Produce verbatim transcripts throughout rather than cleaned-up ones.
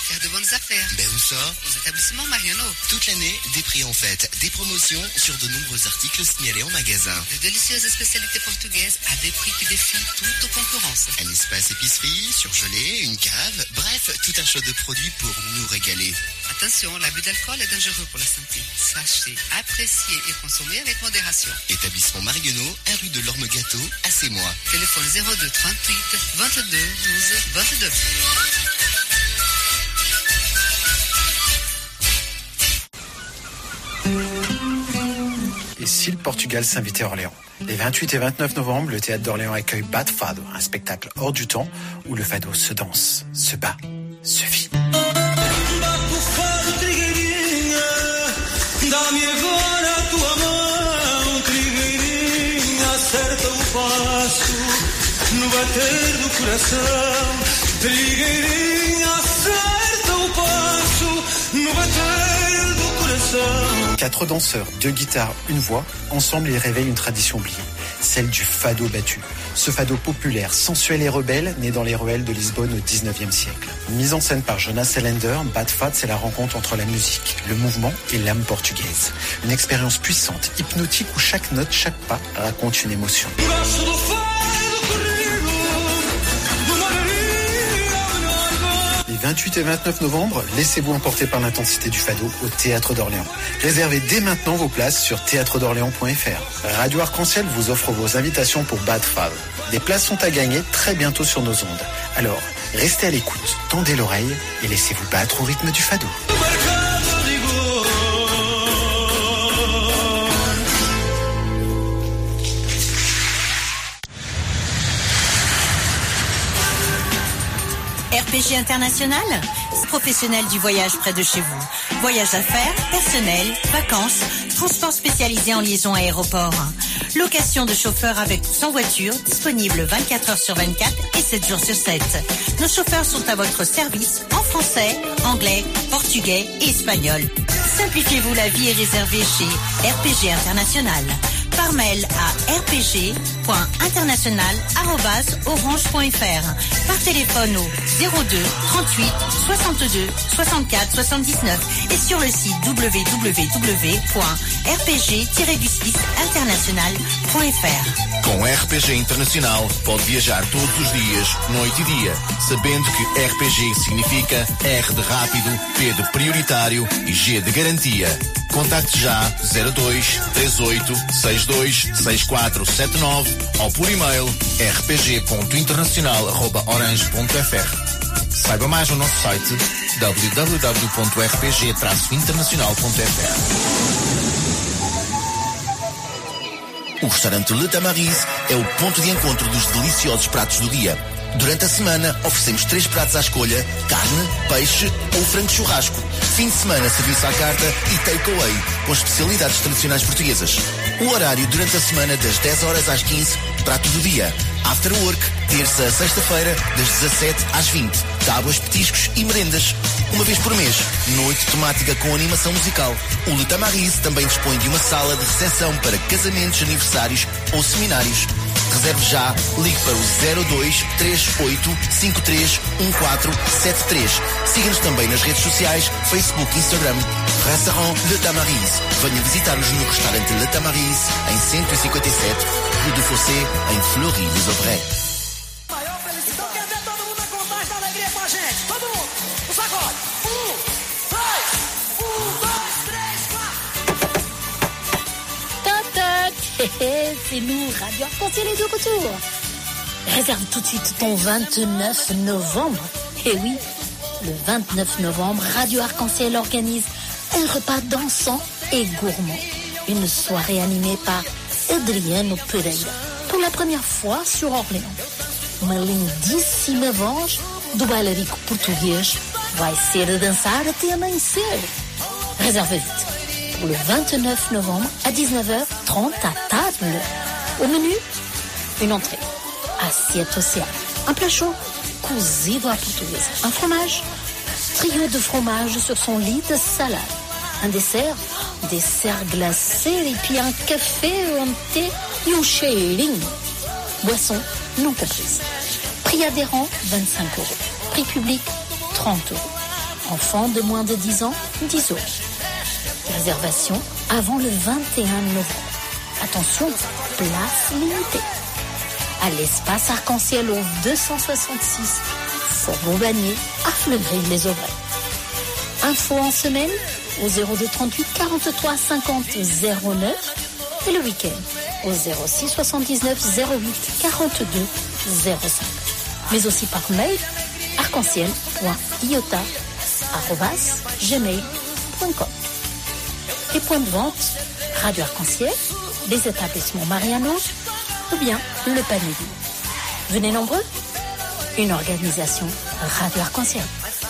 faire de bonnes affaires. Ben où ça? Aux établissements Mariano. Toute l'année, des prix en fête, des promotions sur de nombreux articles signalés en magasin. De délicieuses spécialités portugaises à des prix qui défient toute concurrence. Un espace épicerie, surgelé, une cave, bref, tout un choix de produits pour nous régaler. Attention, l'abus d'alcool est dangereux pour la santé. Sachez, apprécier et consommer avec modération. Établissement Marionneau, un rue de l'Orme Gâteau, à Sémois. Téléphone zéro deux trente-huit vingt-deux douze vingt-deux. Et si le Portugal s'invitait à Orléans? Les vingt-huit et vingt-neuf novembre, le théâtre d'Orléans accueille Bad Fado, un spectacle hors du temps où le fado se danse, se bat, se vit. Dá-me agora a tua mão, trigueirinha, acerta o passo no bater do coração. Trigueirinha, acerta o passo no bater do coração. Quatre danseurs, deux guitares, une voix, ensemble ils réveillent une tradition oubliée, celle du fado battu. Ce fado populaire, sensuel et rebelle, né dans les ruelles de Lisbonne au dix-neuvième siècle. Mise en scène par Jonas Ellender, Bad Fado, c'est la rencontre entre la musique, le mouvement et l'âme portugaise. Une expérience puissante, hypnotique où chaque note, chaque pas raconte une émotion. Les vingt-huit et vingt-neuf novembre, laissez-vous emporter par l'intensité du fado au Théâtre d'Orléans. Réservez dès maintenant vos places sur théâtre d'orléans point f r. Radio Arc-en-Ciel vous offre vos invitations pour Bad Fado. Des places sont à gagner très bientôt sur nos ondes. Alors, restez à l'écoute, tendez l'oreille et laissez-vous battre au rythme du fado. R P G International, professionnel du voyage près de chez vous. Voyage d'affaires, personnel, vacances, transport spécialisé en liaison aéroport. Location de chauffeurs avec ou sans voiture, disponible vingt-quatre heures sur vingt-quatre et sept jours sur sept. Nos chauffeurs sont à votre service en français, anglais, portugais et espagnol. Simplifiez-vous la vie et réservez chez R P G International. Par mail à r p g point international arobase orange point f r. Par téléphone au zéro deux trente-huit soixante-deux soixante-quatre soixante-dix-neuf et sur le site w w w point r p g tiret du six international point f r. Com R P G Internacional pode viajar todos os dias, noite e dia, sabendo que R P G significa R de rápido, P de prioritário e G de garantia. Contacte já zero dois três oito seis dois seis quatro sete nove ou por e-mail r p g ponto internacional arroba orange ponto f r. Saiba mais no nosso site w w w ponto r p g traço internacional ponto f r. O restaurante Le Tamariz é o ponto de encontro dos deliciosos pratos do dia. Durante a semana, oferecemos três pratos à escolha: carne, peixe ou frango churrasco. Fim de semana, serviço à carta e takeaway, com especialidades tradicionais portuguesas. O horário durante a semana, das dez horas às quinze, prato do dia. After work, terça a sexta-feira, das dezassete às vinte. Tábuas, petiscos e merendas. Uma vez por mês, noite temática com animação musical. O Le Tamariz também dispõe de uma sala de recepção para casamentos, aniversários ou seminários. Reserve já, ligue para o zero dois três oito cinco três um quatro sete três. Siga-nos também nas redes sociais, Facebook e Instagram. Restaurant Le Tamariz. Venha visitar-nos no restaurante Le Tamariz, em cento e cinquenta e sete, Rue du Fossé, em Fleury-les-Aubrais. Maior felicidade. Então quer ver todo mundo na contagem da alegria com a gente? Todo mundo, o sacode. Um, dois, um, dois, três, quatro. C'est nous, Radio Arc-en-Ciel est de retour. Réserve tout de suite ton vingt-neuf novembre. Et oui, le vingt-neuf novembre, Radio Arc-en-Ciel organise un repas dansant et gourmand. Une soirée animée par Adriano Pereira. Pour la première fois sur Orléans. Uma lindíssima voz do bailarico português vai ser a dançar até amanhecer. Réserve vite. Pour le vingt-neuf novembre à dix-neuf heures trente à table. Au menu, une entrée, assiette océan, un plat chaud, cozido à portugaise, un fromage, trio de fromage sur son lit de salade, un dessert, dessert glacé et puis un café, un thé et un cheirinho. Boisson non comprise. Prix adhérent, vingt-cinq euros. Prix public, trente euros. Enfants de moins de dix ans, dix euros. Réservation avant le vingt et un novembre. Attention, place limitée. À l'espace Arc-en-Ciel au deux cent soixante-six, Faubourg Bagné, à Fleury-les-Aubrais. Info en semaine au zéro deux trente-huit quarante-trois cinquante zéro neuf et le week-end au zéro six soixante-dix-neuf zéro huit quarante-deux zéro cinq. Mais aussi par mail arc-en-ciel point iota arobase gmail point com. Les points de vente Radio Arc-en-Ciel, les établissements Mariano ou bien le panier. Venez nombreux, une organisation Radio Arc-en-Ciel.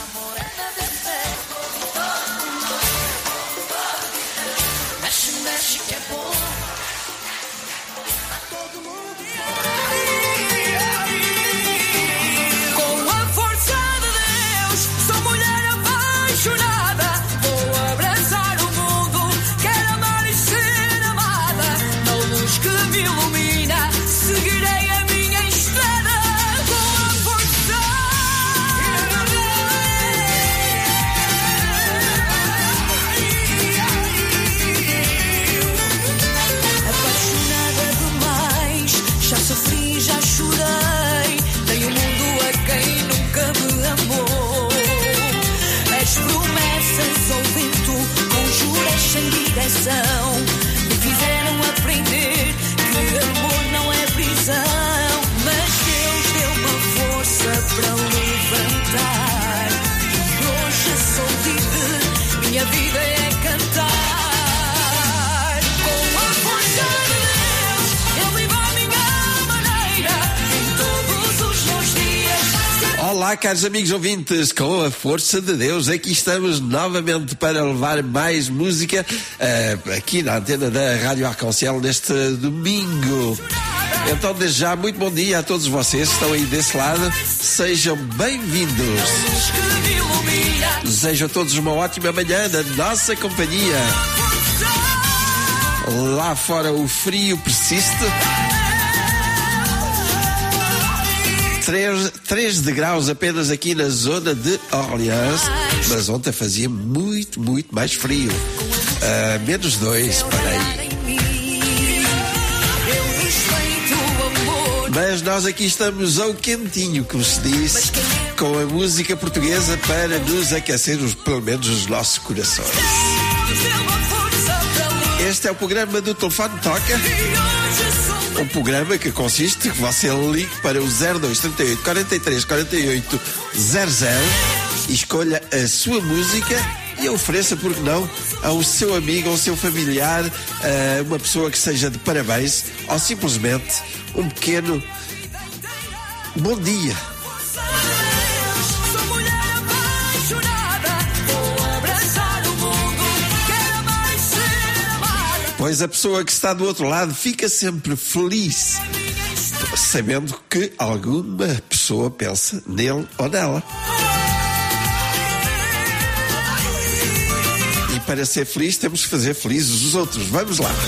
Me fizeram aprender que amor não é prisão, mas Deus deu uma força para levantar. E hoje sou livre, minha vida é cantar. Com a força de Deus, eu vivo a minha maneira, em todos os meus dias. Olá, caros amigos ouvintes, com a força de Deus, aqui estamos novamente para levar mais música uh, aqui na antena da Rádio Arc-en-Ciel neste domingo. Então, desde já, muito bom dia a todos vocês que estão aí desse lado, sejam bem-vindos. Desejo a todos uma ótima manhã na nossa companhia. Lá fora o frio persiste. três degraus apenas aqui na zona de Orleans, mas ontem fazia muito, muito mais frio. Uh, menos dois, para aí. Mas nós aqui estamos ao quentinho, como se diz, com a música portuguesa para nos aquecer os, pelo menos os nossos corações. Este é o programa do Telefone Toca. Um programa que consiste que você ligue para o zero dois trinta e oito quarenta e três quarenta e oito zero zero e escolha a sua música e ofereça, por que não, ao seu amigo, ao seu familiar, a uma pessoa que seja de parabéns ou simplesmente um pequeno bom dia. Pois a pessoa que está do outro lado fica sempre feliz, sabendo que alguma pessoa pensa nele ou nela. E para ser feliz temos que fazer felizes os outros. Vamos lá.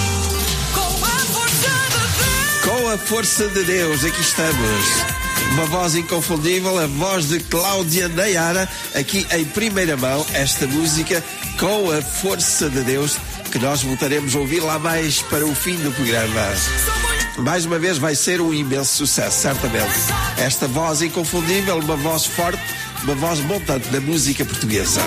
Com a força de Deus, aqui estamos. Uma voz inconfundível, a voz de Cláudia Nayara, aqui em primeira mão, esta música, Com a Força de Deus, que nós voltaremos a ouvir lá mais para o fim do programa. Mais uma vez vai ser um imenso sucesso, certamente. Esta voz inconfundível, uma voz forte, uma voz montante da música portuguesa.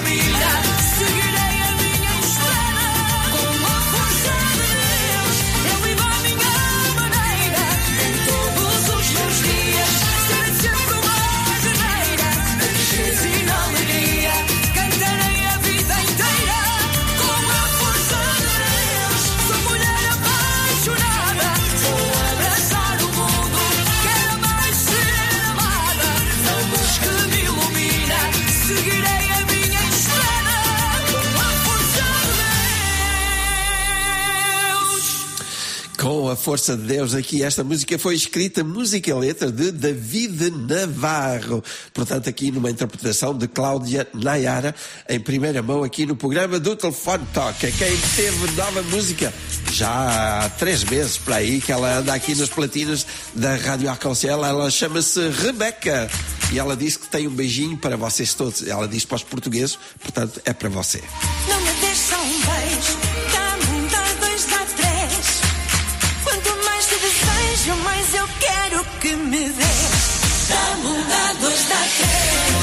Com a força de Deus, aqui esta música foi escrita, música e letra de David Navarro, portanto aqui numa interpretação de Cláudia Nayara, em primeira mão aqui no programa do Telefone Toca. Quem teve nova música já há três meses para aí, que ela anda aqui nas platinas da Rádio Arc-en-Ciel, ela chama-se Rebeca. E ela disse que tem um beijinho para vocês todos. Ela disse para os portugueses, portanto é para você. Não me deixa um beijo, dá-me um, dá dois, dá três. Quanto mais te desejo, mais eu quero que me dês. Dá-me um, dá dois, dá três.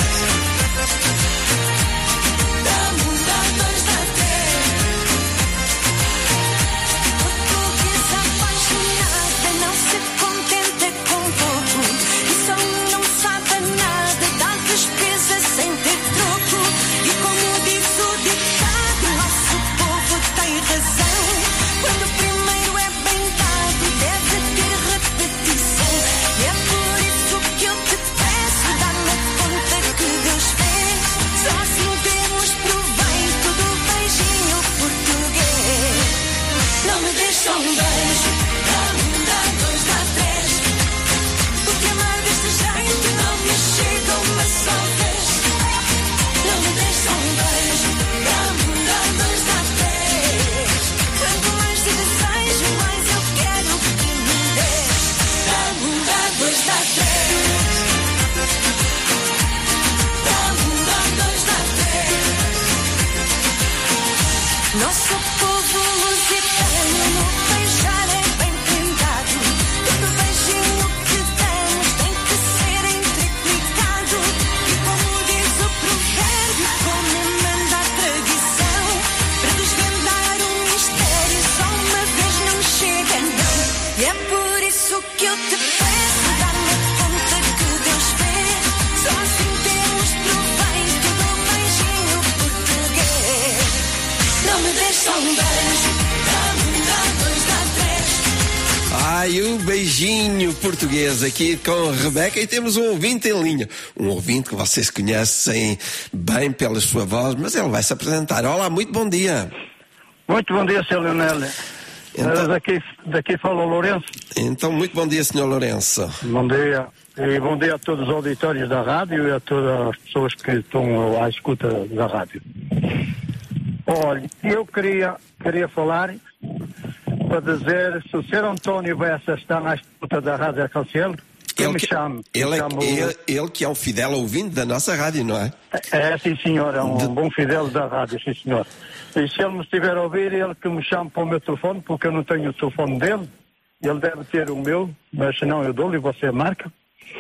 Dá-me um, dá dois, dá três. Portuguesa apaixonada não se contenta com pouco. E só não sabe nada, dá despesa sem ter troco. E como diz o ditado, nosso povo tem razão. Quando o primeiro é bem dado, deve ter repetição. E é por isso que eu te peço, dá-me conta que Deus fez. Só assim temos proveito do beijinho português. Não me deixa um beijo, dá-me um, dá dois, dá três. Porque amar deste jeito não me chega uma só vez. Não me deixa um beijo, dá-me um, dá dois, dá três. Quanto mais te desejo, mais eu quero que me dês. Dá-me um, dá dois, dá três. Dá-me um, dá dois, dá três. Nosso povo lusitano no beijar é bem prendado. Todo beijinho que damos tem que ser entreclicado. E como diz o provérbio, como manda a tradição, para desvendar o mistério só uma vez não chega não. E é por isso que eu te peço, dá-me conta que Deus fez. Só assim temos proveito do beijinho português. Não me deixa um beijo, dá-me um, dá dois, dá três. Ai, um beijinho português aqui com a Rebeca, e temos um ouvinte em linha. Um ouvinte que vocês conhecem bem pela sua voz, mas ele vai se apresentar. Olá, muito bom dia. Muito bom dia, senhor Leonel. Então- Eh, daqui, daqui fala o Lourenço. Então, muito bom dia, senhor Lourenço. Bom dia. E bom dia a todos os auditórios da rádio e a todas as pessoas que estão à escuta da rádio. Olha, eu queria, queria falar para dizer, se o senhor António Bessa está na escuta da Rádio Arconcel, que Ele me que, chame. ele, é- Chamo- ele, ele que é um fidel ouvinte da nossa rádio, não é? É, sim senhor, é um De- bom fidel da rádio, sim senhor. E se ele me estiver a ouvir, ele que me chame para o meu telefone, porque eu não tenho o telefone dele. Ele deve ter o meu, mas se não eu dou-lhe e você marca.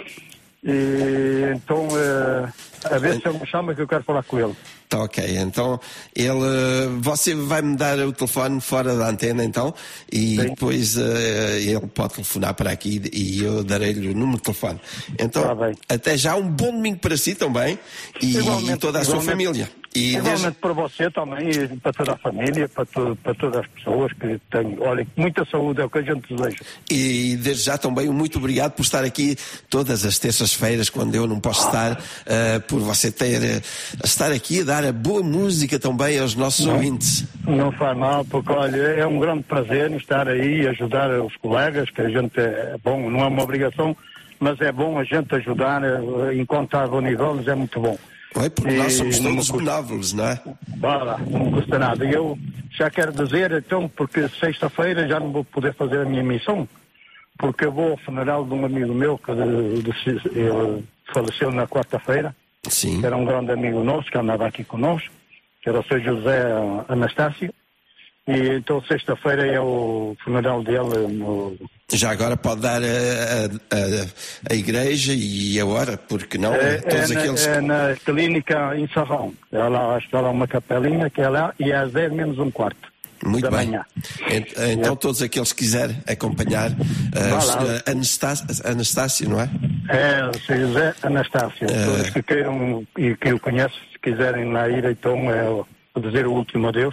E então, eh, a ver se ele me chama que eu quero falar com ele. Tá ok, então ele, você vai me dar o telefone fora da antena então, e Sim. depois eh, ele pode telefonar para aqui e eu darei-lhe o número de telefone. Então, Tá bem. até já um bom domingo para si também e, Igualmente, e toda a sua igualmente. família. E Igualmente desde- para você também, e para toda a família, para, to- para todas as pessoas que têm. Olha, muita saúde é o que a gente deseja. E desde já também um muito obrigado por estar aqui todas as terças-feiras quando eu não posso estar, eh, por você ter eh, estar aqui a dar a boa música também aos nossos ouvintes. Não faz mal, porque olha, é um grande prazer estar aí e ajudar os colegas, que a gente é bom, não é uma obrigação, mas é bom a gente ajudar, eh, enquanto há bom nível, é muito bom. Não porque nós E somos não me todos custa- benévolos, não é? Vá lá, não me custa nada. E eu já quero dizer, então, porque sexta-feira já não vou poder fazer a minha missão, porque eu vou ao funeral de um amigo meu que de- de- ele faleceu na quarta-feira, Sim. que era um grande amigo nosso, que andava aqui conosco, que era o seu José Anastácio. E então sexta-feira é o funeral dele no... Já agora pode dar a, a, a, a igreja e a hora, porque não? É, é, Todos na, aqueles. é na clínica em Sarrão. É lá, acho que há lá uma capelinha que é lá e é às dez menos um quarto. Muito da bem. manhã. Ent- Então, todos aqueles que quiserem acompanhar uh, Vá o lá. senhor Anastácio, Anastácio, não é? É, o seu José Anastácio. Todos que queiram e que o conhecem, se quiserem lá ir, então é o- dizer o último adeus.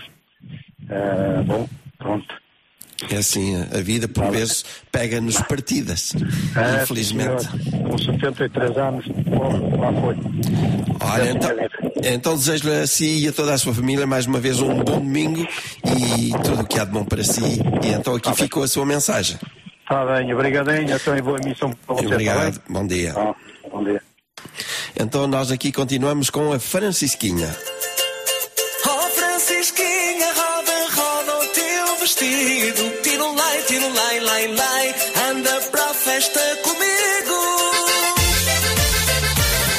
É, bom, pronto. É assim, a vida por vezes pega-nos partidas, É, infelizmente. senhor, com setenta e três anos, bom, lá foi. Olha, É, então, senhor. então desejo-lhe a si e a toda a sua família mais uma vez um bom domingo e tudo o que há de bom para si. E então aqui ficou a sua mensagem. Está bem, obrigadinho, então e boa emissão para você. Obrigado, tá bem? bom dia. Ah, bom dia. Então nós aqui continuamos com a Francisquinha. Oh Francisquinha, roda, roda o teu vestido. Tira um lai, tira um lai, lai, lai. Anda para a festa comigo.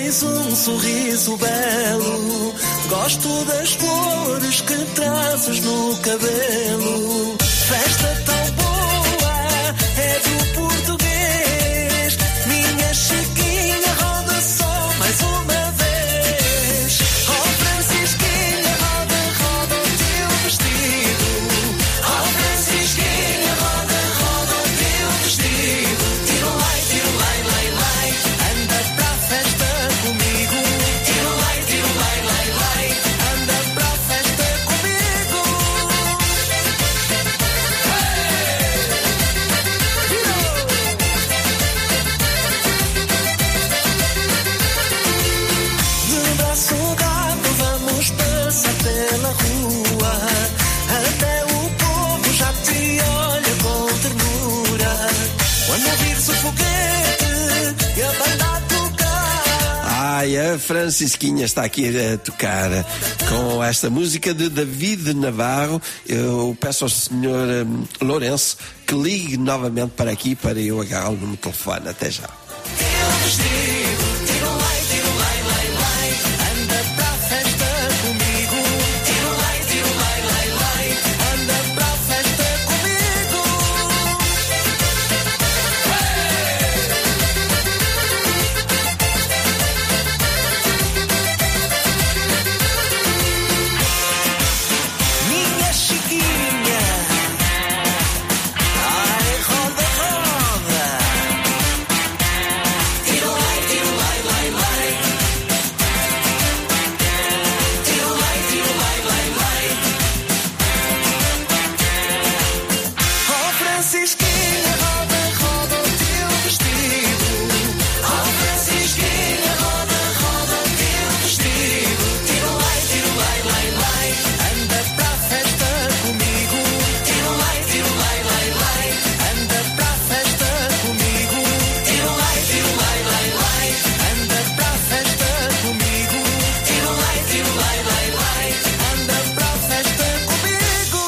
tens um sorriso belo. Gosto das flores que trazes no cabelo. Festa tão boa, é do português. Minha Chiquinha, roda só mais uma vez. Oh Francisquinha, roda, roda o teu vestido. Oh Francisquinha, roda, roda o teu vestido. Tiro lai, tiro lai, lai, lai. Anda pra festa comigo. Tiro lai, tiro lai, lai, lai. Anda pra festa comigo. De braço dado vamos passar pela rua. Até o povo já te olha com ternura. Quando ouvir-se o foguete e a banda a tocar. Ai, a Francisquinha está aqui a tocar com esta música de David Navarro. Eu peço ao senhor hum, Lourenço que ligue novamente para aqui para eu agarrá-lo no telefone. Até já. Teu vestido, tiro lai, tiro lai, lai, lai. Anda pra festa comigo. Tiro lai, tiro lai, lai, lai. Anda pra festa comigo. Minha Chiquinha, ai roda, roda. Tiro lai, tiro lai, lai, lai. Tiro lai, tiro lai, lai, lai. Oh Francisquinha, roda, roda o teu vestido. Oh Francisquinha, roda, roda o teu vestido. Tiro lai, tiro lai, lai, lai. Anda pra festa comigo. Tiro lai, tiro lai, lai, lai. Anda pra festa comigo. Tiro lai, tiro lai, lai, lai. Anda pra festa comigo. Tiro lai, tiro lai, lai, lai. Anda pra festa comigo.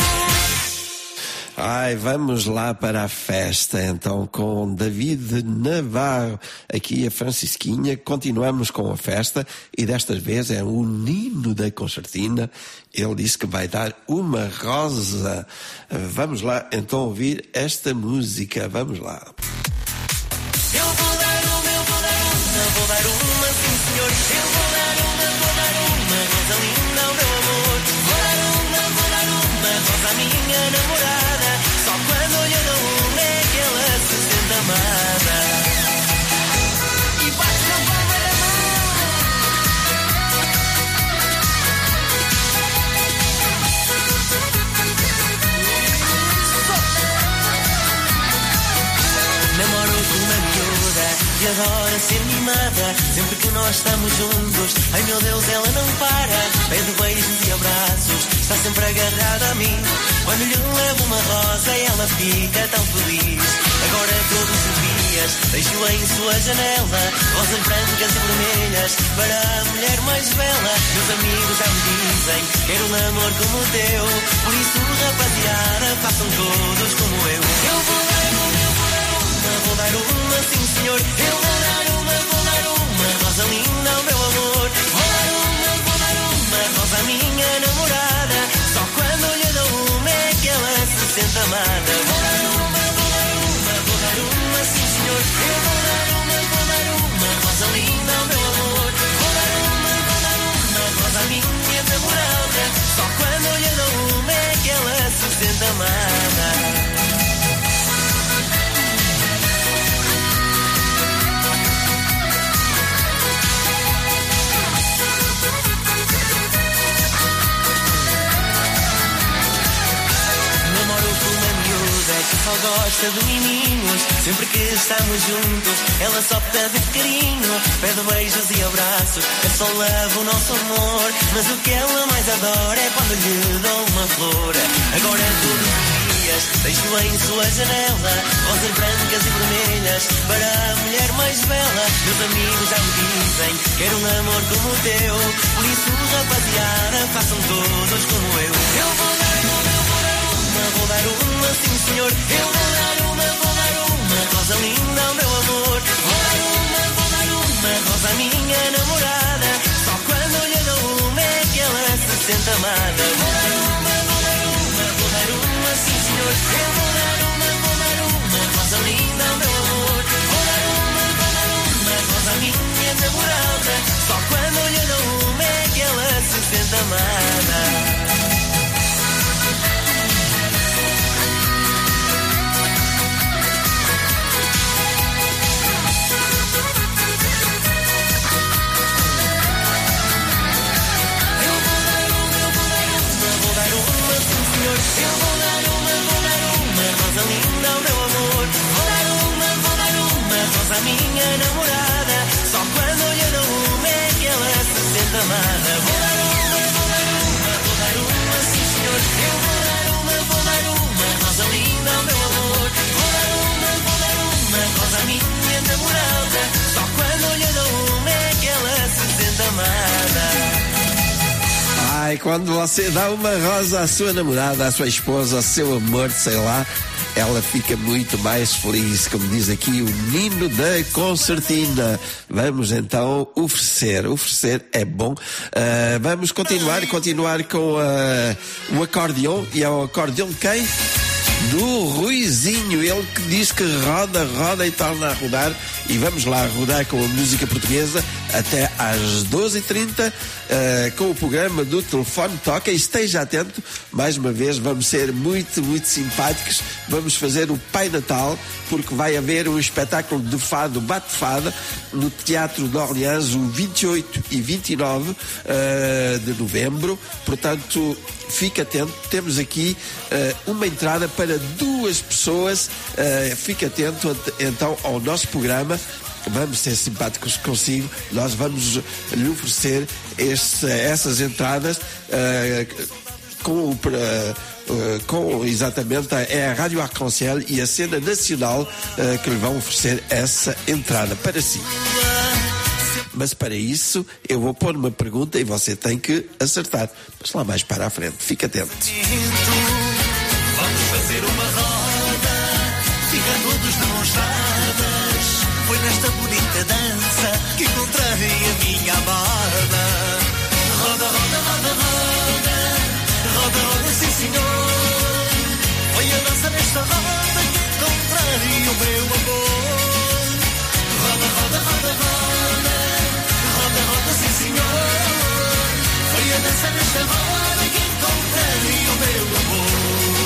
Ai, vamos lá para a festa então com David Navarro. Aqui a Francisquinha. Continuamos com a festa e desta vez é o Nino da Concertina. Ele disse que vai dar uma rosa. Vamos lá então ouvir esta música. Vamos lá. Eu vou dar uma, eu vou dar uma, vou dar uma, sim senhor. Eu vou dar uma, vou dar uma, rosa linda, o meu amor. Vou dar uma, vou dar uma, rosa minha namorada. Só quando lhe dou uma é que ela se sente amada. E bate na palma da mão. Namoro com uma miúda e adora ser mimada. Sempre que nós estamos juntos, ai meu Deus, ela não para. Pede beijos e abraços, está sempre agarrada a mim. Quando lhe levo uma rosa, ela fica tão feliz. Agora todos os dias, deixo-a em sua janela. Rosas brancas e vermelhas, para a mulher mais bela. Meus amigos já me dizem, quero um amor como o teu. Por isso, rapaziada, façam todos como eu. Eu vou dar uma, eu vou dar uma, vou dar uma, sim senhor. Eu vou dar uma, vou dar uma, rosa linda, o meu amor. Vou dar uma, vou dar uma, rosa minha namorada. Só quando lhe dou uma é que ela se sente amada. Vou dar uma, vou dar uma, vou dar uma, sim senhor. Eu vou dar uma, vou dar uma, rosa linda, o meu amor. Vou dar uma, vou dar uma, rosa minha namorada. Só quando lhe dou uma é que ela se sente amada. Namoro com uma miúda que só gosta de meninos. Sempre que estamos juntos, ela só pede carinho. Pede beijos e abraços, eu só levo o nosso amor. Mas o que ela mais adora é quando lhe dou uma flor. Agora todos os dias, deixo-a em sua janela. Rosas brancas e vermelhas, para a mulher mais bela. Meus amigos já me dizem, quero um amor como o teu. Por isso, rapaziada, façam todos como eu. Eu vou dar uma, eu vou dar uma, vou dar uma, sim senhor. Eu vou dar uma, vou dar uma, rosa linda, o meu amor. Vou dar uma, vou dar uma, rosa minha sente amada. Vou dar uma, vou dar uma, vou dar uma, sim senhor. Eu vou dar uma, vou dar uma, rosa linda, meu amor. Vou dar uma, vou dar uma, rosa minha namorada. Só quando eu lhe dou uma é que ela se sente amada. Eu vou dar uma, vou dar uma, rosa linda, meu amor. Vou dar uma, vou dar uma, rosa minha namorada. Só quando eu lhe dou uma é que ela se sente amada. Vou dar uma, vou dar uma, vou dar uma, sim senhor. Eu vou dar uma, vou dar uma, rosa linda, meu amor. Vou dar uma, vou dar uma, rosa minha namorada. Só quando eu lhe dou uma é que ela se sente amada. Ai, quando você dá uma rosa à sua namorada, à sua esposa, ao seu amor, sei lá, ela fica muito mais feliz, como diz aqui o Nino da Concertina. Vamos então oferecer, oferecer é bom. Uh, vamos continuar, continuar com uh, o acordeão, e é o acordeão de quem? Do Ruizinho, ele que diz que roda, roda e torna a rodar. E vamos lá rodar com a música portuguesa até às doze e trinta, uh, com o programa do Telefone Toca. E esteja atento, mais uma vez vamos ser muito, muito simpáticos. Vamos fazer o Pai Natal, porque vai haver um espetáculo de fado, bate-fado, no Teatro de Orleans, o vinte e oito e vinte e nove uh, de novembro. Portanto, fique atento, temos aqui uh, uma entrada para duas pessoas. Uh, fique atento então ao nosso programa. Vamos ser simpáticos consigo. Nós vamos lhe oferecer este, essas entradas uh, com o uh, uh, com exatamente a, é a Rádio Arc-en-Ciel e a Cena Nacional uh, que lhe vão oferecer essa entrada para si. Mas para isso eu vou pôr uma pergunta e você tem que acertar. Mas lá mais para a frente, fique atento. Vamos fazer uma roda, fica todos de mãos dadas. Foi nesta bonita dança que encontrei a minha amada. Roda, roda, roda, roda, roda, roda, sim senhor. Foi a dança nesta roda que encontrei o meu amor. Roda, roda, roda, roda, roda, roda, sim senhor. Foi a dança nesta roda que encontrei o meu amor.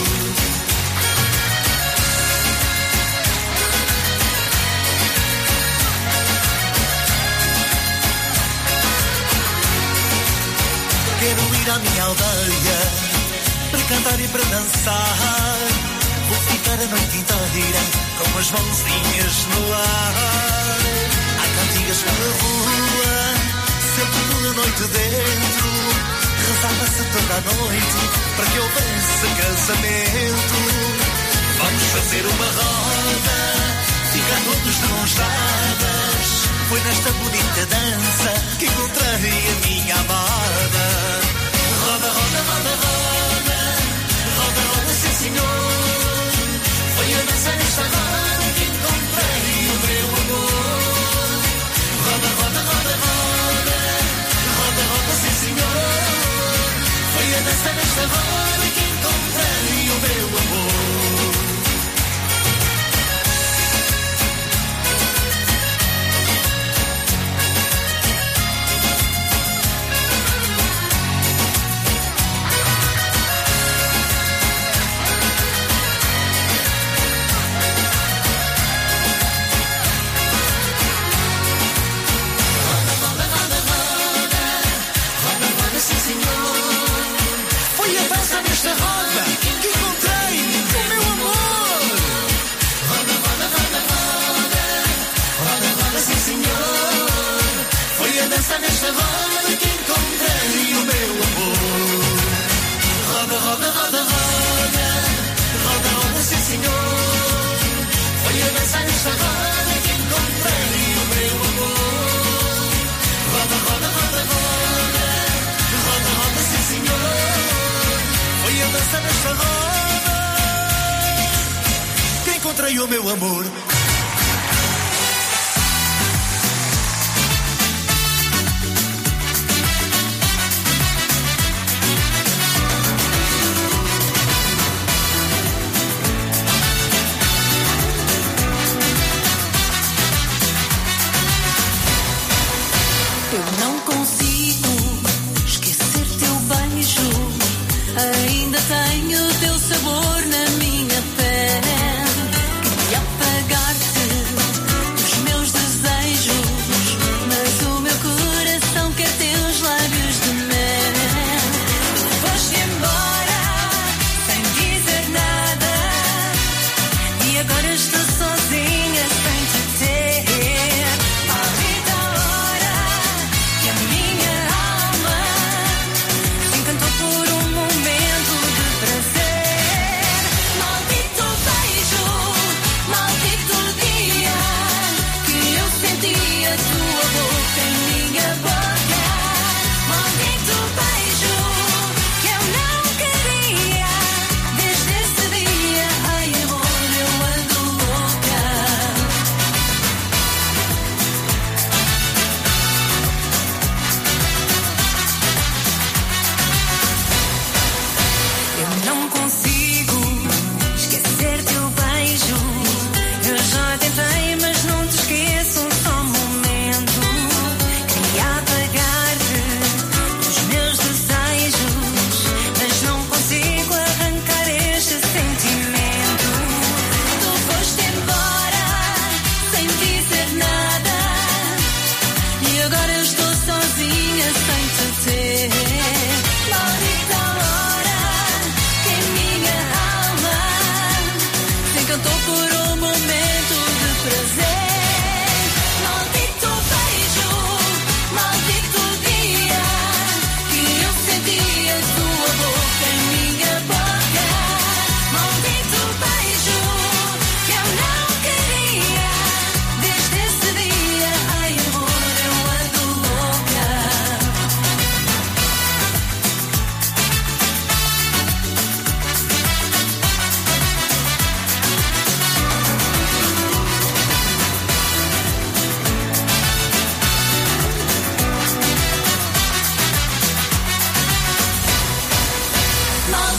Quero ir à minha aldeia para cantar e para dançar. Vou ficar a noite inteira com as mãozinhas no ar. Há cantigas pela rua, sempre toda a noite dentro. Rezava-se toda a noite para que houvesse casamento. Vamos fazer uma roda, ficar todos de mãos dadas. Foi nesta bonita dança que encontrei a minha amada. Roda, roda, roda, roda, roda, roda, sim senhor. Foi a dança nesta roda que encontrei o meu amor. Roda, roda, roda, roda, roda, roda, sim senhor. Foi a dança nesta roda que encontrei o meu amor. Nesta roda que encontrei o meu amor. Roda, roda, roda, roda, roda, roda, sim senhor. Foi a dançar nesta roda que encontrei o meu amor. Roda, roda, roda, roda, roda, roda, sim senhor. Foi a dançar nesta roda que encontrei o meu amor.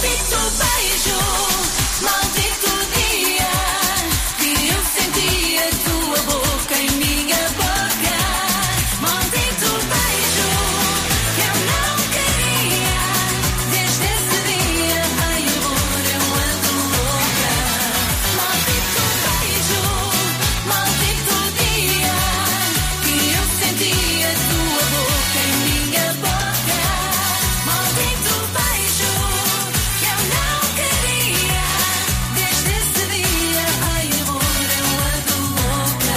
Maldito beijo, maldito dia, que eu senti a tua boca em minha boca. Maldito beijo, que eu não queria, desde esse dia, ai amor, eu ando louca. Maldito beijo, maldito dia, que eu senti a tua boca em minha boca. Maldito beijo, que eu não queria, desde esse dia, ai amor, eu ando louca.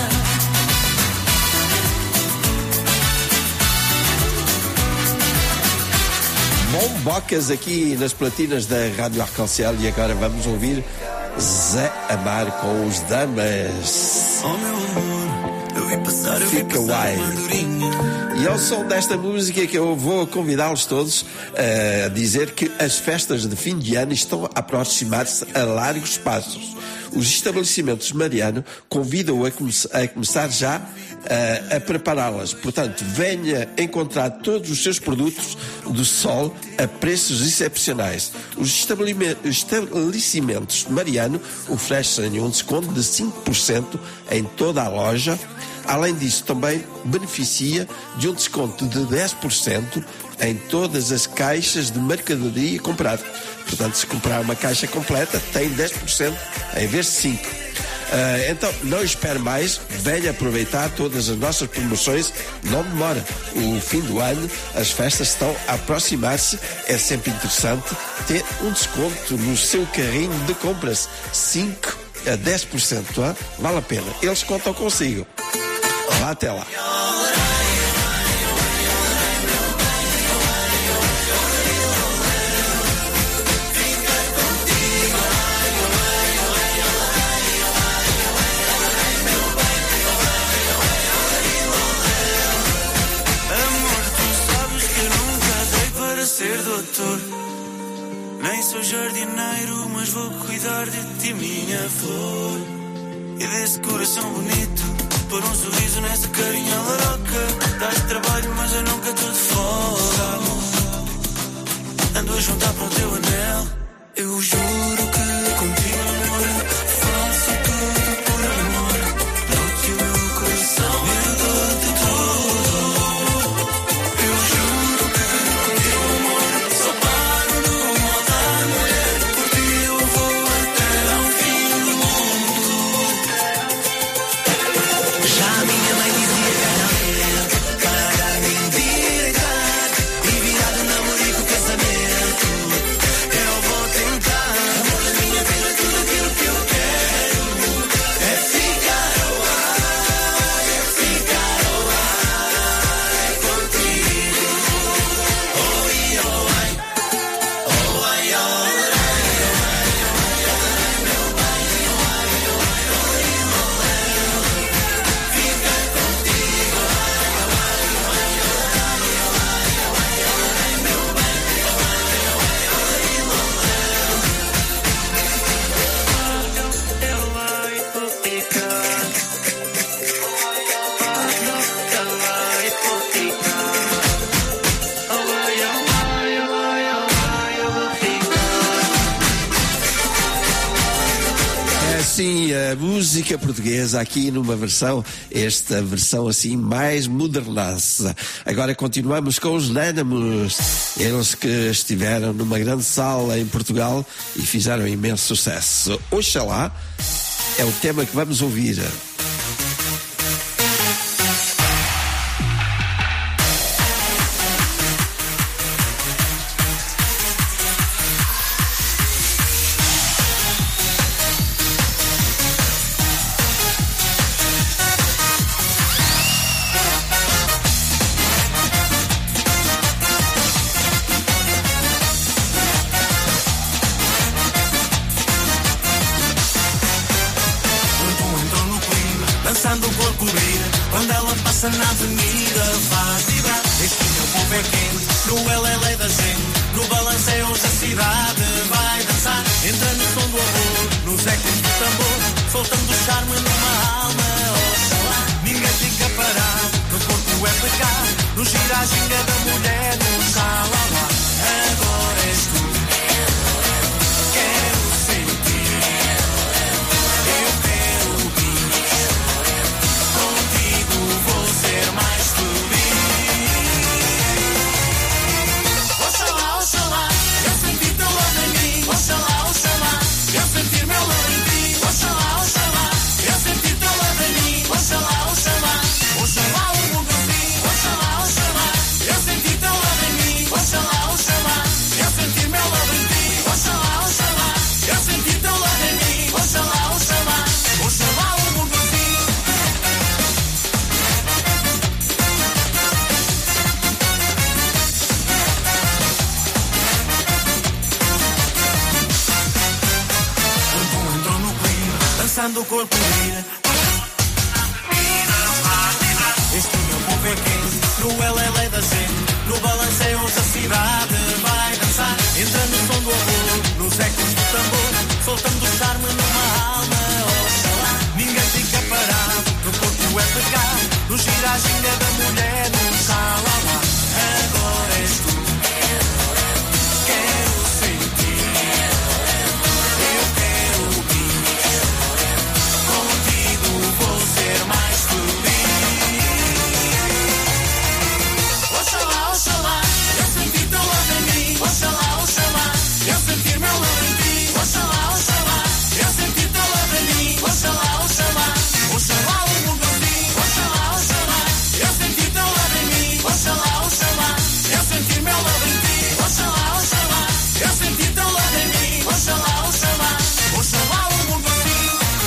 Bombocas aqui nas platinas da Rádio Arconcel e agora vamos ouvir Zé Amar com os Damas. Oh meu amor, eu vi passar, eu vi Fica passar Uai. uma andorinha. E ao som desta música que eu vou convidá-los todos a dizer que as festas de fim de ano estão a aproximar-se a largos passos. Os estabelecimentos Mariano convidam-o a, come a começar já uh, a prepará-las. Portanto, venha encontrar todos os seus produtos do Sol a preços excepcionais. Os estabelecimentos Mariano oferecem um desconto de cinco por cento em toda a loja. Além disso, também beneficia de um desconto de dez por cento em todas as caixas de mercadoria comprada. Portanto, se comprar uma caixa completa, tem dez por cento em vez de cinco por cento. Uh, então, não espere mais, venha aproveitar todas as nossas promoções, não demora. O fim do ano, as festas estão a aproximar-se, é sempre interessante ter um desconto no seu carrinho de compras, cinco a dez por cento, hein? Vale a pena, eles contam consigo. Vá até lá. Ser doutor, nem sou jardineiro, mas vou cuidar de ti, minha flor. E desse coração bonito, pôr um sorriso nessa carinha louca. Dás trabalho, mas eu nunca estou de folga. Ando a juntar para o teu anel. Eu juro que contigo, amor, faço tudo por amor. Dou-te o meu coração, eu dou-te tudo. Eu juro que contigo, amor, só paro no altar, mulher. Por ti eu vou até ao fim do mundo. Já a minha mãe dizia casamento para me endireitar, e virar do namorico casamento. Eu vou tentar, amor da minha vida, tudo aquilo que eu quero é ficar ao ar, é ficar ao ar, é contigo. Oh, e oh, ai, oh, ai, oh, meu pai, oh, ai, oh, ai, ficar contigo. É assim a música portuguesa aqui numa versão, esta versão assim mais modernaça. Agora continuamos com os Dynamos, eles que estiveram numa grande sala em Portugal e fizeram imenso sucesso. Oxalá é o tema que vamos ouvir. Dançando o corpo brilha, quando ela passa na avenida faz vibrar. Este meu povo é quente, no elelé da gente, no balanceio da cidade vai dançar. Entra no som do amor, nos ecos do tambor, soltando o charme numa alma, oxalá. Ninguém fica parado, no corpo é pecado, no gira a ginga da mulher, no xalala. Agora és tu, do corpo vira. Este meu povo é quente, no elelé da gente, no balanceio da cidade vai dançar. Entra no som do arroz, nos ecos do tambor, soltando o charme numa alma, oxalá. Ninguém fica parado, no corpo é pecado, no gira a ginga da mulher, no xalala. Agora és tu, quero sentir, eu quero ouvir, contigo vou ser mais feliz. Oxalá, oxalá, eu senti teu love em mim. Oxalá, oxalá, eu senti meu love em ti. Oxalá, oxalá, eu senti teu love em mim. Oxalá, oxalá, oxalá o mundo assim. Oxalá, oxalá, eu senti teu love em mim. Oxalá, oxalá, eu senti meu love em ti. Oxalá, oxalá, eu senti teu love em mim. Oxalá, oxalá, oxalá o mundo assim.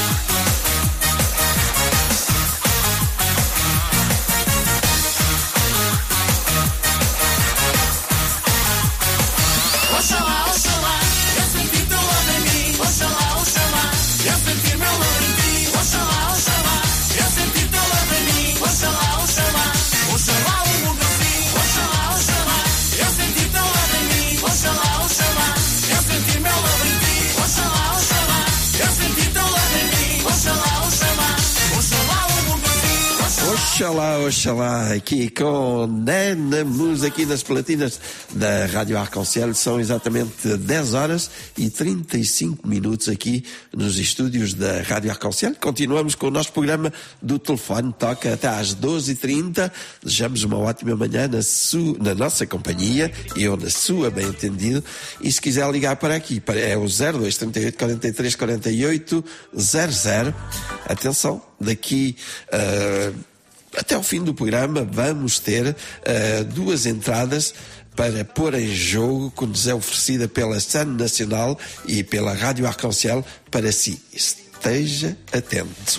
Oxalá, oxalá, eu senti teu love em mim. Oxalá, oxalá, eu senti meu love em ti. Oxalá, oxalá, eu senti teu love em mim. Oxalá, oxalá, oxalá o mundo assim. Oxalá, oxalá, eu senti teu love em mim. Oxalá, oxalá, eu senti meu love em ti. Oxalá, oxalá, eu senti teu love em mim. Oxalá, oxalá, oxalá o mundo assim. Oxalá, oxalá, aqui com Nana Mus, aqui nas platinas da Rádio Arconcel. São exatamente dez horas e trinta e cinco minutos aqui nos estúdios da Rádio Arconcel. Continuamos com o nosso programa do telefone, toca até às doze e trinta. Desejamos uma ótima manhã na, sua, na nossa companhia, eu na sua, bem entendido. E se quiser ligar para aqui, para, é o zero dois trinta e oito, quarenta e três, quarenta e oito, zero zero. Atenção, daqui uh, até o fim do programa vamos ter uh, duas entradas para pôr em jogo, que nos é oferecida pela Sun Nacional e pela Rádio Arconcel para si. Esteja atento.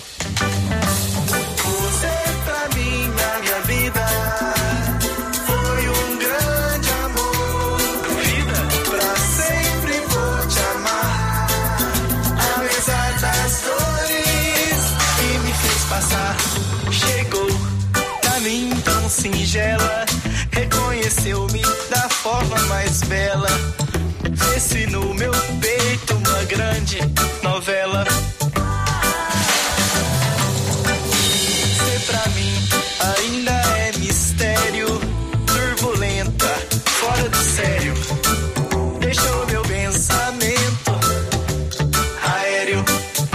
Você pra mim na minha vida foi um grande amor. Vida pra sempre vou te amar, apesar das dores que me fez passar. Chegou pra mim tão singela, reconheceu-me da forma mais bela. Vê-se no meu peito uma grande novela. Você pra mim ainda é mistério, turbulenta, fora do sério. Deixou meu pensamento aéreo.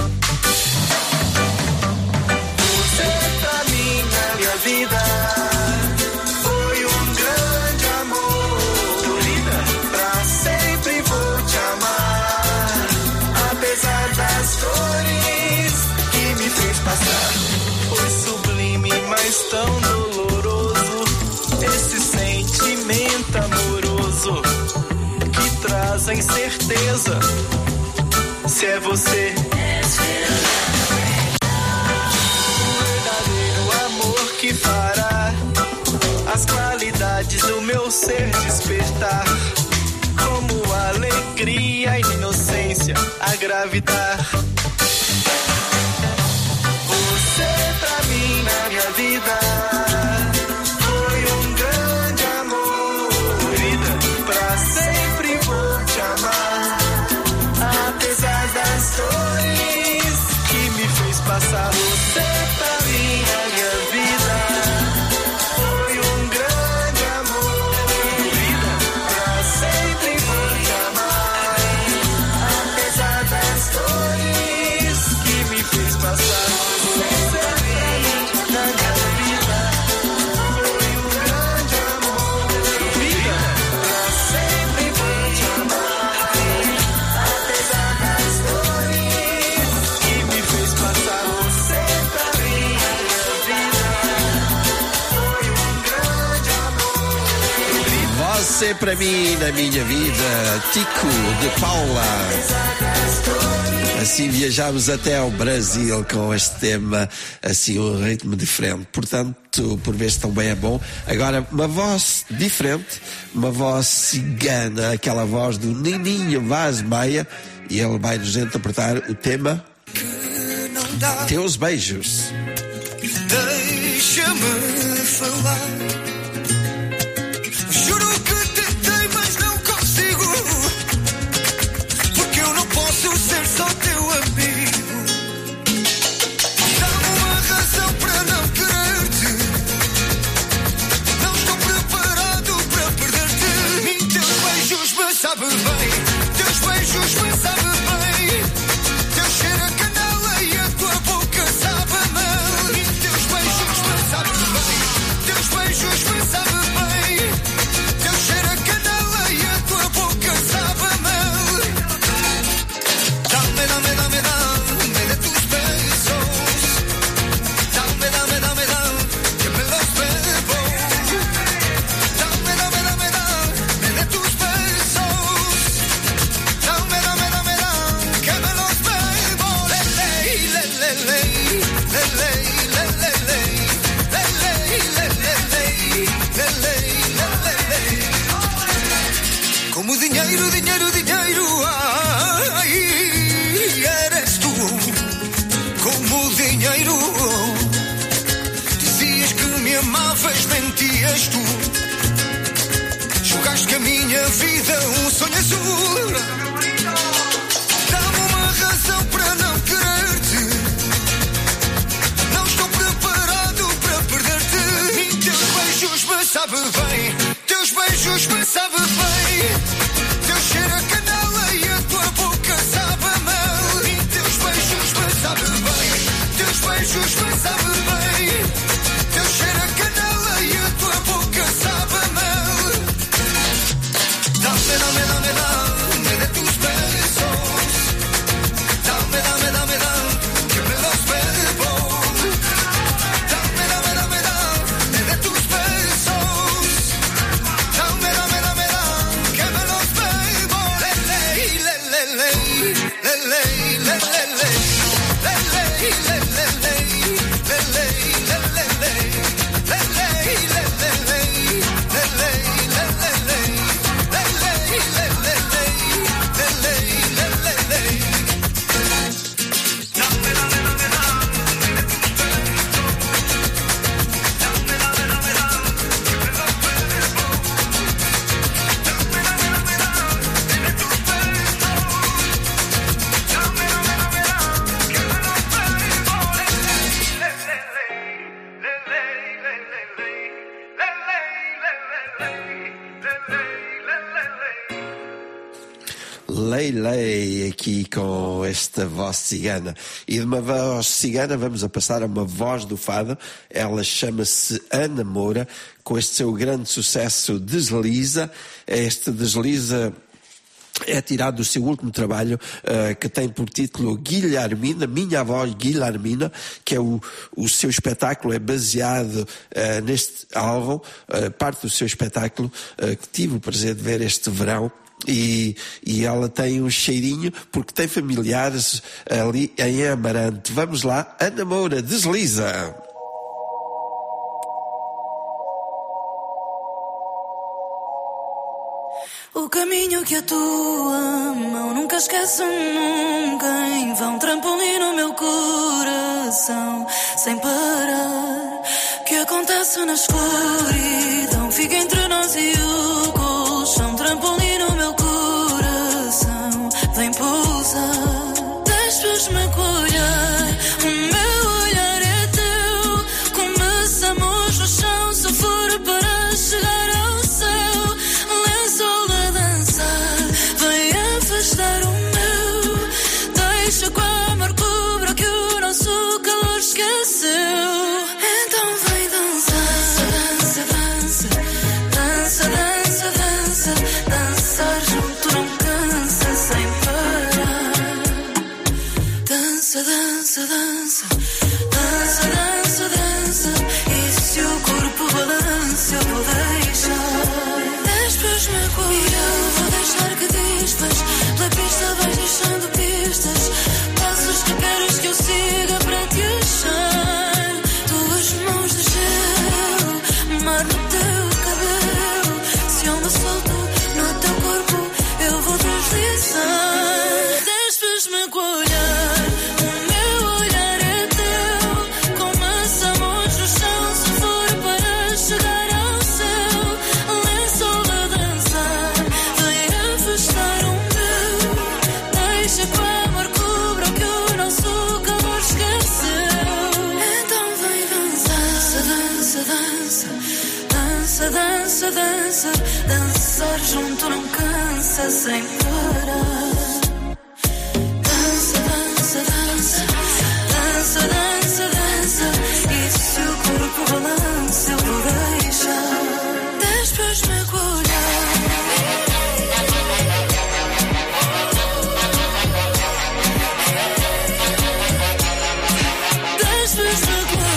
Você pra mim na minha vida foi um grande amor. Vida pra sempre vou te amar, apesar das dores que me fez passar. Foi sublime, mas tão doloroso esse sentimento amoroso que traz a incerteza se é você. Um verdadeiro amor que fará as qualidades do meu ser despertar, como a alegria e a inocência a gravidar. Você pra mim na minha vida foi um grande amor. Vida pra sempre vou te amar, apesar das dores que me fez passar. Você pra mim na minha vida foi um grande amor. Vida pra sempre vou te amar, apesar das dores que me fez passar. Você pra mim na minha vida foi um grande amor. Vida pra sempre vou te amar, apesar das dores que me fez passar. Você pra mim na minha vida foi um grande amor. Você para mim na minha vida, Tico de Paula. Assim viajamos até ao Brasil com este tema, assim um ritmo diferente. Portanto, por vezes também é bom. Agora, uma voz diferente, uma voz cigana, aquela voz do Nininho Vaz Maia, e ele vai nos interpretar o tema mandar. Teus beijos. Deixa-me falar. Juro que tentei, mas não consigo. Porque eu não posso ser só teu amigo. Dá-me uma razão para não querer-te. Não estou preparado para perder-te. Nem teus beijos me sabe bem. Teus beijos me sabe bem. Teu cheiro a canela e a tua boca sabe mal. Nem teus beijos me sabe bem. Teus beijos me sabe bem. Teu cheiro a canela e a tua boca sabe mal. Dame, dame, dame, dame de tus besos. Dame, dame, dame, dame, que me los bebo. Dame, dame, dame, dame de tus besos. Dame, dame, dame, dame, que me los bebo. Le, le, le, le, le, le, le, le, le, le. Le, le, le, le, le, le, le, le, le. Como dinheiro, dinheiro, dinheiro, ai, eres tu. Como dinheiro, dizias que me amavas, mentias tu. Jogaste a minha vida um sonho azul. Dá-me uma razão para não querer-te. Não estou preparado para perder-te. Nem teus beijos me sabe bem. Teus beijos me sabe bem. Teu cheiro a canela e a tua boca sabe mal. Nem teus beijos me sabe bem. Teus beijos me sabe bem. Teu cheiro a canela e a tua boca sabe mal. Dame, dame, dame, dame de tus besos. Dame, dame, dame, dame, que me los bebo. Dame, dame, dame, dame de tus besos. Dame, dame, dame, dame, que me los bebo. Le, le, le, le, le, le, le, le, le, le. Le, le, le, le, le, le, le, le, le, le. Le, le, le, le, le, le, le, le, le. Lei, lei, aqui com esta voz cigana. E de uma voz cigana vamos a passar a uma voz do fado. Ela chama-se Ana Moura, com este seu grande sucesso Desliza. Este Desliza é tirado do seu último trabalho, uh, que tem por título Guilhermina, Minha Avó Guilhermina, que é o, o seu espetáculo, é baseado uh, neste álbum, uh, parte do seu espetáculo, uh, que tive o prazer de ver este verão. E, e ela tem um cheirinho porque tem familiares ali em Amarante. Vamos lá, Ana Moura, Desliza. O caminho que a tua mão nunca esquece nunca. Em vão trampolim no meu coração sem parar. Que acontece na escuridão fica entre nós e o colchão. Trampolim no meu coração vem pousar. Deixas-me colher, o meu olhar é teu. Começamos no chão, se for para chegar ao céu. Lençol a dançar, vem afastar o meu. Deixa que o amor cubra que o nosso calor esqueceu. Então vem dançar, dança, dança, dança. dança, dança. Dançar junto não cansa sem parar. Dança, dança, dança. Dança, dança, dança. E se o corpo balança, eu vou deixar. Dez para os mergulhar. Dez para os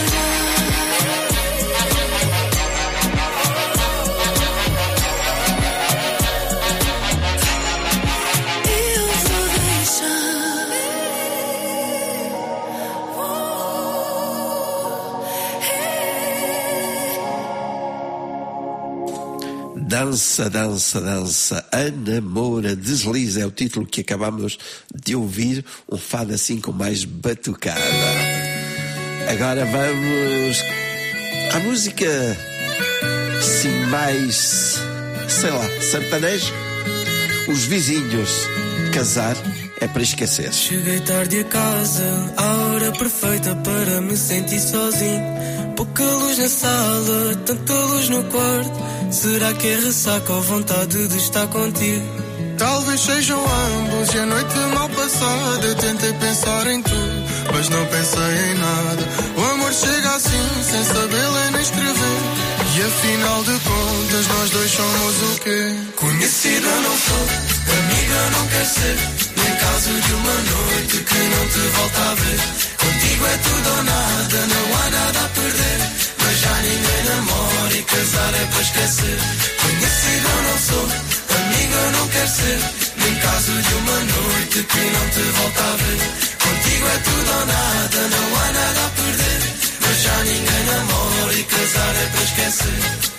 Dança, dança, dança, Anamora, desliza, é o título que acabamos de ouvir, um fado assim com mais batucada. Agora vamos à música, sim, mais, sei lá, sertanejo. Os Vizinhos, Casar é para esquecer. Cheguei tarde a casa, a hora perfeita para me sentir sozinho. Pouca luz na sala, tanta luz no quarto. Será que é ressaca ou vontade de estar contigo? Talvez sejam ambos e a noite mal passada. Tentei pensar em tudo, mas não pensei em nada. O amor chega assim, sem saber ler nem escrever. E afinal de contas nós dois somos o quê? Conhecida não sou, amiga não quer ser. Nem caso de uma noite que não te volta a ver. Contigo é tudo ou nada, não há nada a perder. Mas já ninguém namora e casar é para esquecer. Conhecida não sou, amiga não quer ser. Nem caso de uma noite que não te volta a ver. Contigo é tudo ou nada, não há nada a perder. Mas já ninguém namora e casar é para esquecer.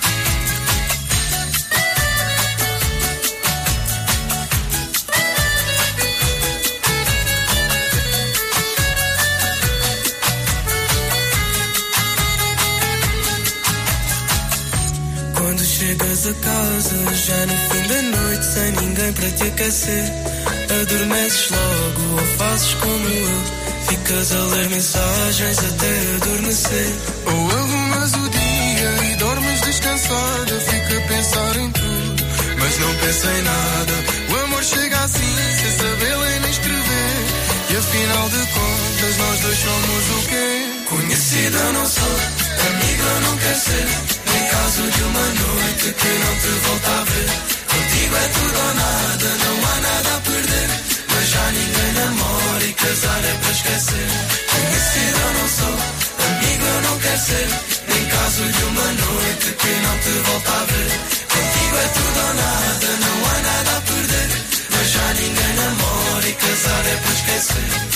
Quando chegas a casa, já no fim da noite, sem ninguém para te aquecer, adormeces logo ou fazes como eu, ficas a ler mensagens até adormecer. Ou arrumas o dia e dormes descansada, fica a pensar em tudo, mas não pensa em nada. O amor chega assim, sem saber ler nem escrever. E afinal de contas nós dois somos o quê? Conhecida não sou, amiga não quer ser. Em caso de uma noite que não te volta a ver. Contigo é tudo ou nada, não há nada a perder. Mas já ninguém namora e casar é para esquecer. Conhecida não sou, amiga não quer ser. Em caso de uma noite que não te volta a ver. Contigo é tudo ou nada, não há nada a perder. Mas já ninguém namora e casar é para esquecer.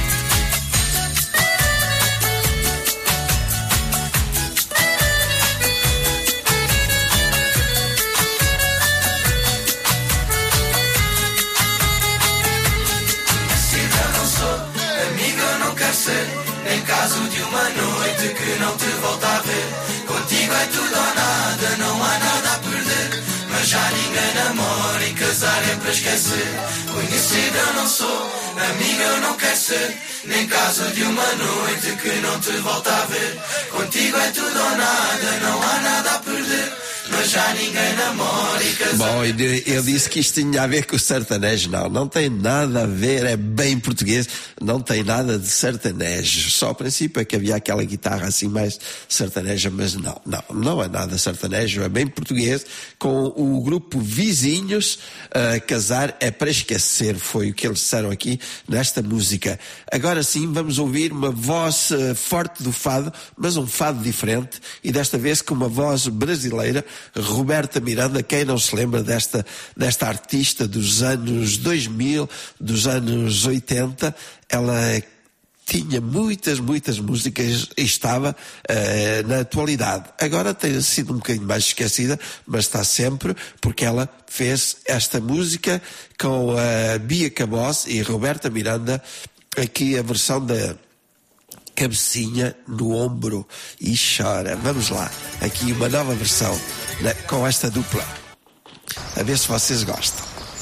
Em caso de uma noite que não te volta a ver. Contigo é tudo ou nada, não há nada a perder. Mas já ninguém namora e casar é para esquecer. Conhecida eu não sou, amiga eu não quero ser. Nem caso de uma noite que não te volta a ver. Contigo é tudo ou nada, não há nada a perder. Mas já ninguém namora e casar. Bom, eu disse que isto tinha a ver com o sertanejo. Não, não tem nada a ver, é bem português. Não tem nada de sertanejo. Só ao princípio é que havia aquela guitarra assim mais sertaneja, mas não, não, não é nada sertanejo, é bem português. Com o grupo Vizinhos, uh, casar é para esquecer, foi o que eles disseram aqui nesta música. Agora sim, vamos ouvir uma voz uh, forte do fado, mas um fado diferente, e desta vez com uma voz brasileira, Roberta Miranda. Quem não se lembra desta, desta artista dos anos dois mil, dos anos oitenta, ela tinha muitas, muitas músicas e estava uh, na atualidade. Agora tem sido um bocadinho mais esquecida, mas está sempre, porque ela fez esta música com a Bia Cabos e Roberta Miranda, aqui a versão da Cabecinha no Ombro e Chora. Vamos lá, aqui uma nova versão, né, com esta dupla, a ver se vocês gostam.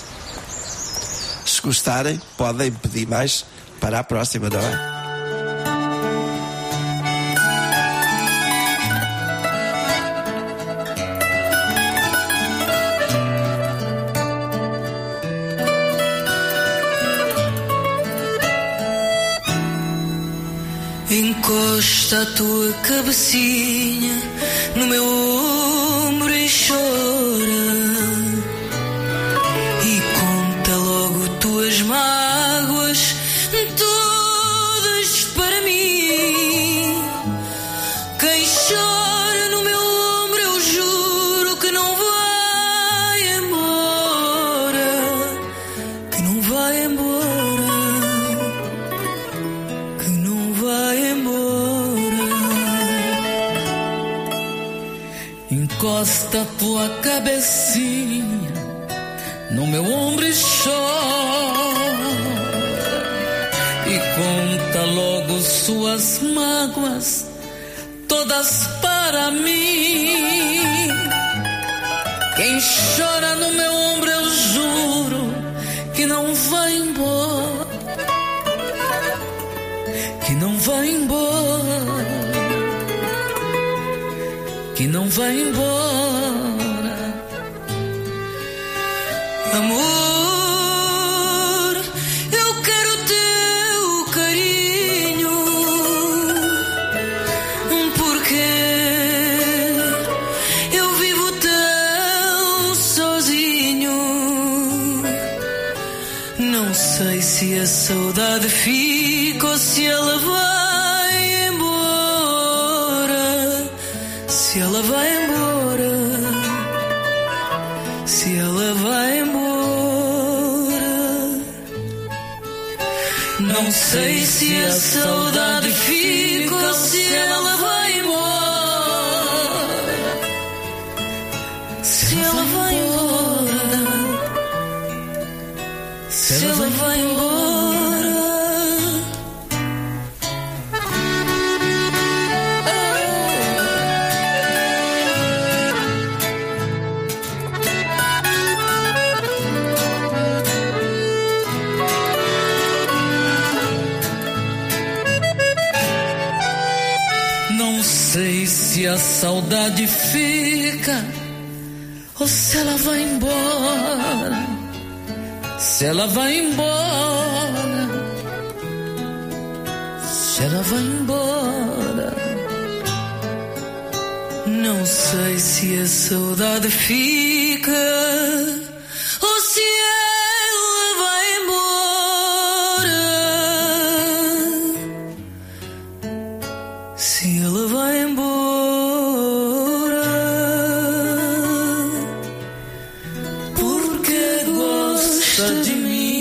Se gostarem, podem pedir mais para a próxima, não é? Encosta a tua cabecinha no meu ombro e chora, e conta logo tuas mágoas, todas para mim. Quem chora no meu ombro, eu juro que não vai embora, que não vai embora, que não vai embora. Encosta a tua cabecinha no meu ombro e chora, e conta logo suas mágoas, todas para mim. Quem chora no meu ombro, eu juro que não vai embora, que não vai embora, que não vai embora. Amor, eu quero teu carinho, porque eu vivo tão sozinho. Não sei se a saudade fica ou se ela vai embora, se ela vai embora, se ela vai embora. Não sei se a saudade fica ou se ela vai embora, se ela vai embora, se ela vai embora. Não sei se a saudade fica ou se ela vai embora, se ela vai embora, se ela vai embora. Não sei se a saudade fica ou se ela vai embora, se ela vai embora, porque gosta de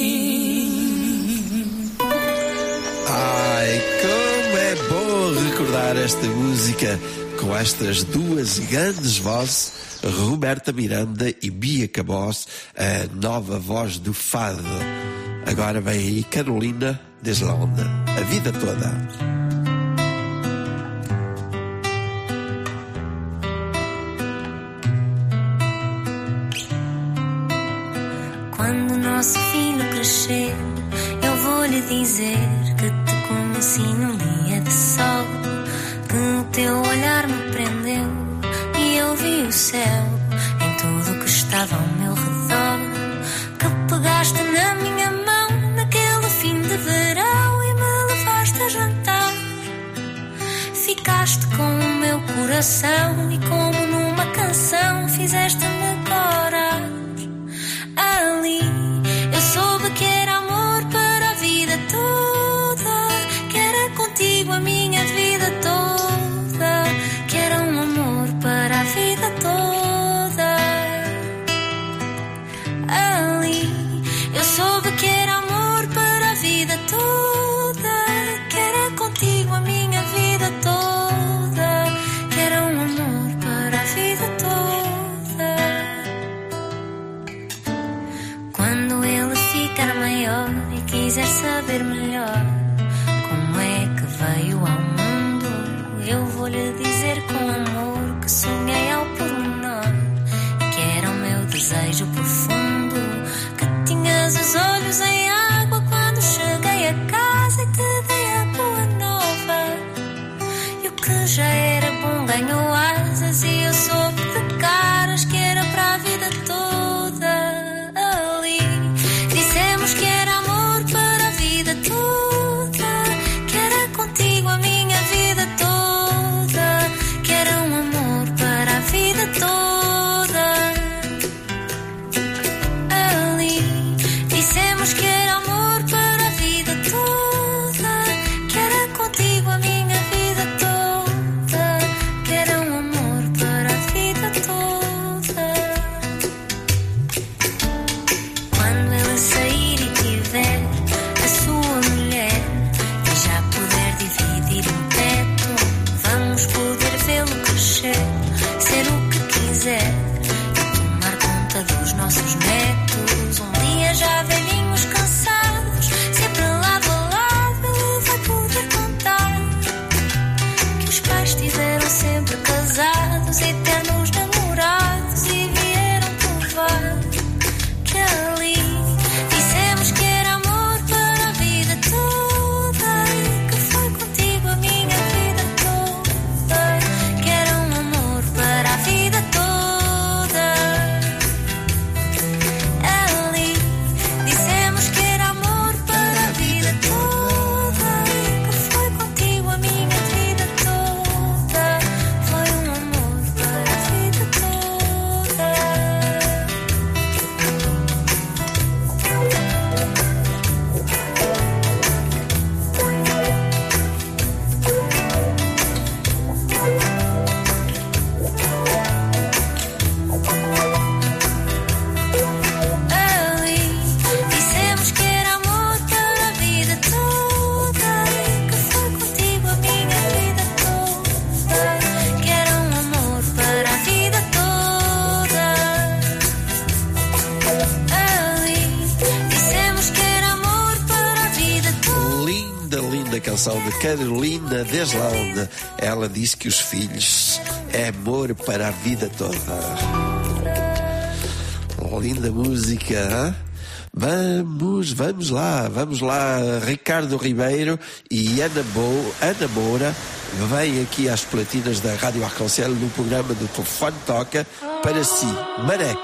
mim. Ai, como é bom recordar esta música com estas duas grandes vozes, Roberta Miranda e Bia Cabos, a nova voz do fado. Agora vem aí Carolina Deslonde, a vida toda. Quando o nosso filho crescer, eu vou lhe dizer que te conheci num dia de sol, que o teu olhar me prendeu e eu vi o céu em tudo que estava ao meu redor, que pegaste na minha mão naquele fim de verão e me levaste a jantar. Ficaste com o meu coração e como numa canção fizeste-me corar. Ali eu soube que era amor para a vida toda, que era contigo a minha vida toda, que era um amor para a vida toda. Ali eu soube que era amor para a vida toda, que era contigo a minha vida toda, que era um amor para a vida toda. Quando ele ficar maior e quiser saber melhor como é que veio ao mundo, eu vou-lhe dizer com amor que sonhei ao pormenor, que era o meu desejo profundo, que tinhas os olhos em água quando cheguei a casa e te dei a boa nova. E o que já era bom ganhou asas e eu soube de caras que era para a vida toda. Ali dissemos que era amor para a vida toda, que era contigo a minha vida canção de Carolina Deslandes. Ela diz que os filhos é amor para a vida toda. Linda música, hein? Vamos, vamos lá, vamos lá. Ricardo Ribeiro e Ana, Bo, Ana Moura vêm aqui às platinas da Rádio Arconcel no programa do Telefone Toca para si, Maré.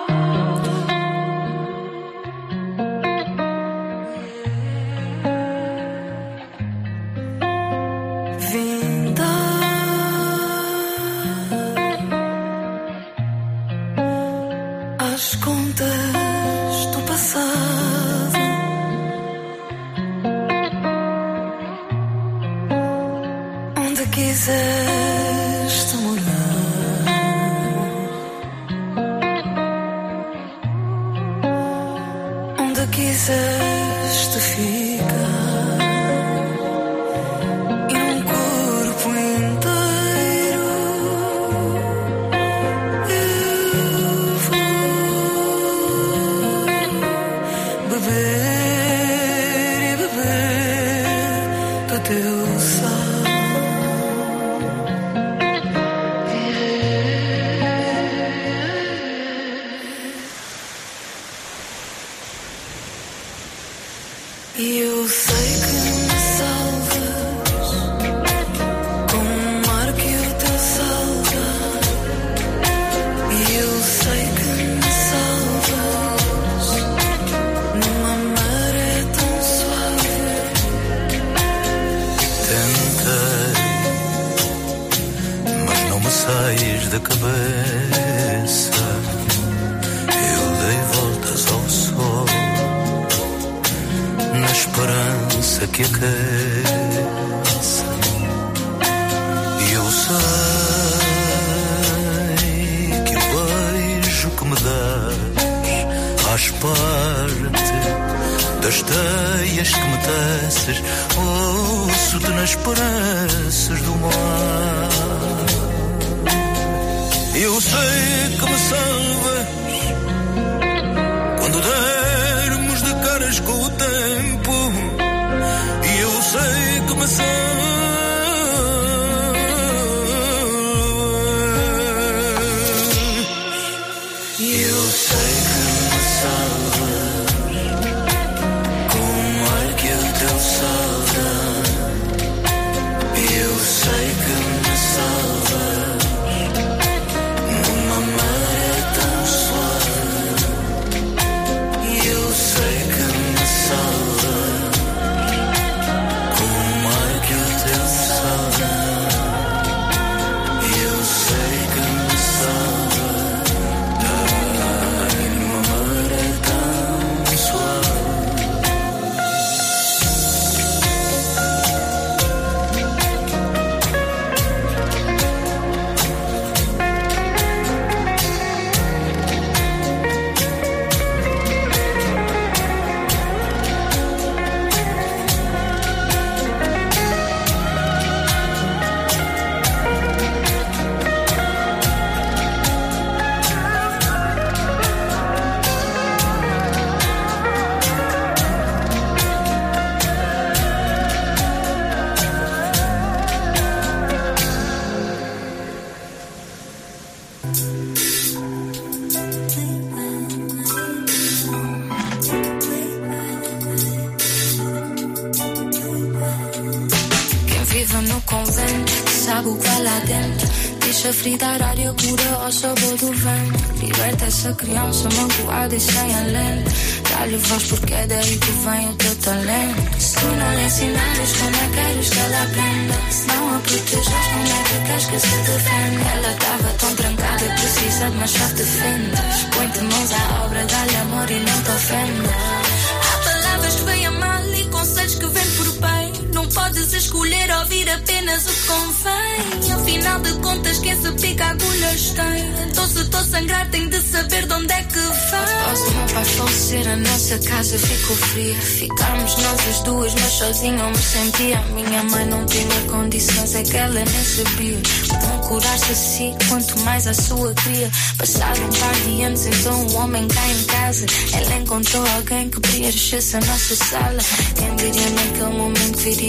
Fritar área cura ao sabor do vento. Liberta essa criança magoada e sem alento. Dá-lhe voz porque é daí que vem o teu talento. Se tu não lhe ensinares, como é que queres que ela aprenda? Se não a proteges, como é que queres que se defenda? Ela estava tão trancada e precisa de uma chave de fendas. Põe-te mãos à obra, dá-lhe amor e não te ofenda. Há palavras que vêm a mal e conselhos que vêm por bem. Não podes escolher ouvir apenas o que convém. Afinal de contas, quem se pica agulhas tem. Então se estou a sangrar, tenho de saber de onde é que vem. Após o meu pai falecer, a nossa casa ficou fria. Ficámos nós as duas, mas sozinho eu me sentia. Minha mãe não tinha condições, é que ela nem sabia como curar-se a si, quanto mais a sua cria. Passado um par de anos, então um homem cá em casa. Ela encontrou alguém que preenchesse a nossa sala. Quem diria naquele momento viria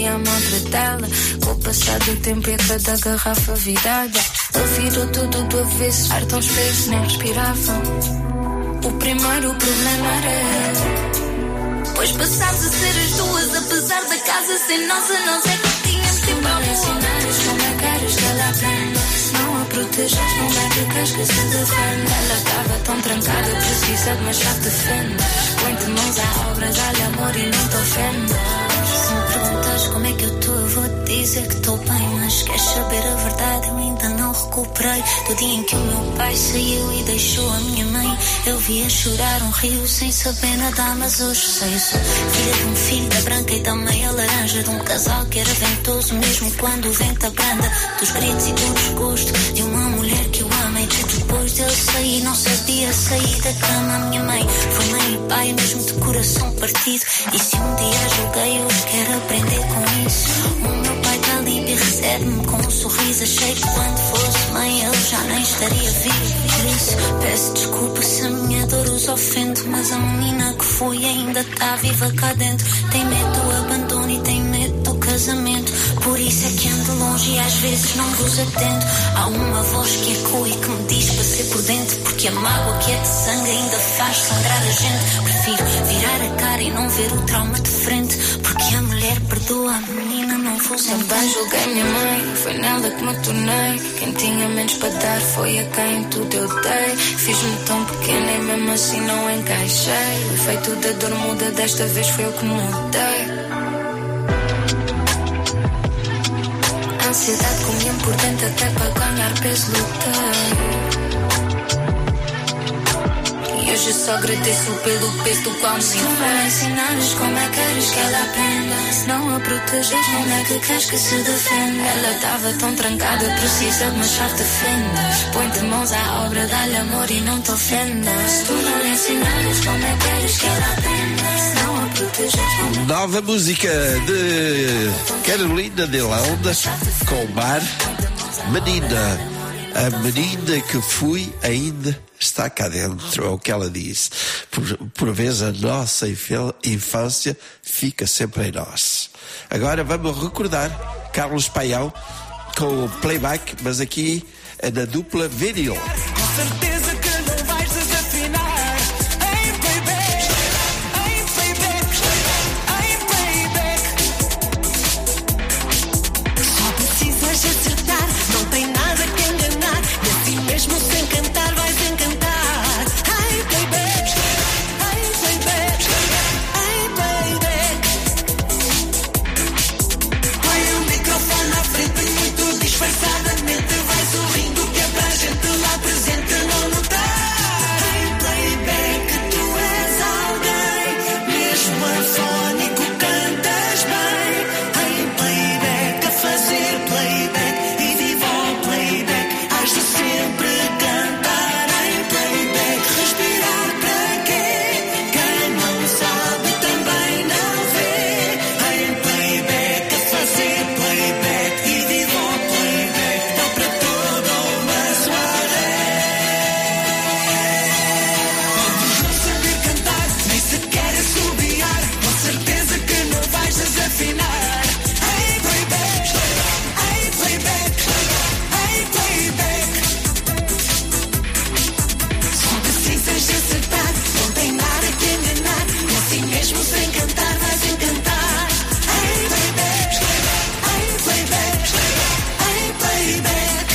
a maltratá-la. Com o passar do tempo e a cada garrafa virada, ele virou tudo do avesso. Ar tão espesso, nem respiravam. O primeiro problema era ele, pois passámos a ser as duas, apesar da casa ser nossa. Nós é que tínhamos sempre a ensinares como é que queres que ela aprenda. Se não a proteges, não é que queres que se defenda. Ela estava tão trancada, precisa de uma chave de fenda. Põe-te mãos à obra, dá-lhe amor e não te ofendas. Se me perguntas como é que eu estou, eu vou dizer que estou bem. Mas queres saber a verdade, eu ainda não recuperei. Do dia em que o meu pai saiu e deixou a minha mãe, eu via chorar um rio sem saber nadar. Mas hoje sei, sou filha de um filho da branca e da meia laranja, de um casal que era ventoso mesmo quando o vento abranda, dos gritos e do desgosto de uma mulher que eu amei. Depois dele sair, não sabia sair da cama. Minha mãe foi mãe e pai mesmo de coração partido. E se um dia julguei, hoje quero aprender com isso. O meu pai está limpo e recebe-me com um sorriso. Achei que quando fosse mãe ele já nem estaria vivo. Por isso peço desculpa se a minha dor os ofende, mas a menina que fui ainda está viva cá dentro. Tem medo do abandono e tem medo do casamento. Por isso é que ando longe e às vezes não vos atendo. Há uma voz que ecoa e que me diz para ser prudente, porque a mágoa que é de sangue ainda faz sangrar a gente. Prefiro virar a cara e não ver o trauma de frente, porque a mulher perdoa, a menina não vos entende. Também julguei minha mãe, foi nela que me tornei. Quem tinha menos para dar foi a quem tudo eu dei. Fiz-me tão pequena e mesmo assim não encaixei. O efeito da dor muda, desta vez foi eu que mudei. A ansiedade comia-me por dentro até para ganhar peso lutei. E hoje só agradeço pelo peso do qual me enfrentei. Se não ensinares como é que queres que ela aprenda, se não a proteges, como é que queres que se defenda. Ela estava tão trancada, precisa de uma chave de fenda. Põe-te mãos à obra, dá-lhe amor e não te ofendas. Se tu não lhe ensinares como é que queres que ela aprenda, se não a proteges. Nova música de Carolina de Landa com o Mar. Menina, a menina que fui ainda está cá dentro, é o que ela disse. Por, por vezes a nossa infância fica sempre em nós. Agora vamos recordar Carlos Paião com o playback, mas aqui é na dupla vinil. Com certeza que não vais desafinar. Em playback, em playback, em playback. Só precisas acertar, não tem nada que enganar. E assim mesmo sem cantar vais encantar. Em playback, em playback, em playback. Põe o microfone à frente muito disfarçadamente, vai sorrindo que é para a gente lá presente não notar. Em playback tu és alguém, mesmo afónico cantas bem. Em playback a fazer playback e viva o playback, has de sempre cantar. Em playback respirar para quê? Quem não sabe também não vê. Em playback a fazer playback e viva o playback, dá para toda uma soirée. Podes não saber cantar, nem sequer assobiar, com certeza que não vais desafinar. Em playback, em playback, em playback. Só precisas acertar, não tem nada que enganar. E assim mesmo sem cantar vais encantar. Em playback, em playback, em playback.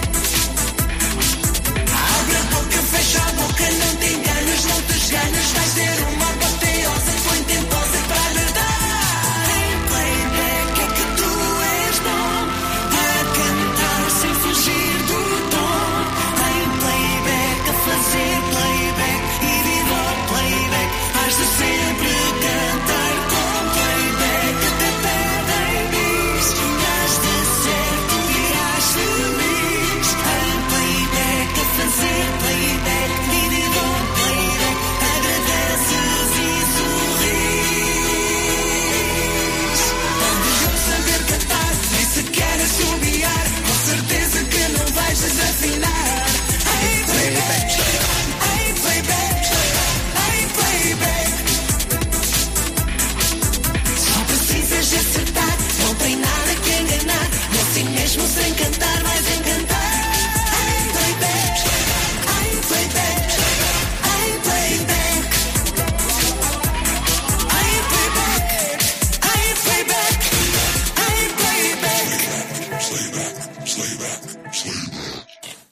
Abre a boca, fecha a boca, não te enganas, não te esganas. Vais ter uma apoteose, põe-te em pose para lhe dar. Em playback é que tu és bom a cantar sem fugir do tom. Em playback a fazer playback e viva o playback, has de sempre cantar.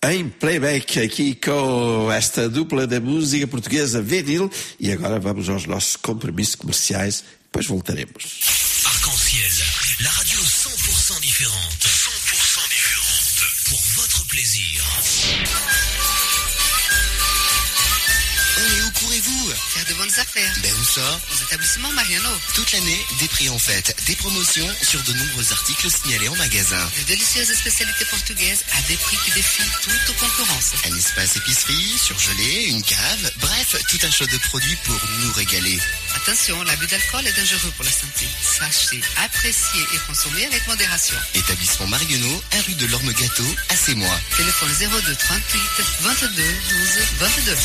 em playback aqui com esta dupla da música portuguesa Vinil. E agora vamos aos nossos compromissos comerciais, depois voltaremos. Arc-en-ciel, la radio cent pour cent différente. cent pour cent différente. Pour votre plaisir. Oh, et où courez-vous? Faire de bonnes affaires. Ben où ça? Aux établissements Mariano. Toute l'année, des prix en fête, des promotions sur de nombreux articles signalés en magasin. De délicieuses spécialités portugaises à des prix qui défient toute concurrence. Un espace épicerie, surgelé, une cave, bref, tout un choix de produits pour nous régaler. Attention, l'abus d'alcool est dangereux pour la santé. Sachez apprécier et consommer avec modération. Établissement Mariano, un rue de l'Orme Gâteau, à Sémois. Téléphone zéro deux trente-huit vingt-deux douze vingt-deux.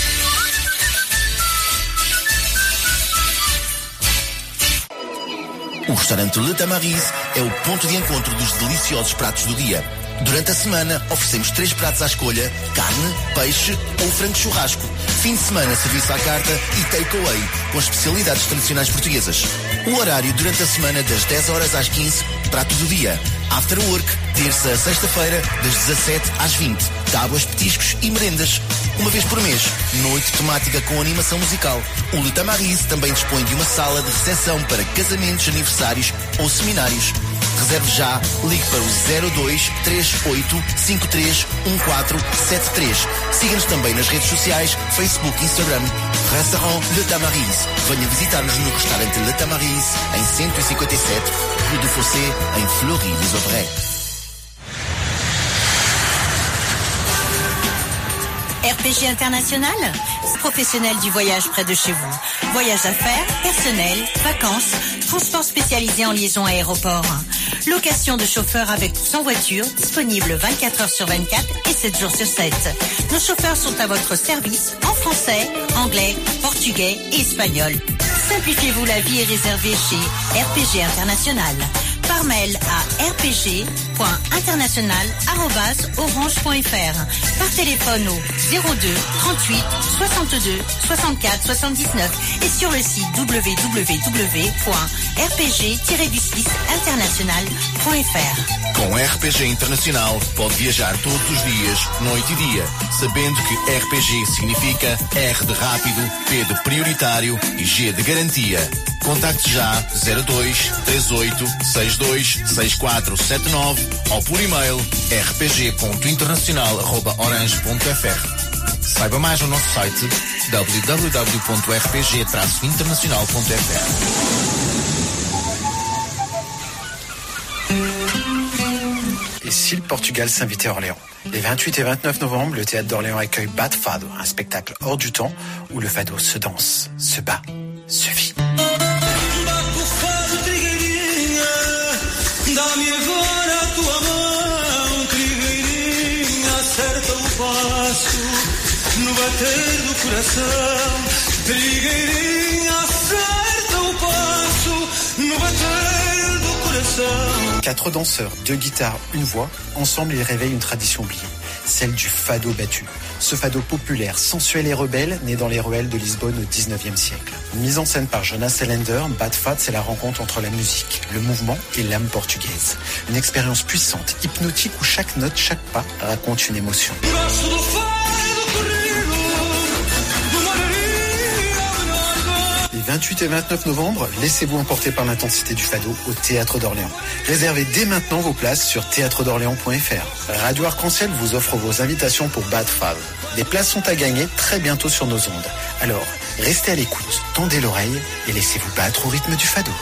O restaurante Le Tamariz é o ponto de encontro dos deliciosos pratos do dia. Durante a semana, oferecemos três pratos à escolha: carne, peixe ou frango churrasco. Fim de semana, serviço à carta e take-away, com especialidades tradicionais portuguesas. O horário durante a semana, das dez horas às quinze, prato do dia. After work, terça a sexta-feira, das dezassete às vinte. Tábuas, petiscos e merendas. Uma vez por mês, noite temática com animação musical. O Le Tamariz também dispõe de uma sala de recepção para casamentos, aniversários ou seminários. Reserve já, ligue para o zero dois três oito cinco três um quatro sete três. Siga-nos também nas redes sociais, Facebook e Instagram. Restaurant Le Tamariz. Venha visitar-nos no restaurante Le Tamariz, em cento e cinquenta e sete, Rue du Fossé, em Fleury-les-Aubrais. R P G International, professionnel du voyage près de chez vous. Voyage d'affaires, personnel, vacances, transport spécialisé en liaison aéroport. Location de chauffeurs avec ou sans voiture, disponible vingt-quatre heures sur vingt-quatre et sept jours sur sept. Nos chauffeurs sont à votre service en français, anglais, portugais et espagnol. Simplifiez-vous la vie et réservez chez R P G International. Par mail à r p g point international arobase orange point f r. Par téléphone au zéro deux trente-huit soixante-deux soixante-quatre soixante-dix-neuf et sur le site w w w point r p g tiret du six international point f r. Com R P G Internacional pode viajar todos os dias, noite e dia, sabendo que R P G significa R de rápido, P de prioritário e G de garantia. Contacte já zero dois três oito seis dois seis quatro sete nove ou por e-mail r p g ponto internacional arroba orange ponto f r. Saiba mais no nosso site w w w ponto r p g traço internacional ponto f r. Et si le Portugal s'invitait à Orléans? Les vingt-huit et vingt-neuf novembre, le théâtre d'Orléans accueille Bad Fado, un spectacle hors du temps où le fado se danse, se bat, se vit. Dá-me agora a tua mão, trigueirinha, acerta o passo no bater do coração. Trigueirinha, acerta o passo no bater do coração. Quatre danseurs, deux guitares, une voix, ensemble ils réveillent une tradition oubliée, celle du fado battu. Ce fado populaire, sensuel et rebelle, né dans les ruelles de Lisbonne au dix-neuvième siècle. Mise en scène par Jonas Ellender, Bad Fado, c'est la rencontre entre la musique, le mouvement et l'âme portugaise. Une expérience puissante, hypnotique où chaque note, chaque pas raconte une émotion. Les vingt-huit et vingt-neuf novembre, laissez-vous emporter par l'intensité du fado au Théâtre d'Orléans. Réservez dès maintenant vos places sur théâtre d'orléans point f r. Radio Arc-en-Ciel vous offre vos invitations pour Bad Fado. Des places sont à gagner très bientôt sur nos ondes. Alors, restez à l'écoute, tendez l'oreille et laissez-vous battre au rythme du fado.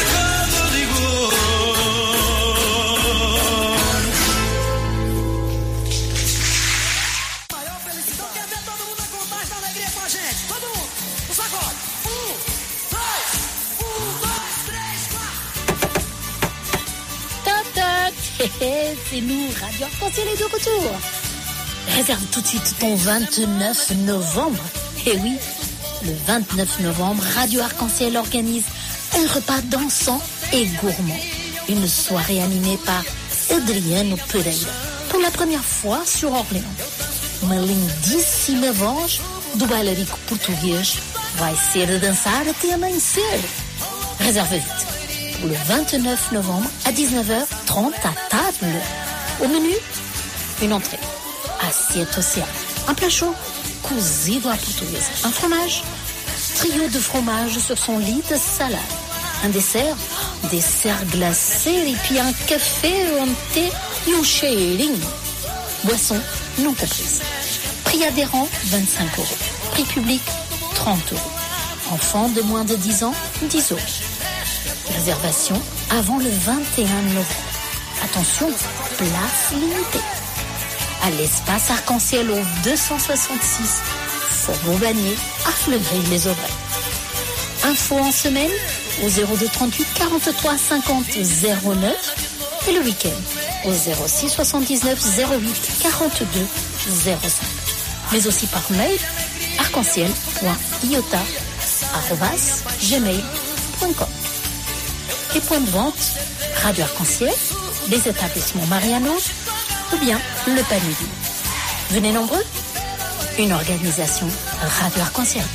C'est nous, Radio Arc-en-Ciel est de retour. Réserve tout de suite ton vingt-neuf novembre. Et oui, le vingt-neuf novembre, Radio Arc-en-Ciel organise un repas dansant et gourmand. Une soirée animée par Adriano Pereira. Pour la première fois sur Orléans. Uma lindíssima voz do bailarico português vai ser a dançar até amanhecer. Réserve vite. Pour le vingt-neuf novembre à dix-neuf heures trente à table. Au menu, une entrée. assiette océan. Un plat chaud, cozido à portugaise. Un fromage, trio de fromage sur son lit de salade. Un dessert, dessert glacé et puis un café, un thé et un cheirinho. Boisson non comprise. Prix adhérent, vingt-cinq euros. Prix public, trente euros. Enfants de moins de dix ans, dix euros. Réservation avant le vingt et un novembre. Attention, place limitée. À l'espace arc-en-ciel au deux cent soixante-six, Faubourg-Bagné, à Fleury-les-Aubrais. Info en semaine au zéro deux trente-huit quarante-trois cinquante zéro neuf et le week-end au zéro six soixante-dix-neuf zéro huit quarante-deux zéro cinq. Mais aussi par mail arc-en-ciel point iota arobase gmail point com. Les points de vente, Radio Arc-en-Ciel, les établissements Mariano ou bien le Panier. Venez nombreux, une organisation Radio Arc-en-Ciel.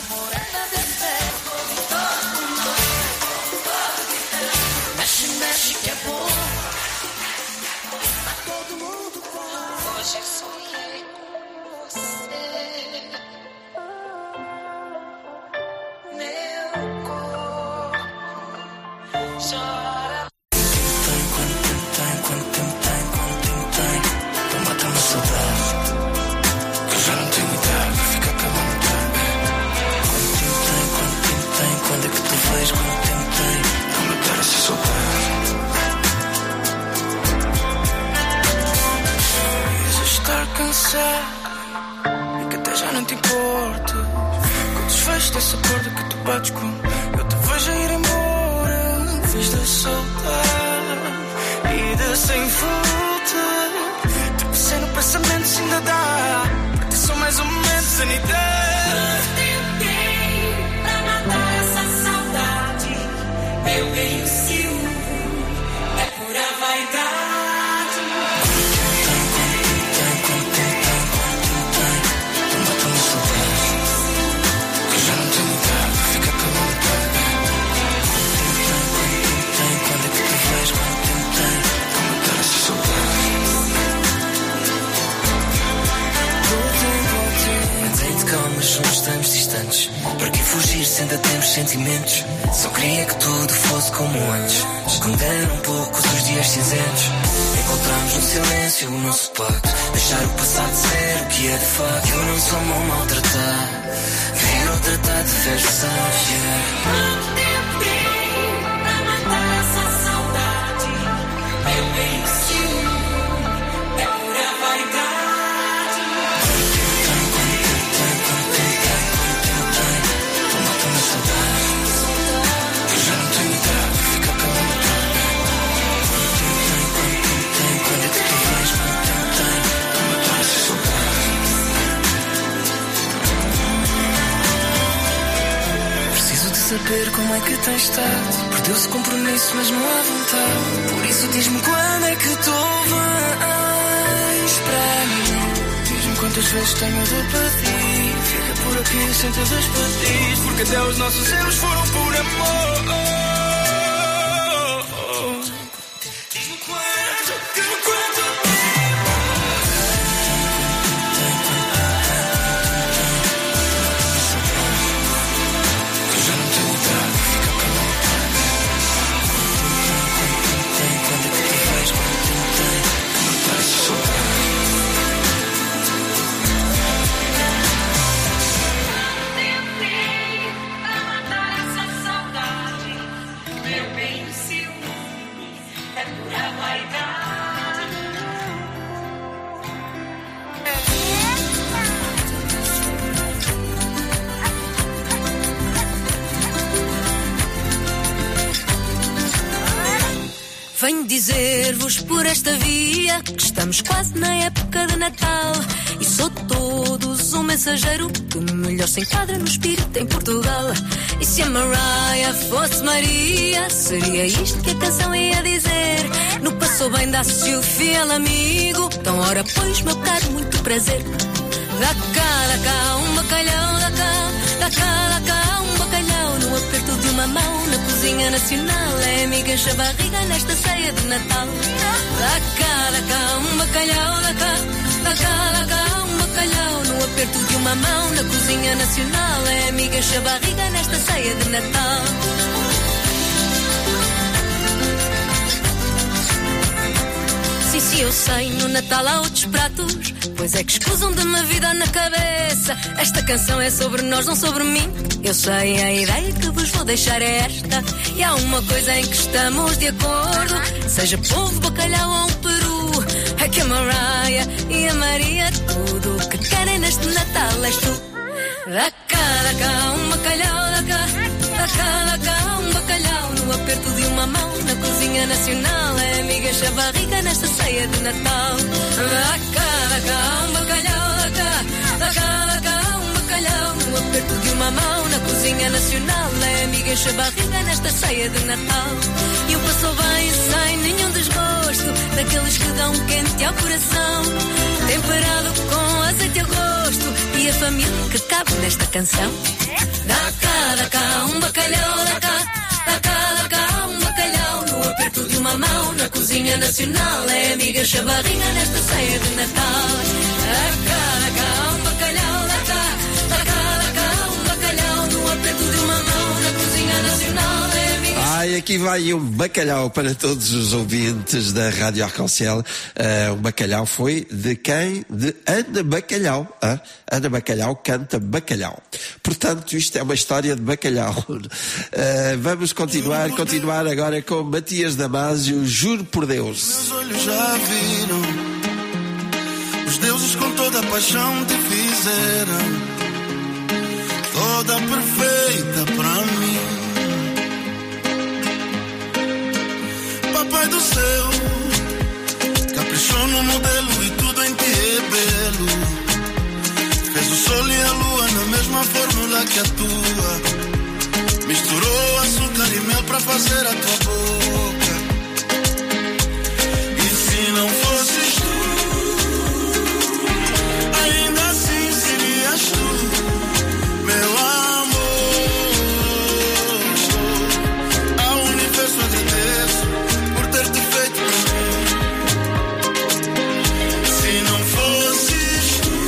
Só queria que tudo fosse como antes. Esconder um pouco os dias cinzentos. Encontramos no silêncio o nosso pacto. Deixar o passado ser o que é de facto. Eu não sou mau maltratar. Vir ou tratar de versões. Quanto tempo tem pra matar essa saudade? Meu bem, ciúme é pura vaidade. Saber como é que tens estado. Perdeu-se compromisso, mas não há vontade. Por isso diz-me quando é que tu vens para mim. Diz-me quantas vezes tenho de pedir. Fica por aqui sem te despedir. Porque até os nossos erros foram por amor. Diz-me quanto, diz-me quanto. Venho dizer-vos por esta via que estamos quase na época de Natal e sou de todos um mensageiro que melhor se enquadra no espírito em Portugal. E se a Mariah fosse Maria, seria isto que a canção ia dizer. No passou bem dá-se o fiel amigo, então ora pois meu caro, muito prazer. Dá cá, dá cá um bacalhau, dá cá, dá cá, dá cá um bacalhau no aperto de uma mão na cozinha nacional. É amiga, enche a barriga nesta ceia de Natal. Dá cá, dá cá um bacalhau, dá cá, Lá cá, lá cá, um bacalhau no aperto de uma mão. Na cozinha nacional é amiga, enche a barriga nesta ceia de Natal. Sim, sim, eu sei, no Natal há outros pratos, pois é que escusam de uma vida na cabeça. Esta canção é sobre nós, não sobre mim. Eu sei, a ideia que vos vou deixar é esta. E há uma coisa em que estamos de acordo, seja polvo, bacalhau ou um peru, é que a Mariah e a Maria tudo o que querem neste Natal és tu. Dá cá, dá cá, um bacalhau, dá cá, dá cá, dá cá, um bacalhau no aperto de uma mão. Na cozinha nacional é amiga, enche a barriga nesta ceia de Natal. Dá cá, dá cá, um bacalhau, dá cá, dá cá, dá cá, um bacalhau no aperto de uma mão. Na cozinha nacional é amiga, enche a barriga nesta ceia de Natal. E o passou bem sem nenhum desgosto, daqueles que dão quente ao coração, temperado com azeite a gosto, e a família que cabe nesta canção. Dá cá, dá cá, um bacalhau, dá cá, dá cá, dá cá, um bacalhau no aperto de uma mão. Na cozinha nacional é amiga, enche a barriga nesta ceia de Natal. Dá cá, dá cá, um bacalhau, dá cá, dá cá, dá cá, um bacalhau no aperto de uma mão. Na cozinha nacional é amiga. Ai, aqui vai um bacalhau para todos os ouvintes da Rádio Arconcel. Uh, um bacalhau foi de quem? De Ana Bacalhau. Hein? Ana Bacalhau canta Bacalhau. Portanto, isto é uma história de bacalhau. Uh, vamos continuar, continuar agora com Matias Damasio, Juro por Deus. Meus olhos já viram, os deuses com toda a paixão te fizeram, toda perfeita para mim. Papai do céu caprichou no modelo e tudo em ti é belo. Fez o sol e a lua na mesma fórmula que a tua. Misturou açúcar e mel pra fazer a tua boca. E se não fosses tu, ainda assim serias tu, meu amor. Ao universo agradeço por ter-te feito pra mim. Se não fosses tu,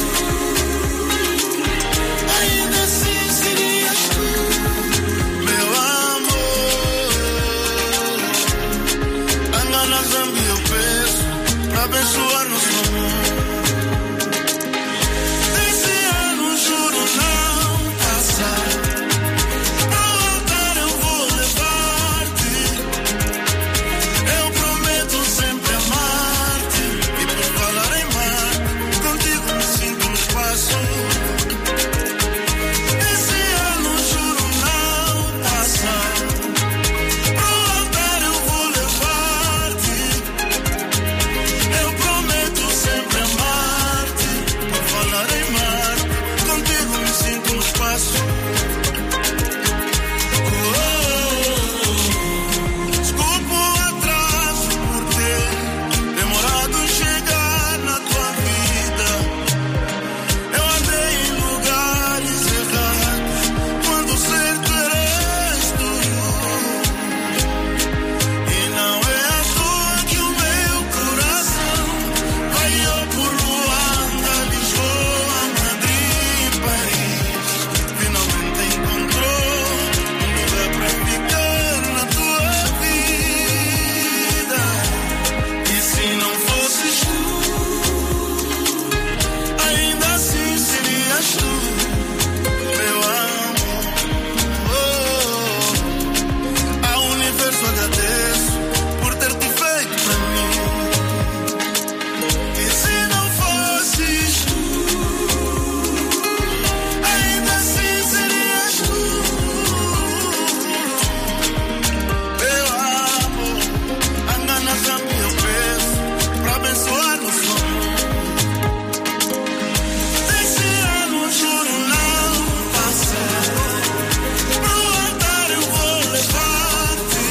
ainda assim serias tu, meu amor. Anda na Zambia eu peço pra abençoar nosso amor. Esse ano juro não passar, pro altar eu vou levar-te. Eu prometo sempre amar-te, e por falar em mar, contigo me sinto no espaço. Esse ano juro não passar, pro altar eu vou levar-te. Eu prometo sempre amar-te, por falar em mar, contigo me sinto no espaço. Desculpa o atraso por ter demorado em chegar na tua vida. Eu andei em lugares errados, quando certo eras tu. E não é à toa que o meu coração variou por Luanda, Lisboa, Madrid e Paris. Finalmente encontrou um lugar pra ficar na tua vida. E se não fosses tu, ainda assim serias tu, meu amor. Oh, ao universo agradeço por ter-te feito pra mim. E se não fosses tu, ainda assim serias tu, meu amor. Anda na Zambia eu peço pra abençoar nosso amor. Esse ano juro não passar, pro altar eu vou levar-te.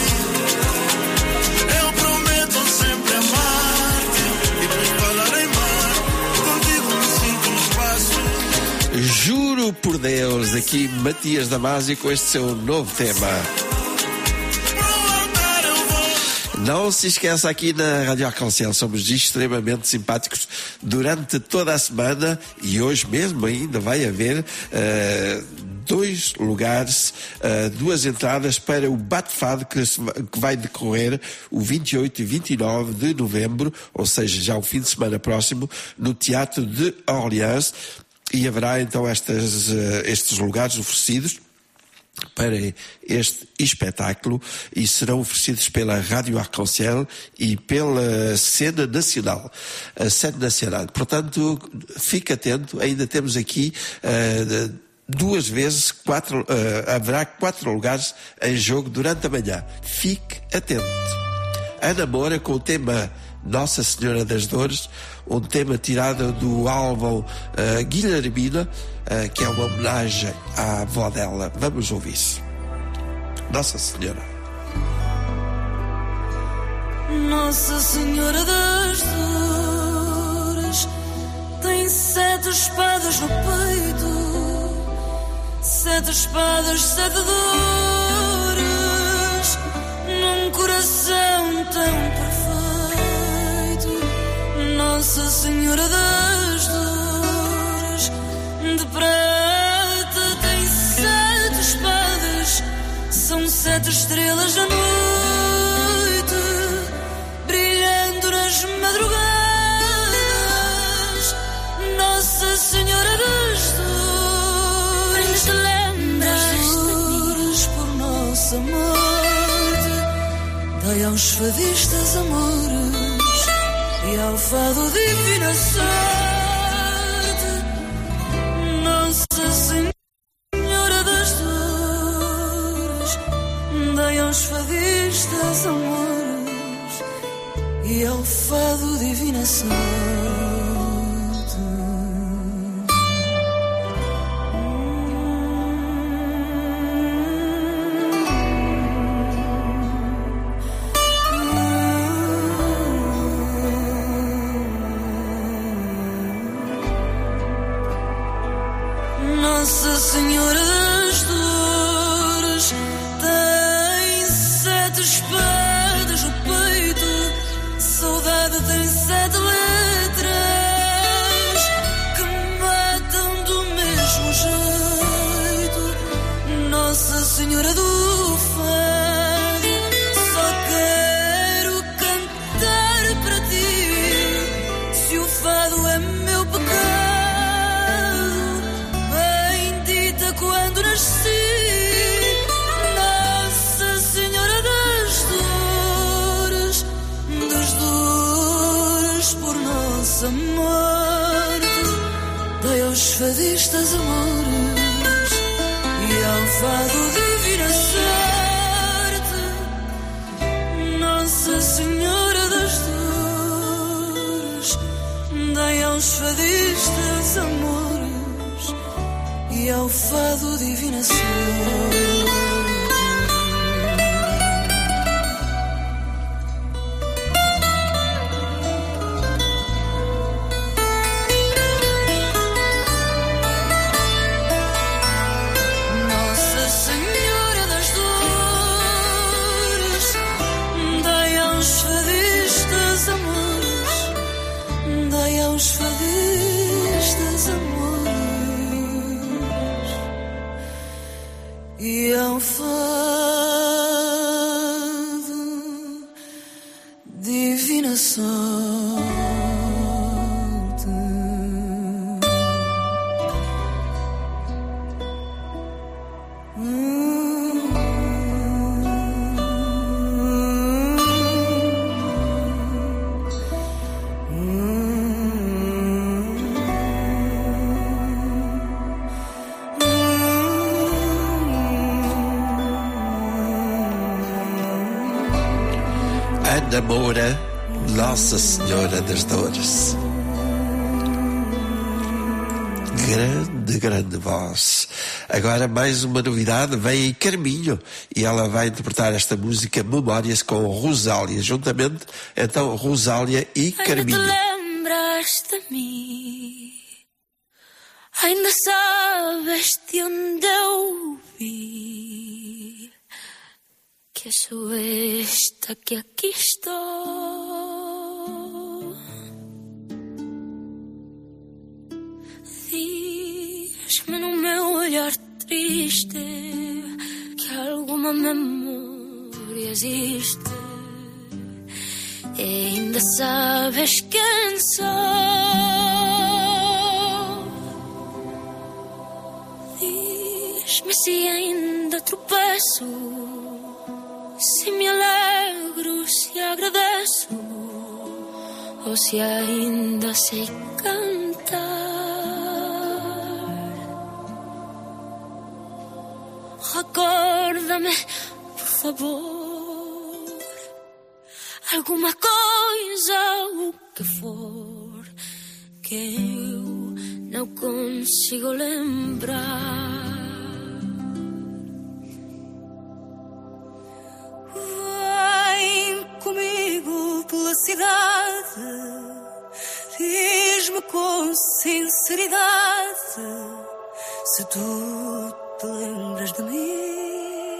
Eu prometo sempre amar-te, e por falar em mar, contigo me sinto no espaço. Juro por Deus, aqui Matias Damasio com este seu novo tema. Não se esqueça, aqui na Rádio Arconcel somos extremamente simpáticos durante toda a semana e hoje mesmo ainda vai haver uh, dois lugares, uh, duas entradas para o Bate-Fado que, que vai decorrer o vinte e oito e vinte e nove de novembro, ou seja, já o fim de semana próximo, no Teatro de Orleans, e haverá então estas, uh, estes lugares oferecidos para este espetáculo e serão oferecidos pela Rádio Arconcel e pela Cena Nacional, a Cena Nacional. Portanto, fique atento, ainda temos aqui uh, duas vezes, quatro, uh, haverá quatro lugares em jogo durante a manhã. Fique atento. Ana Moura com o tema Nossa Senhora das Dores, um tema tirado do álbum uh, Guilhermina, uh, que é uma homenagem à avó dela. Vamos ouvir isso. Nossa Senhora. Nossa Senhora das Dores tem sete espadas no peito, sete espadas, sete dores, num coração tão perfeito. Nossa Senhora das Dores de prata tem sete espadas, são sete estrelas da noite, brilhando nas madrugadas. Nossa Senhora das Dores, lembras dores por nossa morte, dai aos fadistas amores e ao fado divina sorte. Nossa Senhora das Dores, dai aos fadistas amores e ao fado divina sorte. Nossa Senhora das Dores tem sete espadas no peito, saudade tem sete letras que matam do mesmo jeito. Nossa Senhora do Fado, só quero cantar para ti, se o fado é meu pecado. Quando nasci, Nossa Senhora das Dores, das dores por nossa morte, dai aos fadistas amores e ao fado divina sorte. Nossa Senhora das Dores, dai aos fadistas amores e ao fado divina sorte. Nossa Senhora das Dores, dai aos fadistas amores, dai aos fadistas amores e ao fado divina sorte. Ana Moura, Nossa Senhora das Dores. Grande, grande voz. Agora mais uma novidade, vem aí Carminho e ela vai interpretar esta música Memórias com Rosália, juntamente então Rosália e Carminho. Ainda te lembras de mim, ainda sabes de onde eu vi, que sou esta que aqui estou. Diz-me no meu olhar triste que alguma memória existe. E ainda sabes quem sou. Diz-me se ainda tropeço, se me alegro, se agradeço, ou se ainda sei cantar. Recorda-me, por favor, alguma coisa, o que for, que eu não consigo lembrar. Vem comigo pela cidade, diz-me com sinceridade se tu te lembras de mim.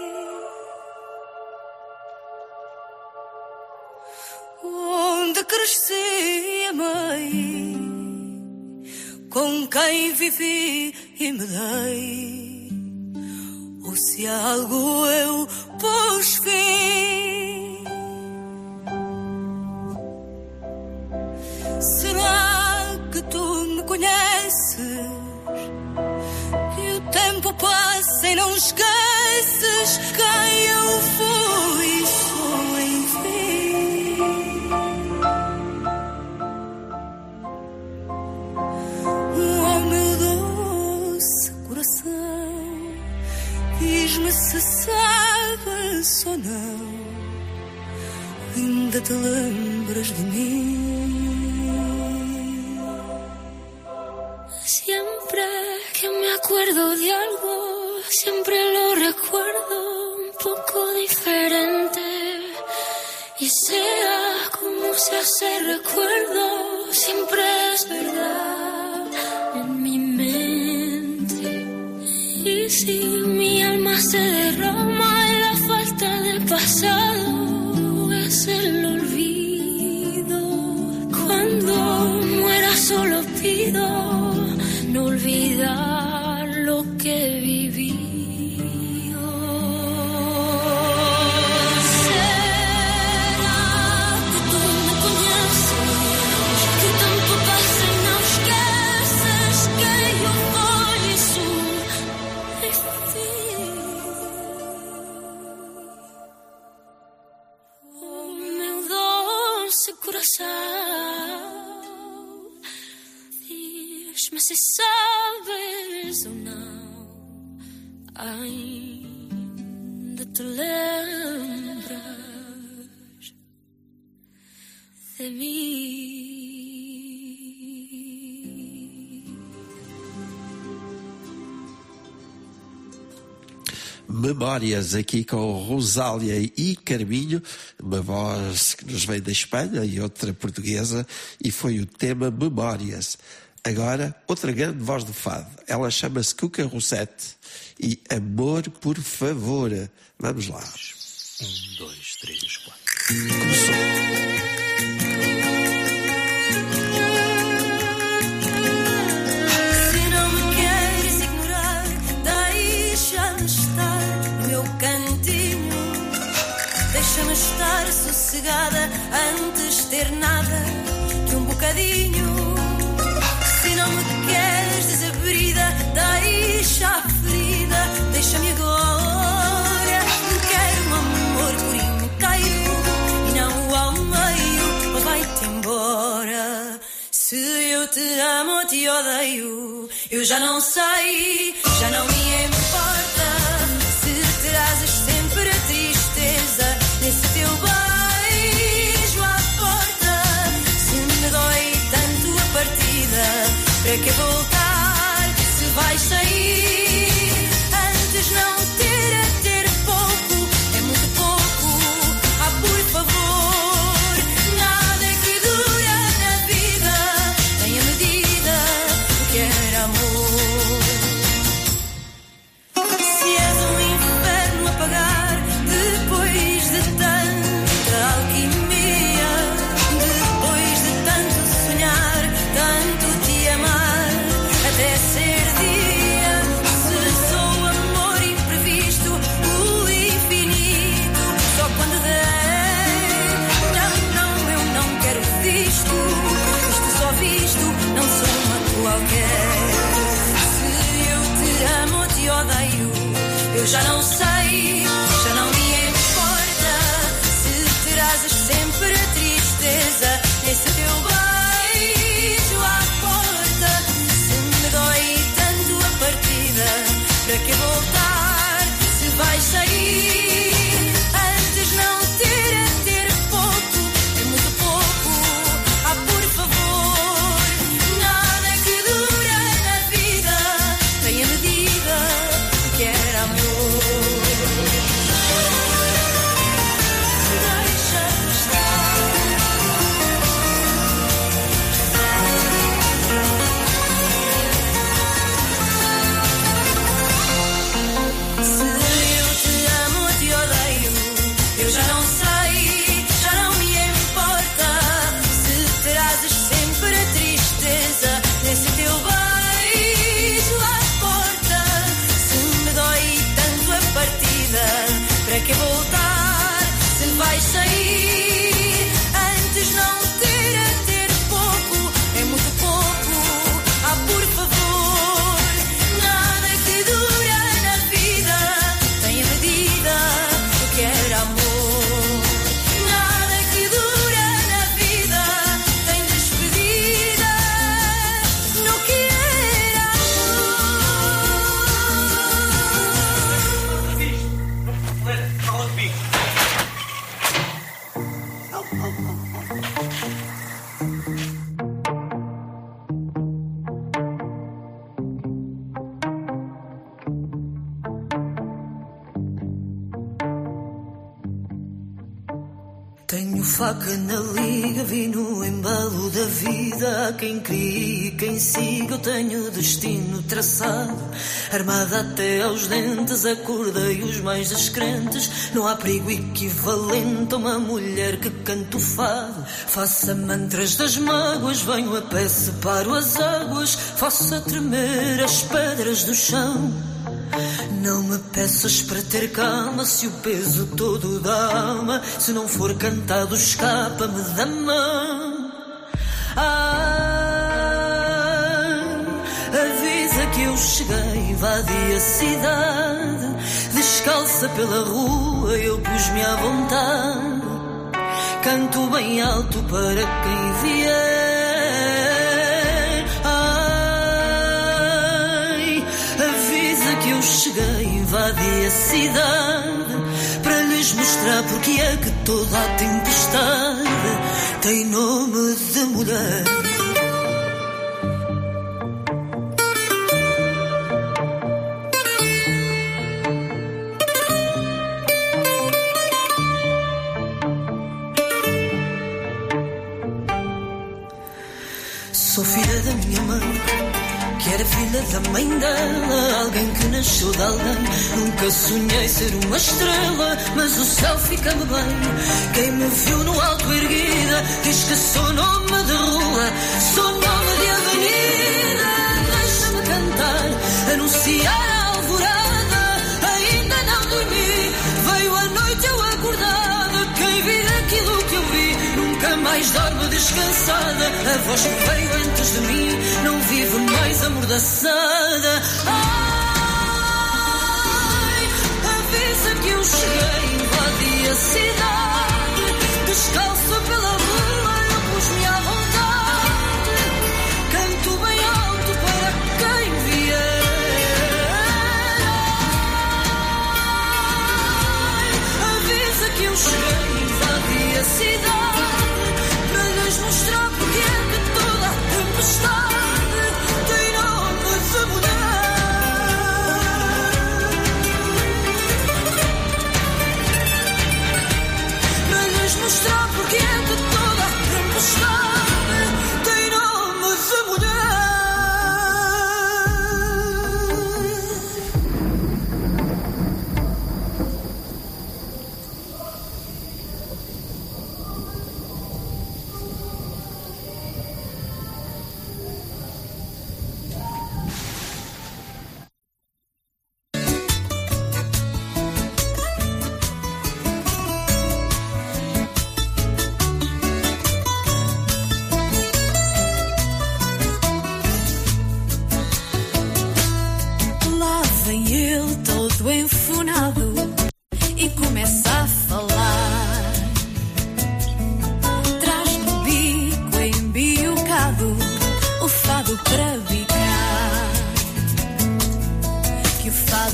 Onde cresci, amei, com quem vivi e me dei, ou se algo eu pus fim. Será que tu me conheces? Que o tempo passa e não esqueces quem eu fui, sou enfim. Oh meu doce coração, diz-me se sabes ou não, ainda te lembras de mim. Siempre que me acuerdo de algo, siempre lo recuerdo un poco diferente. Y sea como sea ese recuerdo, siempre es verdad en mi mente. Y si mi alma se derrama en la falta de pasado, es el olvido. Cuando muera solo pido no olvidar lo que viví. Será que tú me conoces, que o tempo passa e não esqueces que eu fui sou enfim. Oh meu doce coração, mas se sabes ou não, ainda te lembras de mim. Memórias aqui com Rosália e Carminho, uma voz que nos vem da Espanha e outra portuguesa, e foi o tema Memórias. Agora, outra grande voz do fado. Ela chama-se Cuca Rossetti e Amor, por favor. Vamos lá. Um, dois, três, quatro. Começou. Se não me queres ignorar, deixa-me estar no meu cantinho. Deixa-me estar sossegada antes de ter nada que um bocadinho. Se não me queres desabrida, deixa a ferida, deixa-me agora. Quero um amor por inteiro e não ao meio, ou vai-te embora. Se eu te amo ou te odeio, eu já não sei, já não me importa. Se trazes sempre a tristeza nesse teu beijo à porta, se me dói tanto a partida, para que voltar se vais sair? Antes não ter a ter pouco, é muito pouco. Ah, por favor, nada é que dura na vida, nem a medida do que era amor. qualquer. Se eu te amo ou te odeio, eu já não sei, já não me importa. Se trazes sempre a tristeza nesse teu beijo à porta. Se me dói tanto a partida, para que voltar se vais sair? Antes não ter a ter pouco, é muito pouco. Ah, por favor, nada que dura na vida tem a medida que era amor. Deixa-me estar. Se eu te amo ou te odeio, eu já não sei, já não me importa. Se trazes sempre a tristeza nesse teu beijo à porta. Se me dói tanto a partida, para que voltar se vais sair? Antes não ter a ter pouco, é muito pouco. Ah, por favor, nada que dura na vida tem a medida do que era amor. Nada que dura na vida tem despedida no que era Fala comigo. Tenho faca na liga, vi no embalo da vida. Há quem crie e quem siga, eu tenho destino traçado. Armada até aos dentes, acordei os mais descrentes. Não há perigo equivalente a uma mulher que canta o fado. Faça mantras das mágoas, venho a pé, separo as águas. Faça tremer as pedras do chão. Não me peças para ter calma, se o peso todo da alma, se não for cantado, escapa-me da mão. Ai, avisa que eu cheguei, invadi a cidade. Descalça pela rua, eu pus-me à vontade. Canto bem alto para quem vier. Que eu cheguei, invadi a cidade, para lhes mostrar porque é que toda a tempestade tem nome de mulher. Sou filha da minha mãe, que era filha da mãe dela, alguém que nasceu de alguém. Nunca sonhei ser uma estrela, mas o céu fica-me bem. Quem me viu no alto erguida diz que sou nome de rua, sou nome de avenida. Deixa-me cantar, anunciar a alvorada. Ainda não dormi, veio a noite eu acordada. Quem vir aquilo que eu vi nunca mais dorme descansada. A voz que veio antes de mim não vive mais amordaçada. Ai, avisa que eu cheguei, invadi a cidade. Descalço pela rua, eu pus-me à vontade. Canto bem alto para quem vier. Ai, avisa que eu cheguei, invadi a cidade, para lhes mostrar porque é que toda a tempestade tem nome de mulher. Para lhes mostrar porque é que toda a tempestade tem nome de mulher.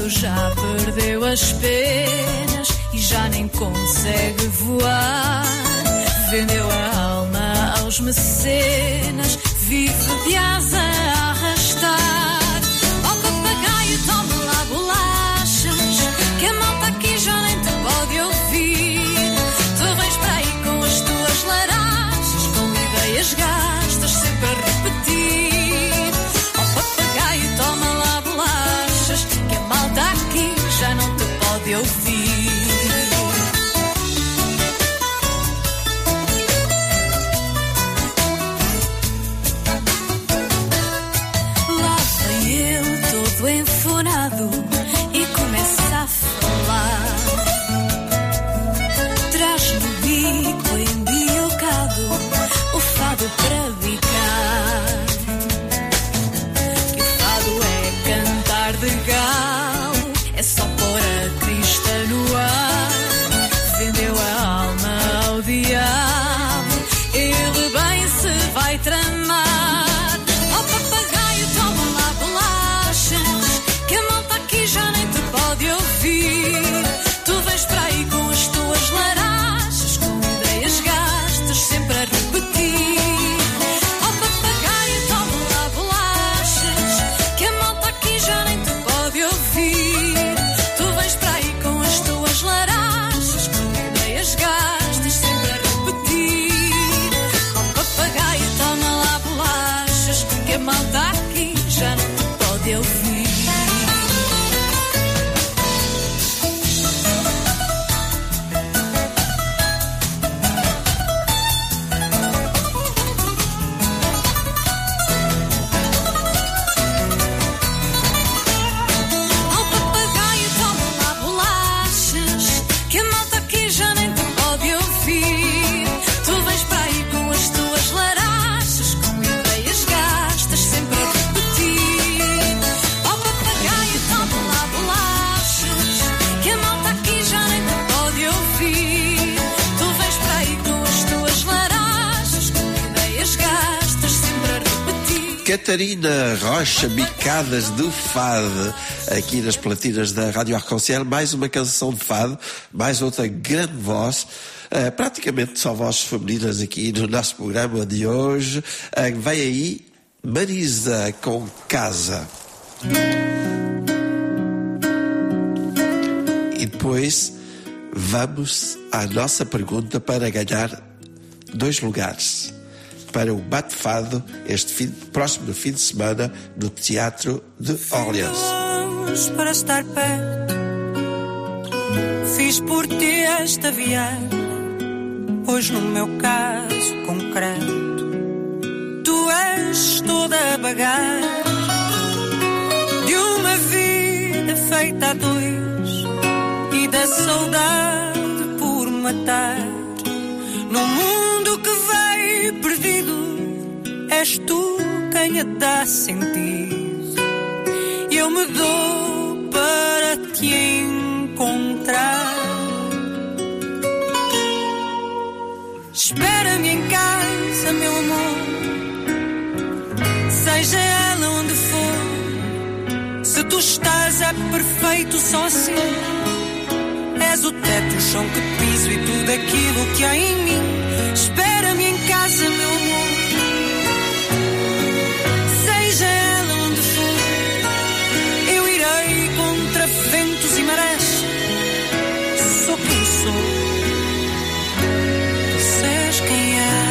fado já perdeu as penas e já nem consegue voar. Vendeu a alma aos mecenas, vive de asa a arrastar. Ó papagaio, toma lá bolachas, que a malta aqui já nem te pode ouvir. Tu vens para aí com as tuas larachas, com ideias gastas, sempre a repetir. Ó papagaio, toma lá bolachas, que a malta aqui já não te pode ouvir. Enfonado e começa a falar. Traz no bico embiocado o fado para bicar. Que o fado é cantar de galo, é só pôr a crista no ar. Vendeu a alma ao diabo, ele bem se vai tramar. Ó papagaio, toma lá bolachas, que a malta aqui já nem te pode ouvir. Tu vens para aí com as tuas larachas, com ideias gastas, sempre a repetir. Ó papagaio, toma lá bolachas, que a malta aqui já nem te pode ouvir. Tu vens para aí com as tuas larachas, com ideias gastas, sempre a repetir. Ó papagaio, toma lá bolachas, que a malta aqui já não te pode ouvir. Catarina Rocha, Bicadas do Fado, aqui nas platinas da Rádio Arconcel. Mais uma canção de fado, mais outra grande voz, uh, praticamente só vozes femininas aqui no nosso programa de hoje. Uh, vai aí Marisa com Casa. E depois vamos à nossa pergunta para ganhar dois lugares para o Bate-Fado este fim, próximo fim de semana no Teatro de Orleans. Para estar perto, fiz por ti esta viagem, pois no meu caso concreto, tu és toda a bagagem de uma vida feita a dois e da saudade por matar. Num mundo que veio perdido, és tu quem a dá sentido, e eu me dou para te encontrar. Espera-me em casa, meu amor, seja ela onde for. Se tu estás é perfeito só assim. És o teto, o chão que piso e tudo aquilo que há em mim. Espera-me em casa, meu amor, seja ela onde for. Eu irei contra ventos e marés. Sou quem sou, tu és quem é.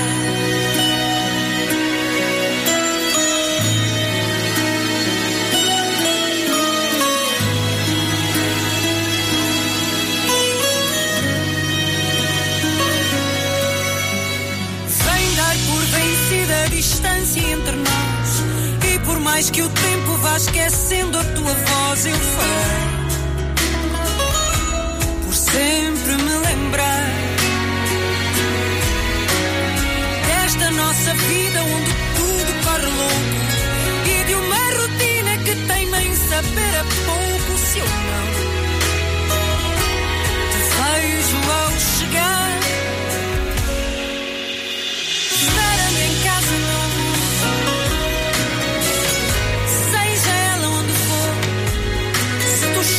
Distância entre nós, e por mais que o tempo vá esquecendo a tua voz, eu farei por sempre me lembrar desta nossa vida onde tudo corre louco, e de uma rotina que teima em saber a pouco. Se eu não te vejo ao chegar, espera-me em casa, meu amor, seja ela onde for. Se tu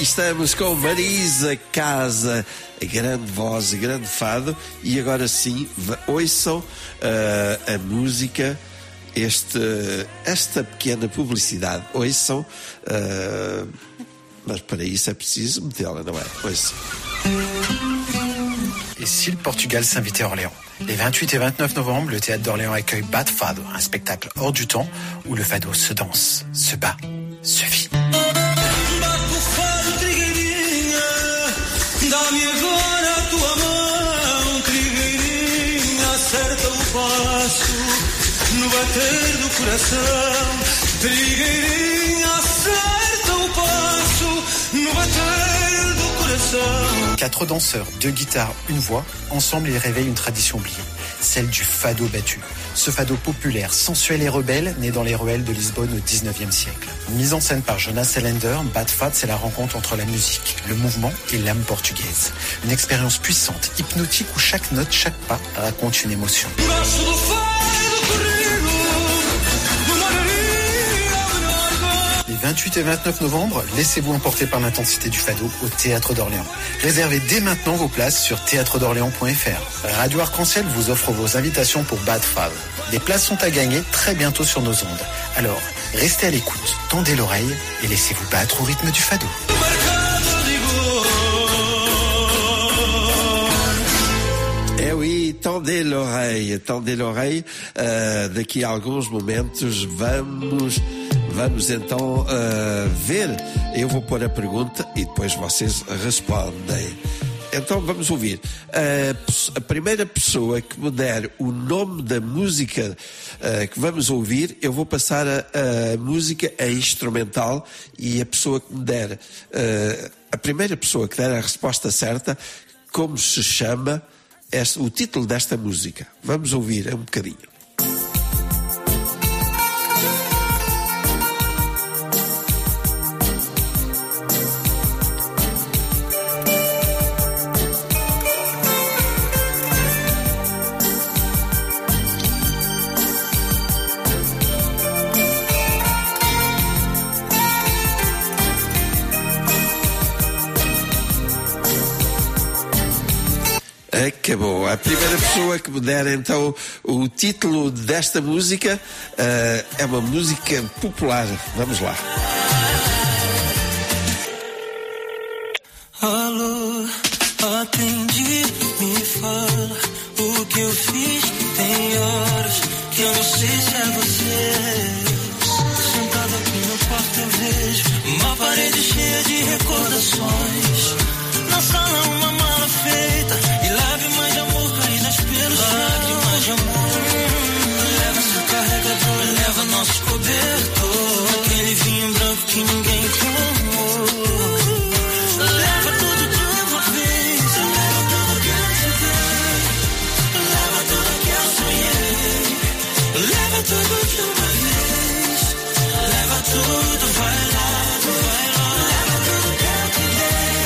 estamos com Marisa Casa, a grande voz, a grande fado. E agora sim, ouçam uh, a música, este, esta pequena publicidade. Ouçam, uh, mas para isso é preciso metê-la, não é? Ouçam. Et si le Portugal s'invitait à Orléans? Les vingt-huit et vingt-neuf novembre, le théâtre d'Orléans accueille Bad Fado, un spectacle hors du temps où le fado se danse, se bat, se vit. Dá-me agora a tua mão, trigueirinha, acerta o passo no bater do coração. Trigueirinha, acerta o passo no bater do coração. Quatre danseurs, deux guitares, une voix, ensemble ils réveillent une tradition oubliée, celle du fado battu. Ce fado populaire, sensuel et rebelle, né dans les ruelles de Lisbonne au dix-neuvième siècle. Mise en scène par Jonas Sellender, Bad Fado, c'est la rencontre entre la musique, le mouvement et l'âme portugaise. Une expérience puissante, hypnotique où chaque note, chaque pas raconte une émotion. Les vingt-huit et vingt-neuf novembre, laissez-vous emporter par l'intensité du fado au Théâtre d'Orléans. Réservez dès maintenant vos places sur théâtre d'orléans point f r. Radio Arc-en-Ciel vous offre vos invitations pour Bad Fado. Les places sont à gagner très bientôt sur nos ondes. Alors, restez à l'écoute, tendez l'oreille et laissez-vous battre au rythme du fado. É, oui, tendez l'oreille, tendez l'oreille. Uh, daqui a alguns momentos vamos, vamos então uh, ver. Eu vou pôr a pergunta e depois vocês respondem. Então vamos ouvir. Uh, a primeira pessoa que me der o nome da música uh, que vamos ouvir, eu vou passar a, a música a instrumental, e a pessoa que me der, uh, a primeira pessoa que der a resposta certa, como se chama este, o título desta música. Vamos ouvir um bocadinho. Acabou. A primeira pessoa que me der então o título desta música, uh, é uma música popular. Vamos lá. Alô, atende, me fala o que eu fiz. Tem horas que eu não sei se é você. Sentado aqui no quarto eu vejo uma parede cheia de recordações. Na sala uma mala feita e lágrimas de amor caídas pelo chão. Lágrimas de amor. Leva seu carregador, leva nosso cobertor, aquele vinho branco que ninguém tomou. Leva tudo de uma vez, leva tudo que eu te dei, leva tudo que eu sonhei, leva tudo de uma vez, leva tudo, vai lá, vai lá. Leva tudo que eu te dei.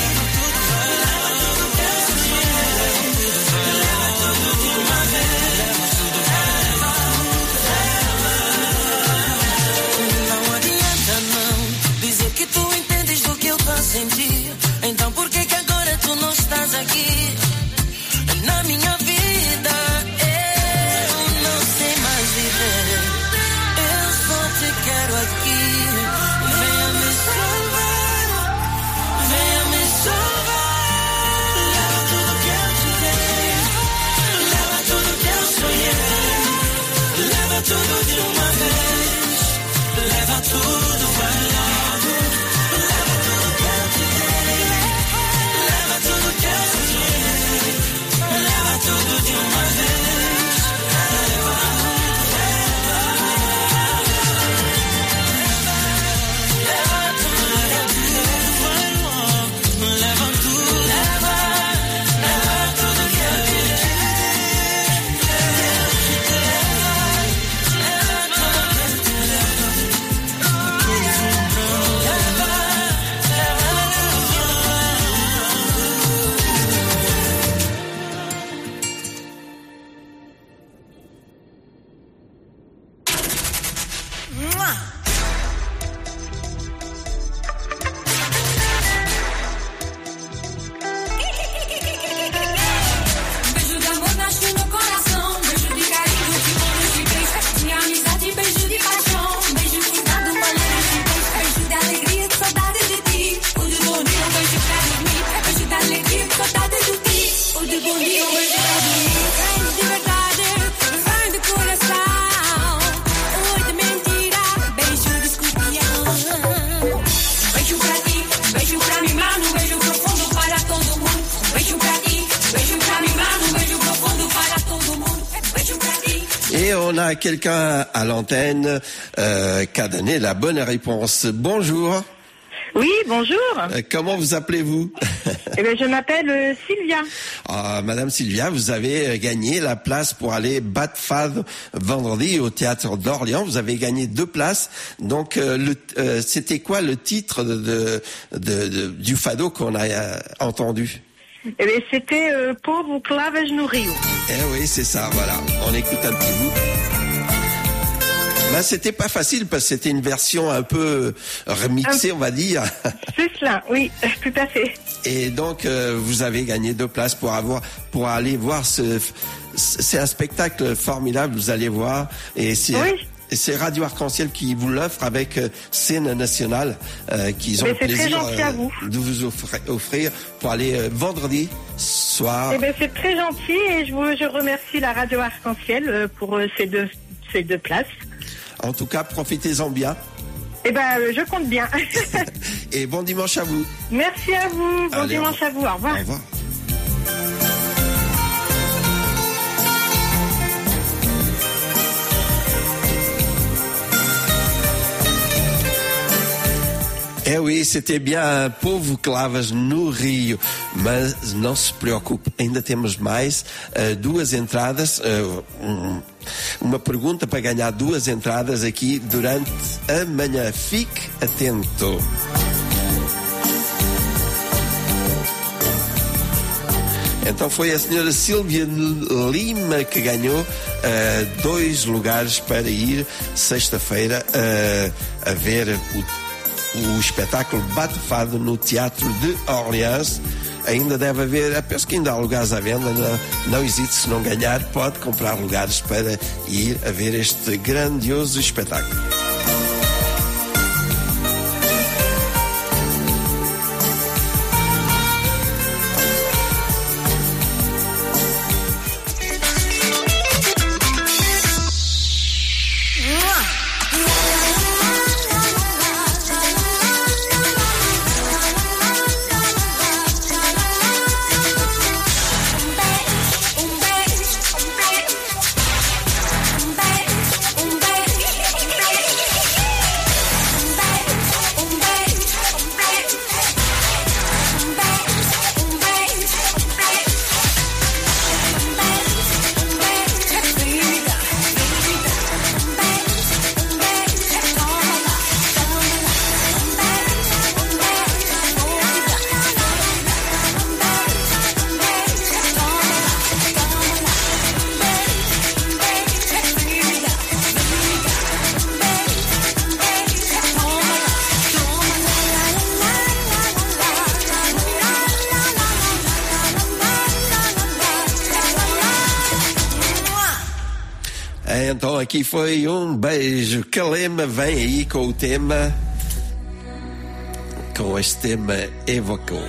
a quelqu'un à l'antenne euh, qui a donné la bonne réponse. Bonjour. Oui, bonjour. Euh, comment vous appelez-vous? Eh bien, je m'appelle euh, Sylvia. Ah, Madame Sylvia, vous avez gagné la place pour aller battre Fado vendredi au théâtre d'Orléans. Vous avez gagné deux places. Donc, euh, le, euh, c'était quoi le titre de, de, de, de, du Fado qu'on a euh, entendu? Eh bien, c'était euh, Povo Clavas no Rio. Eh oui, c'est ça, voilà. On écoute un petit bout. Ben, c'était pas facile parce que c'était une version un peu remixée, on va dire. C'est cela, oui, tout à fait. Et donc, euh, vous avez gagné deux places pour avoir, pour aller voir ce, c'est un spectacle formidable, vous allez voir. Et c'est, oui. Et c'est Radio Arc-en-Ciel qui vous l'offre avec euh, Scène Nationale, euh, qu'ils ont Mais le c'est plaisir très gentil à vous. de vous offrir, offrir pour aller euh, vendredi soir. Eh bien, c'est très gentil et je, vous, je remercie la Radio Arc-en-Ciel euh, pour euh, ces, deux, ces deux places. En tout cas, profitez-en bien. Eh ben, euh, je compte bien. Et bon dimanche à vous. Merci à vous. Bon Allez, dimanche à vous. Au revoir. Au revoir. É oui, c'était bien Povo Clavas no Rio, mas não se preocupe, ainda temos mais uh, duas entradas, uh, um, uma pergunta para ganhar duas entradas aqui durante a manhã. Fique atento. Então foi a senhora Silvia Lima que ganhou uh, dois lugares para ir sexta-feira uh, a ver o o espetáculo Bate Fado no Teatro de Orleans. Ainda deve haver, penso que ainda há lugares à venda, não, não hesite, se não ganhar, pode comprar lugares para ir a ver este grandioso espetáculo. Então aqui foi um beijo. Kalema vem aí com o tema, com este tema evocou.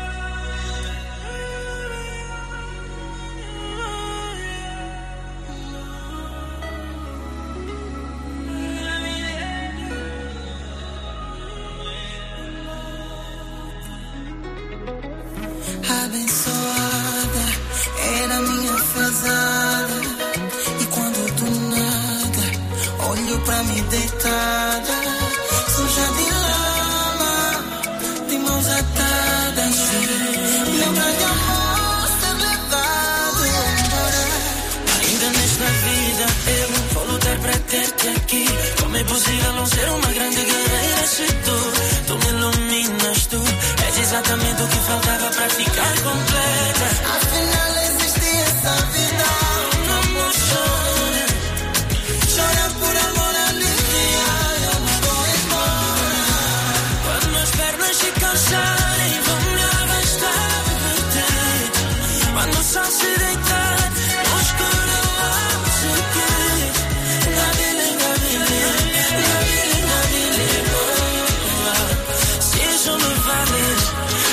Abençoada era minha fazada, e quando do nada olho pra mim deitada, suja de lama, de mãos atadas, lembra de amor ser levado embora. Ainda nesta vida eu vou lutar pra ter-te aqui. Como é possível não ser uma grande guerreira se tu, tu me iluminas, tu és exatamente o que faltava pra ficar completa. Afinal existe essa vida, um amor chora, chora por amor aliviar, eu não vou embora. Quando as pernas se cansarem vão me arrastar por ti, quando o sol se deitar no escuro eu vou seguir. Gavile, gavile, gavile, gavile, oh. Se isso me vale,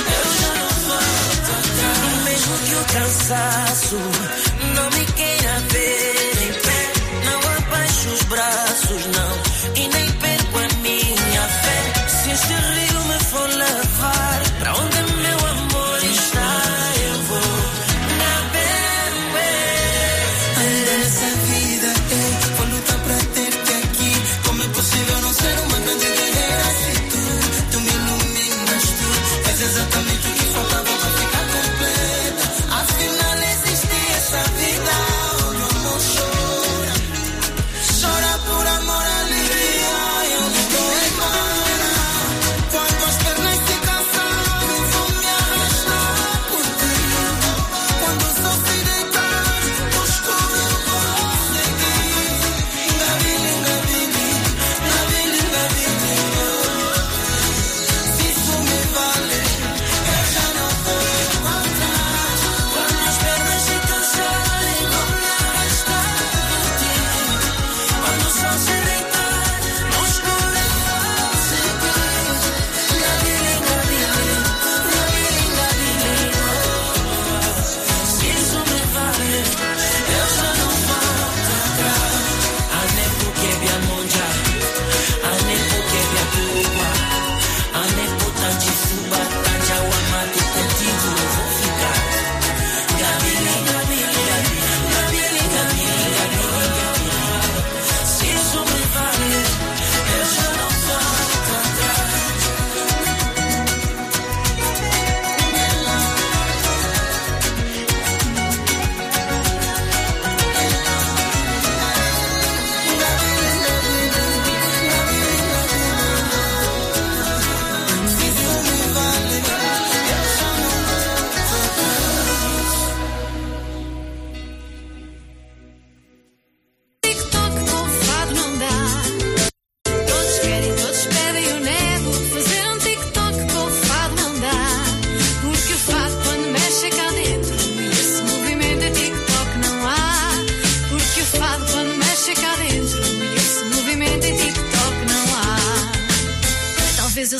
cansaço, não me queira ver em pé, não abaixo os braços, não, e nem perco a minha fé. Se este rio me for levar pra onde meu amor está, eu vou na beber. Ainda nessa vida eu vou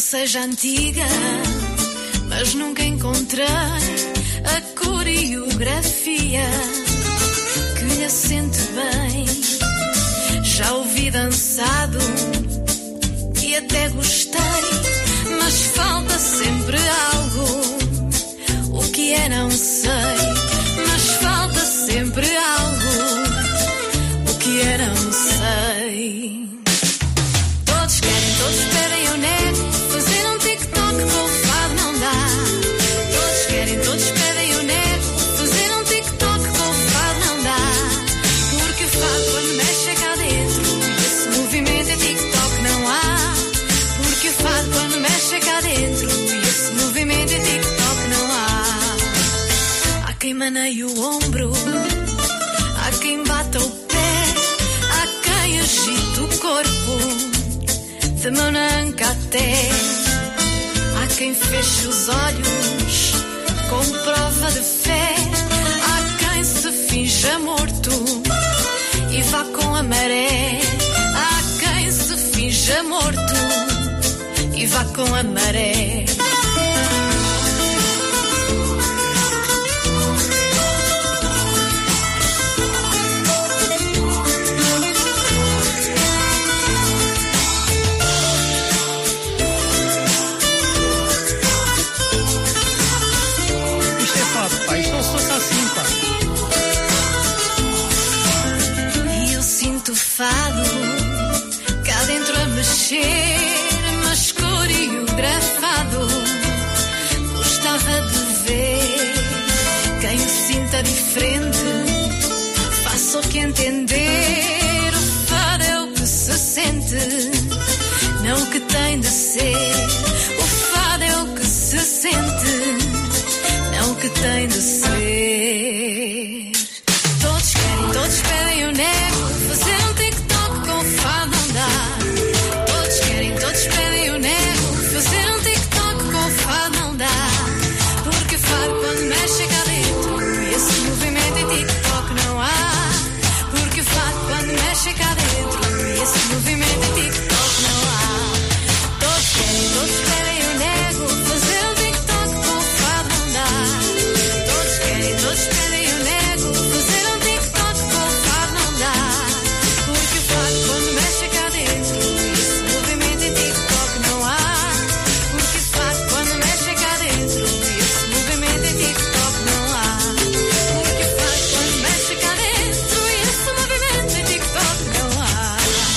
seja antiga, mas nunca encontrei a coreografia que lhe assente bem. Já ouvi dançado e até gostei, mas falta sempre algo. O que é não sei, mas falta sempre algo. O que é não sei. Todos querem, todos pedem, eu nego. Fazer um TikTok com o fado não dá. Todos querem, todos pedem, eu nego. Fazer um TikTok com o fado não dá. Porque o fado quando mexe cá dentro, esse movimento é TikTok não há. Porque o fado quando mexe cá dentro, esse movimento é TikTok não há. Há quem maneie o ombro, há quem bata o pé, há quem agita o corpo de mão na anca até. Há quem feche os olhos com prova de fé. Há quem se finja morto e vá com a maré. Há quem se finja morto e vá com a maré. Fado, cá dentro a mexer, mas coreografado. Gostava de ver quem o sinta diferente, faça o que entender. O fado é o que se sente, não o que tem de ser. O fado é o que se sente, não o que tem de ser. Todos querem, todos pedem, eu nego. Fazer um TikTok com o fado não dá. Todos querem, todos pedem, eu nego. Fazer um TikTok com o fado não dá. Porque o fado quando mexe cá dentro, esse movimento em TikTok não há. Porque o fado quando mexe cá dentro, esse movimento em TikTok não há. Todos querem, todos pedem, eu nego. Fazer um TikTok com o fado não dá. Todos querem, todos pedem, eu nego. Fazer um TikTok com o fado não dá. Porque o fado quando mexe cá dentro, esse movimento em TikTok não há. Porque o fado quando mexe cá dentro, esse movimento em TikTok não há. Porque o fado quando mexe cá dentro, esse movimento em TikTok não há.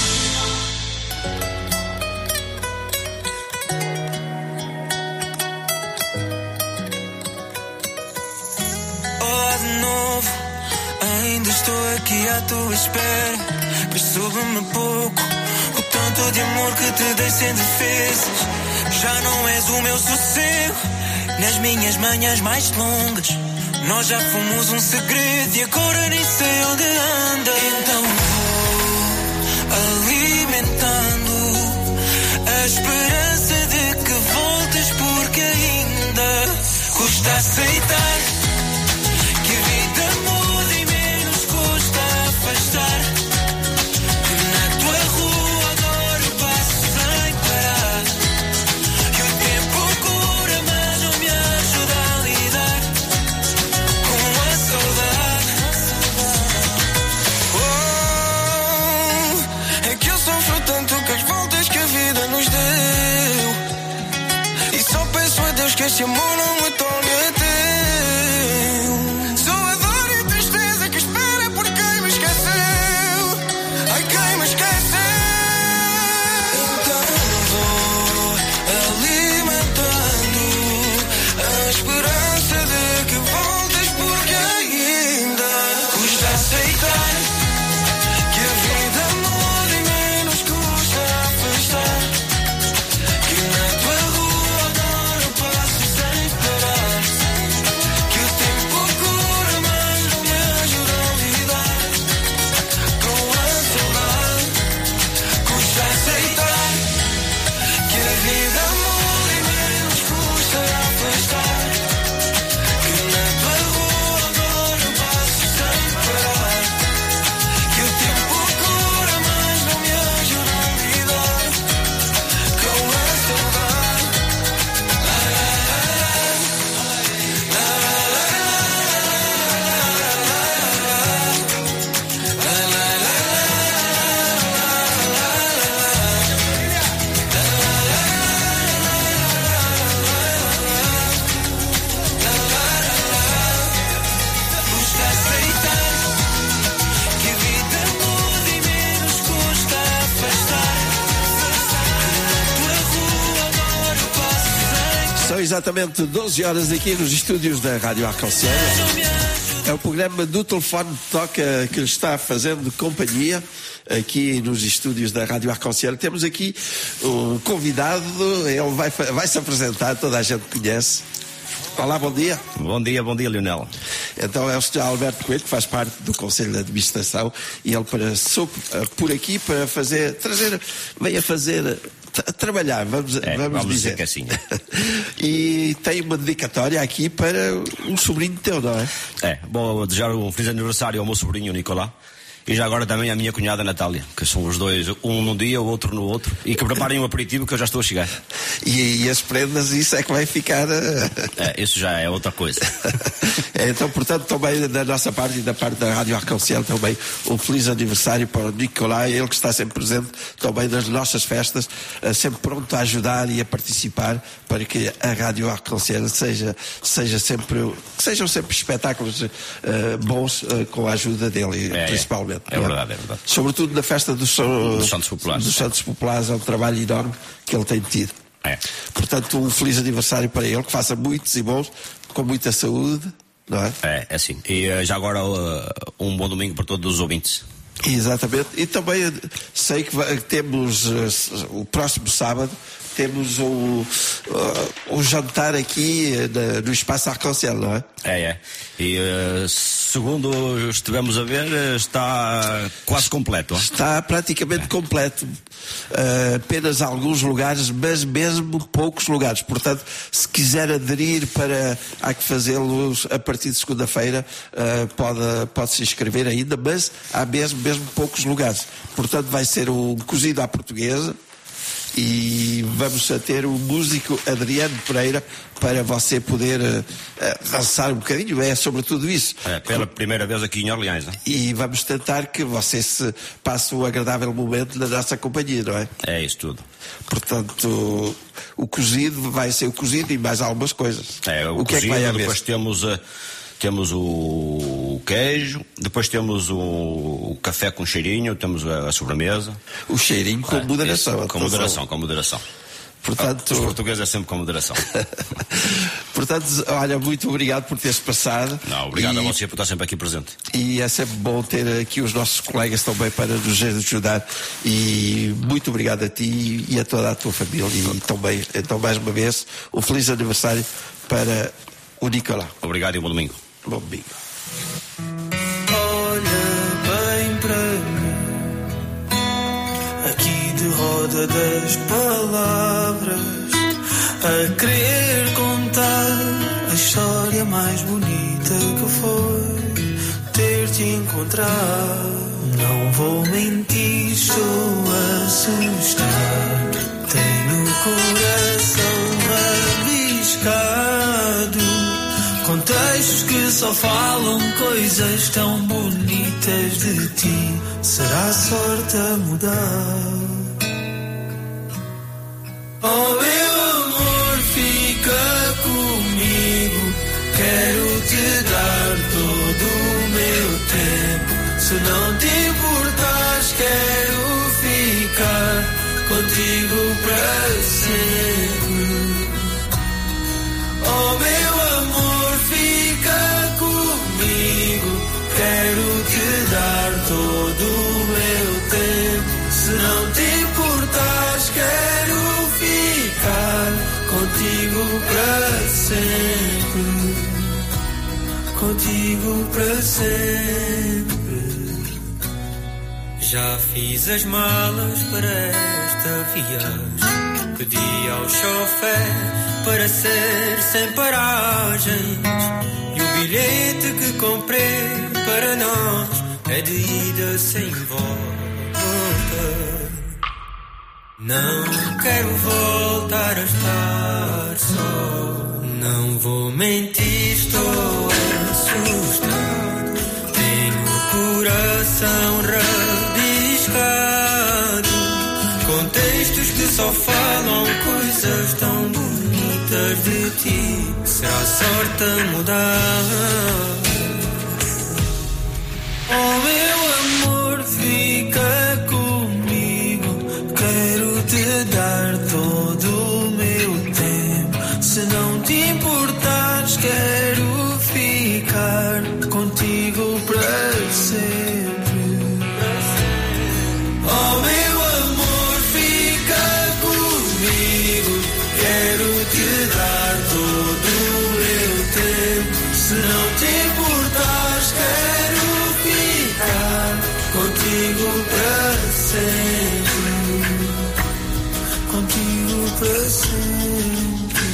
Olá de novo, ainda estou aqui à tua espera. Mas soube-me pouco o tanto de amor que te dei sem defesas. Já não és o meu sossego nas minhas manhãs mais longas. Nós já fomos um segredo e agora nem sei onde anda. Então vou alimentando a esperança de que voltes, porque ainda custa aceitar que a vida muda e menos custa afastar. Que na tua rua agora eu passo sem parar. Que o tempo cura, mas não me ajuda a lidar com a saudade. Oh, é que eu sofro tanto com as voltas que a vida nos deu. E só peço a Deus que este amor não me torne a ter. exatamente doze horas aqui nos estúdios da Rádio Arconcel. É o programa do telefone toca que está fazendo companhia aqui nos estúdios da Rádio Arconcel. Temos aqui um convidado, ele vai, vai se apresentar, toda a gente conhece. Olá, bom dia. Bom dia, bom dia, Leonel. Então é o senhor Alberto Coelho, que faz parte do Conselho de Administração, e ele passou por aqui para fazer, trazer, veio a fazer, a trabalhar, vamos, é, vamos, vamos dizer. dizer que assim. E tem uma dedicatória aqui para um sobrinho teu, não é? É, bom, desejar um feliz aniversário ao meu sobrinho Nicolá. E já agora também a minha cunhada Natália, que são os dois, um num dia, o outro no outro, e que preparem um aperitivo que eu já estou a chegar. E, e as prendas, isso é que vai ficar... É, isso já é outra coisa. É, então, portanto, também da nossa parte e da parte da Rádio Arconcel também um feliz aniversário para o Nicolai, ele que está sempre presente também nas nossas festas, sempre pronto a ajudar e a participar para que a Rádio Arconcel seja, seja sempre, sejam sempre espetáculos uh, bons uh, com a ajuda dele, é, principalmente. É, é verdade, é verdade. Sobretudo na festa dos, dos Santos Populares. Dos Santos Populares, é um trabalho enorme que ele tem tido. É. Portanto, um feliz aniversário para ele, que faça muitos e bons, com muita saúde, não é? É, é assim. E uh, já agora uh, um bom domingo para todos os ouvintes. Exatamente. E também sei que vai, temos uh, o próximo sábado temos o, uh, o jantar aqui uh, no Espaço Arconcel, não é? É, é. E uh, segundo estivemos a ver, está quase completo. Está praticamente é. completo. Uh, apenas alguns lugares, mas mesmo poucos lugares. Portanto, se quiser aderir para há que fazê-lo a partir de segunda-feira, uh, pode, pode se inscrever ainda, mas há mesmo, mesmo poucos lugares. Portanto, vai ser um cozido à portuguesa. E vamos a ter o músico Adriano Pereira para você poder uh, dançar um bocadinho, é sobre tudo isso. É, pela primeira vez aqui em Orleans, não é? E vamos tentar que você se passe um agradável momento na nossa companhia, não é? É isso tudo. Portanto, o cozido vai ser o cozido e mais algumas coisas. É, o, o que cozido, é que vai haver? Depois temos a... Temos o queijo, depois temos o café com cheirinho, temos a sobremesa. O cheirinho com é, moderação. Isso, com moderação, com moderação. Portanto... Os portugueses é sempre com moderação. Portanto, olha, muito obrigado por teres passado. Não, obrigado e... a você por estar sempre aqui presente. E é sempre bom ter aqui os nossos colegas também para nos ajudar. E muito obrigado a ti e a toda a tua família. E também, então, mais uma vez, um feliz aniversário para o Nicolá. Obrigado e bom domingo. Bom domingo. Olha bem para mim, aqui de roda das palavras, a querer contar a história mais bonita que foi ter-te encontrado. Não vou mentir, estou assustado, tenho o coração rabiscado, com textos que só falam coisas tão bonitas de ti. Será a sorte a mudar? Oh, meu amor, fica comigo. Quero te dar todo o meu tempo. Se não te importares, quero ficar contigo para sempre. Oh, meu amor, fica comigo. Quero te dar todo o meu tempo. Se não te importares, quero ficar contigo para sempre. Contigo para sempre. Já fiz as malas para esta viagem. Pedi ao chofer para ser sem paragens. E o bilhete que comprei para nós é de ida sem volta. Não quero voltar a estar só. Não vou mentir, estou assustado. Tenho o coração rabiscado, com textos que só falam coisas tão bonitas de ti. Será a sorte a mudar? Oh, meu amor, fica comigo. Quero te dar todo o meu tempo. Se não te contigo para sempre. Oh meu amor, fica comigo, quero te dar todo o meu tempo. Se não te importares, quero ficar contigo para sempre, contigo para sempre.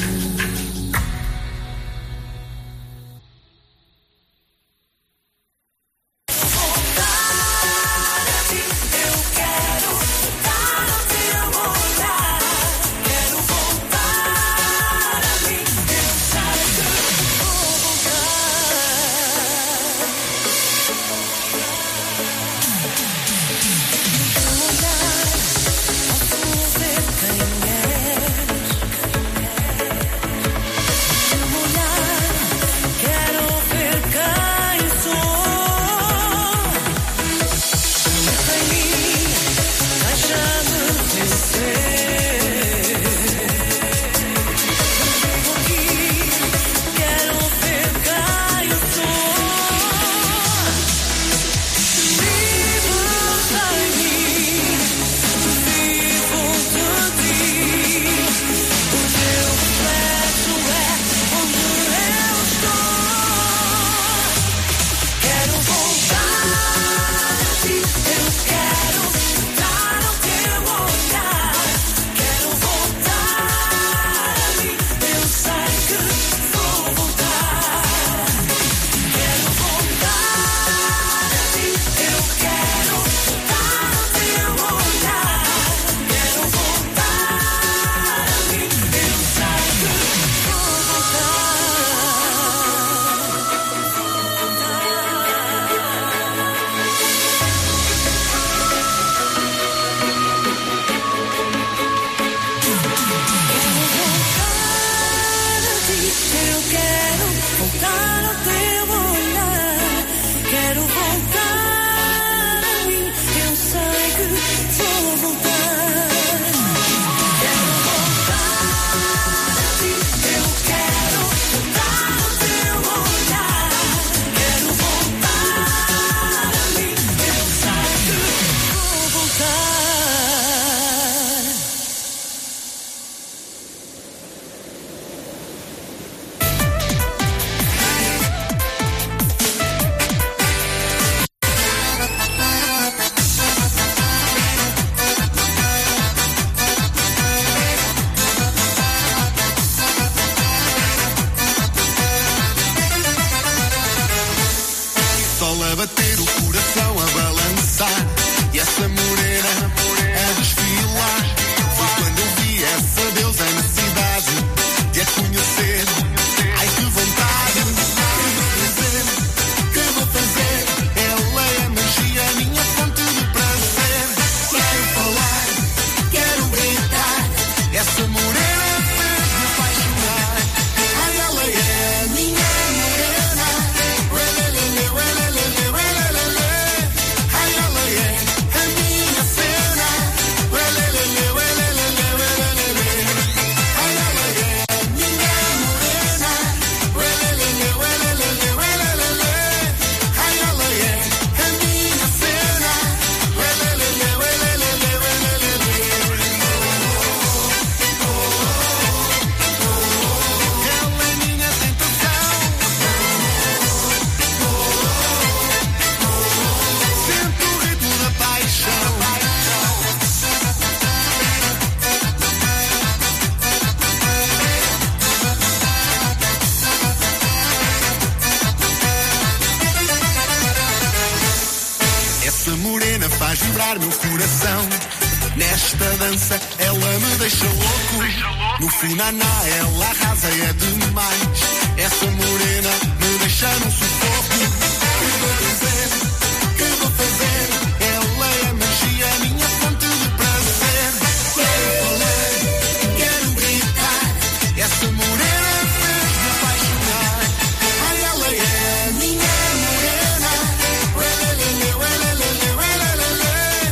Naná, ela arrasa, é demais. Essa morena me deixa num sufoco. Que vou dizer, que vou fazer? Ela é magia, minha fonte de prazer. Quero falar, quero gritar. Essa morena fez-me apaixonar. Ai, ela é minha morena. Uelelele, uelelele, uelelele.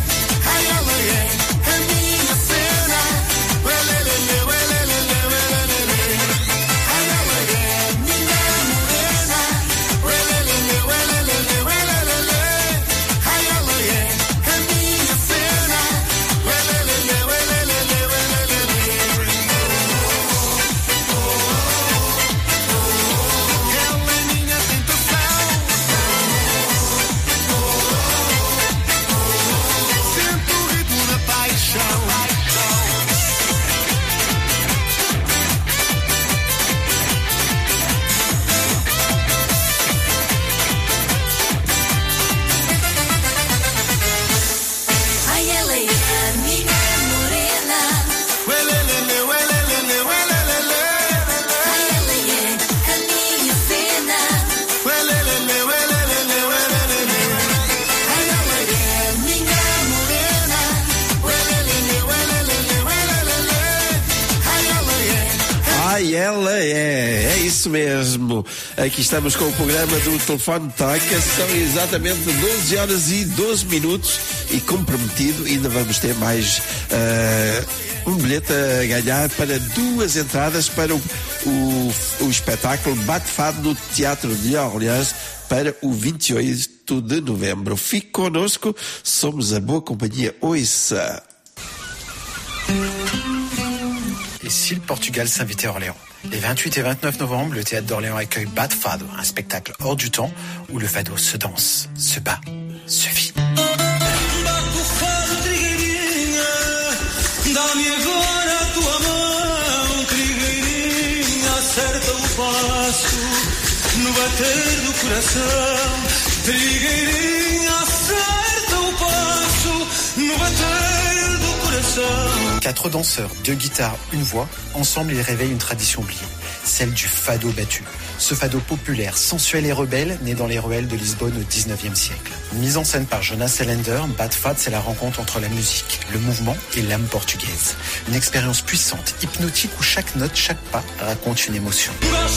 Ai, ela é a minha cena. Uelelele, uelelele. ela é, é isso mesmo. Aqui estamos com o programa do Telefone Toca. São exatamente doze horas e doze minutos e comprometido, ainda vamos ter mais uh, um bilhete a ganhar para duas entradas para o, o, o espetáculo Bate Fado no Teatro de Orleans para o vinte e oito de novembro. Fique connosco, somos a boa companhia. Ouça. Et si le Portugal s'invitait à Orléans? Les vingt-huit et vingt-neuf novembre, le théâtre d'Orléans accueille Bate Fado, un spectacle hors du temps où le fado se danse, se bat, se vit. Dá-me agora a tua mão, trigueirinha, acerta o passo no bater do coração. Trigueirinha, acerta o passo no bater do coração. Quatre danseurs, deux guitares, une voix, ensemble ils réveillent une tradition oubliée, celle du fado battu. Ce fado populaire, sensuel et rebelle, né dans les ruelles de Lisbonne au dix-neuvième siècle. Mise en scène par Jonas Sellender, Bate Fado, c'est la rencontre entre la musique, le mouvement et l'âme portugaise. Une expérience puissante, hypnotique où chaque note, chaque pas raconte une émotion.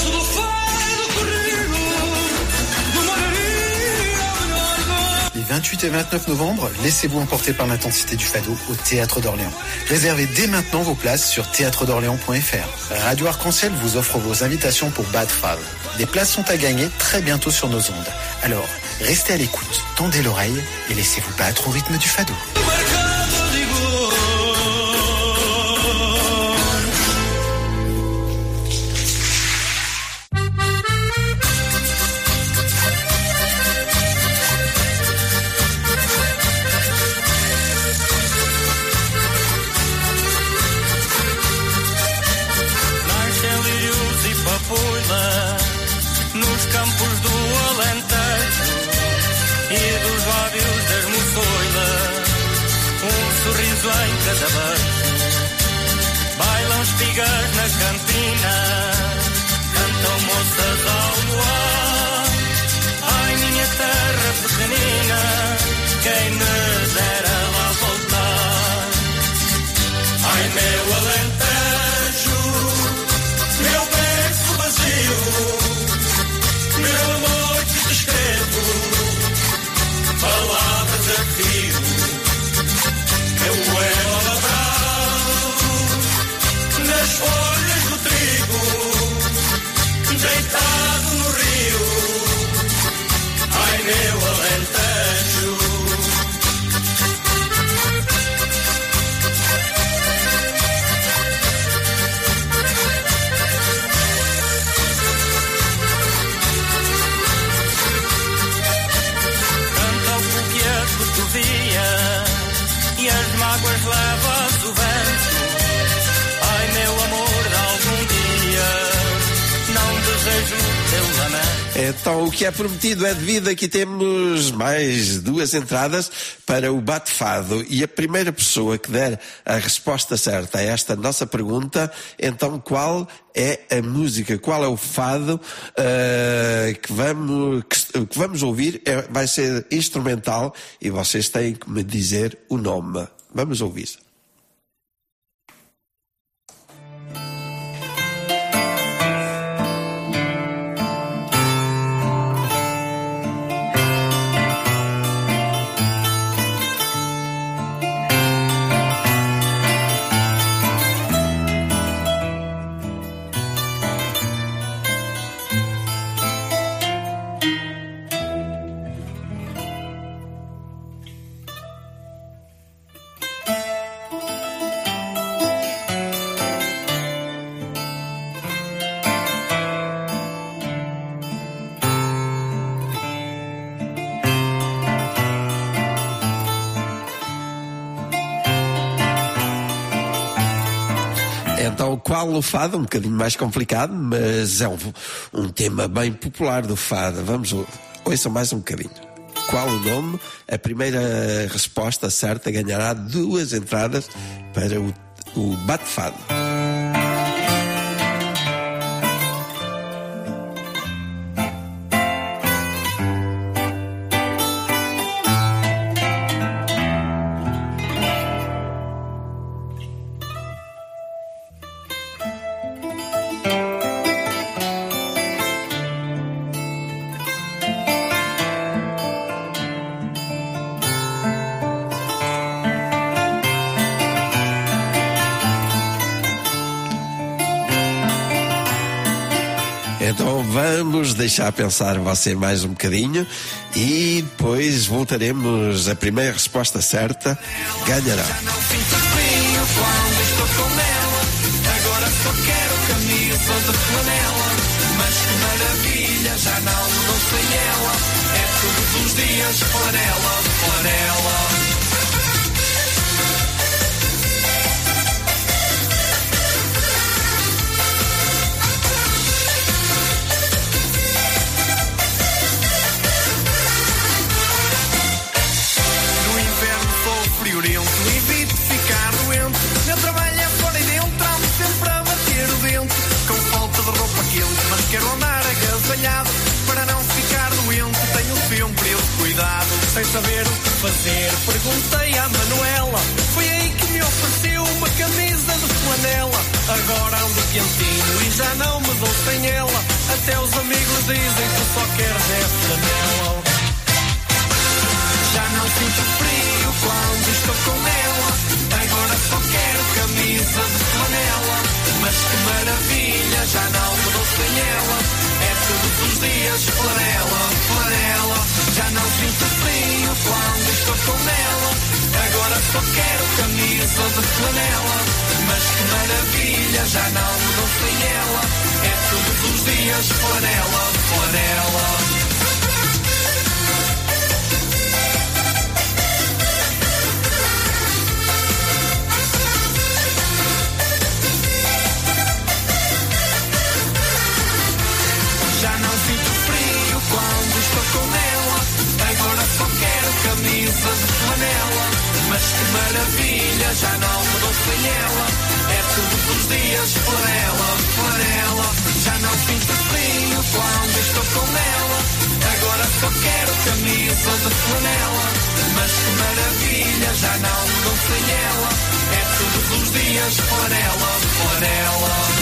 Les vingt-huit et vingt-neuf novembre, laissez-vous emporter par l'intensité du fado au Théâtre d'Orléans. Réservez dès maintenant vos places sur théâtre d'orléans point f r. Radio Arc-en-Ciel vous offre vos invitations pour Bate Fado. Des places sont à gagner très bientôt sur nos ondes. Alors, restez à l'écoute, tendez l'oreille et laissez-vous battre au rythme du fado. Nos campos do Alentejo e dos lábios das moçoilas, um sorriso em cada beijo. Bailam espigas na cantina, cantam moças ao luar. Ai, minha terra pequenina, quem me dera lá voltar. Ai, meu Alentejo, meu berço vazio, meu amor que te escrevo, palavras a fio, meu elo lavrado, nas folhas do trigo, deitado no rio, ai meu Alentejo. E as mágoas levas o vento. Ai meu amor, algum dia não desejo teu lamento. Então o que é prometido é devido. Aqui temos mais duas entradas para o Bate Fado e a primeira pessoa que der a resposta certa a esta nossa pergunta, então qual é a música, qual é o fado uh, que, vamos, que, que vamos ouvir, é, vai ser instrumental e vocês têm que me dizer o nome. Vamos ouvir. Então, qual o fado? Um bocadinho mais complicado, mas é um, um tema bem popular do fado. Vamos, ouçam mais um bocadinho. Qual o nome? A primeira resposta certa ganhará duas entradas para o, o Bate Fado. Então vamos deixar pensar você mais um bocadinho e depois voltaremos. A primeira resposta certa ganhará. Já não sinto frio quando estou com ela. Agora só quero camisa de flanela. Mas que maravilha, já não me dou sem ela. É todos os dias flanela, flanela. Evito ficar doente. Meu trabalho é fora e dentro, ando sempre a bater o dente. Com falta de roupa quente, mas quero andar agasalhado. Para não ficar doente, tenho sempre esse cuidado. Sem saber o que fazer, perguntei à Manuela. Foi aí que me ofereceu uma camisa de flanela. Agora ando quentinho e já não me dou sem ela. Até os amigos dizem que só queres é flanela. Já não sinto frio quando estou com ela. Agora só quero camisa de flanela. Mas que maravilha, já não me dou sem ela. É todos os dias flanela, flanela. Já não sinto frio quando estou com ela. Agora só quero camisa de flanela. Mas que maravilha, já não me dou sem ela. É todos os dias flanela, flanela. Já não sinto frio quando estou com ela. Agora só quero camisa de flanela. Mas que maravilha, já não me dou sem ela. É todos os dias flanela, flanela. Já não sinto frio quando estou com ela. Agora só quero camisa de flanela. Mas que maravilha, já não me dou sem ela. É todos os dias flanela, flanela.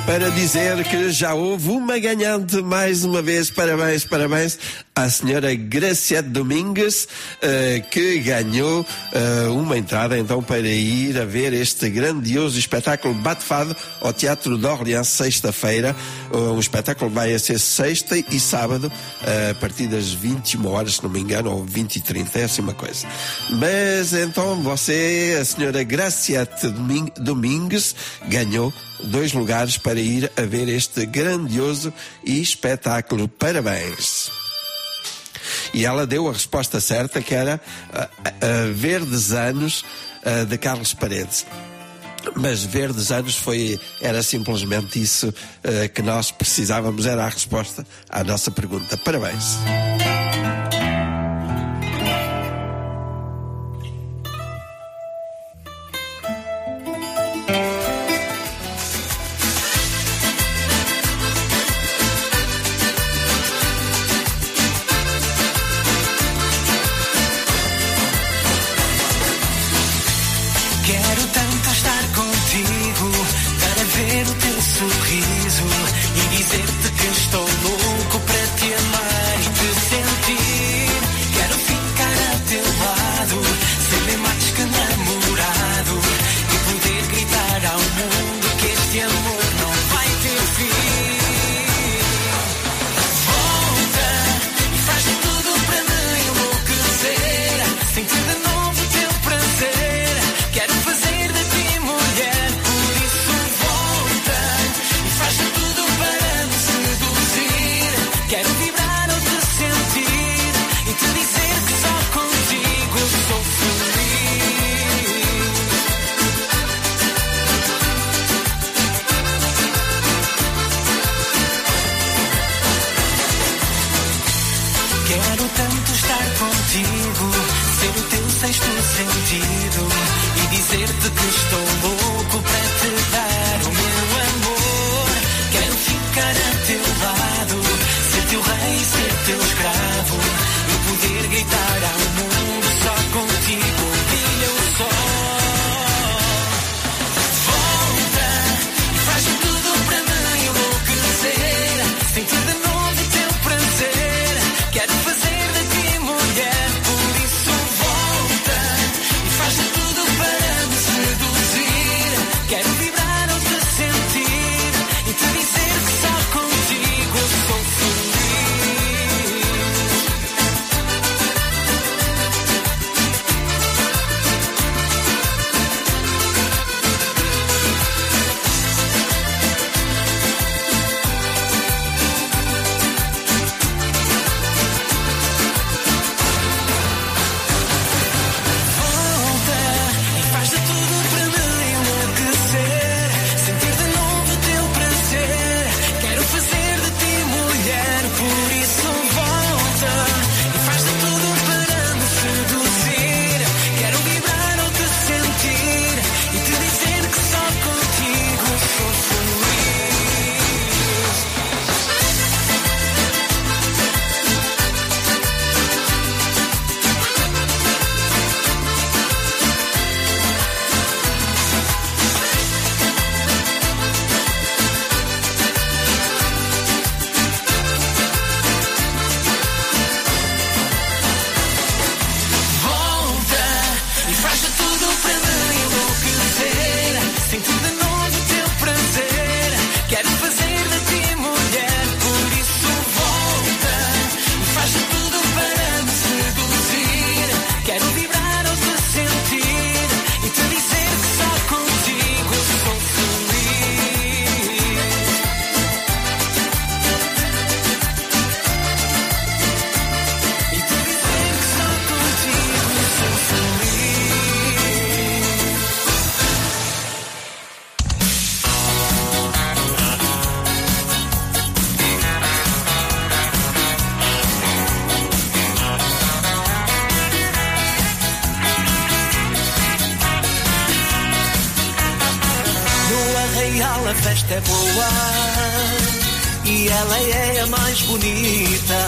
para dizer que já houve uma ganhante mais uma vez. Parabéns, parabéns à senhora Graciete Domingues, uh, que ganhou uh, uma entrada então para ir a ver este grandioso espetáculo Bate-Fado ao Teatro de Orleans, sexta-feira. Uh, o espetáculo vai a ser sexta e sábado, uh, a partir das vinte e uma horas, se não me engano, ou vinte e trinta, é assim uma coisa. Mas então você, a senhora Graciete Domingues, ganhou dois lugares para ir a ver este grandioso espetáculo. Parabéns! E ela deu a resposta certa, que era uh, uh, Verdes Anos, uh, de Carlos Paredes. Mas Verdes Anos foi, era simplesmente isso uh, que nós precisávamos, era a resposta à nossa pergunta. Parabéns! A festa é boa e ela é a mais bonita.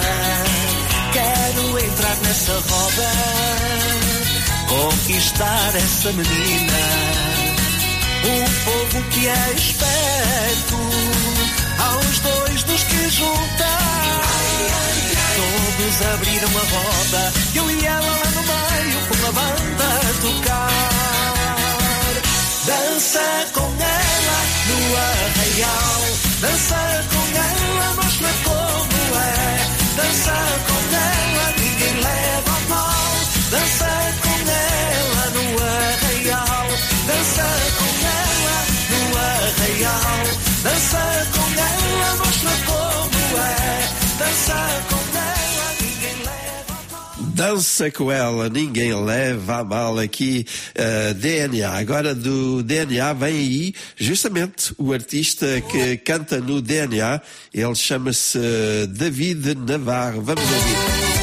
Quero entrar nessa roda, conquistar essa menina. o povo que é esperto, aos dois dos que juntar. Todos abriram a roda, eu e ela lá no meio, com a banda a tocar. Dança com ela no arraial, dança com ela, mostra como é. Dança com ela, ninguém leva a mal. Dança com ela no arraial, dança com ela no arraial. Dança com ela, mostra como é. Dança com ela, ninguém leva a mal. Dança com ela, ninguém leva a mal. Aqui uh, D N A. Agora do D N A vem aí justamente o artista que canta no D N A. Ele chama-se uh, David Navarro. Vamos ouvir.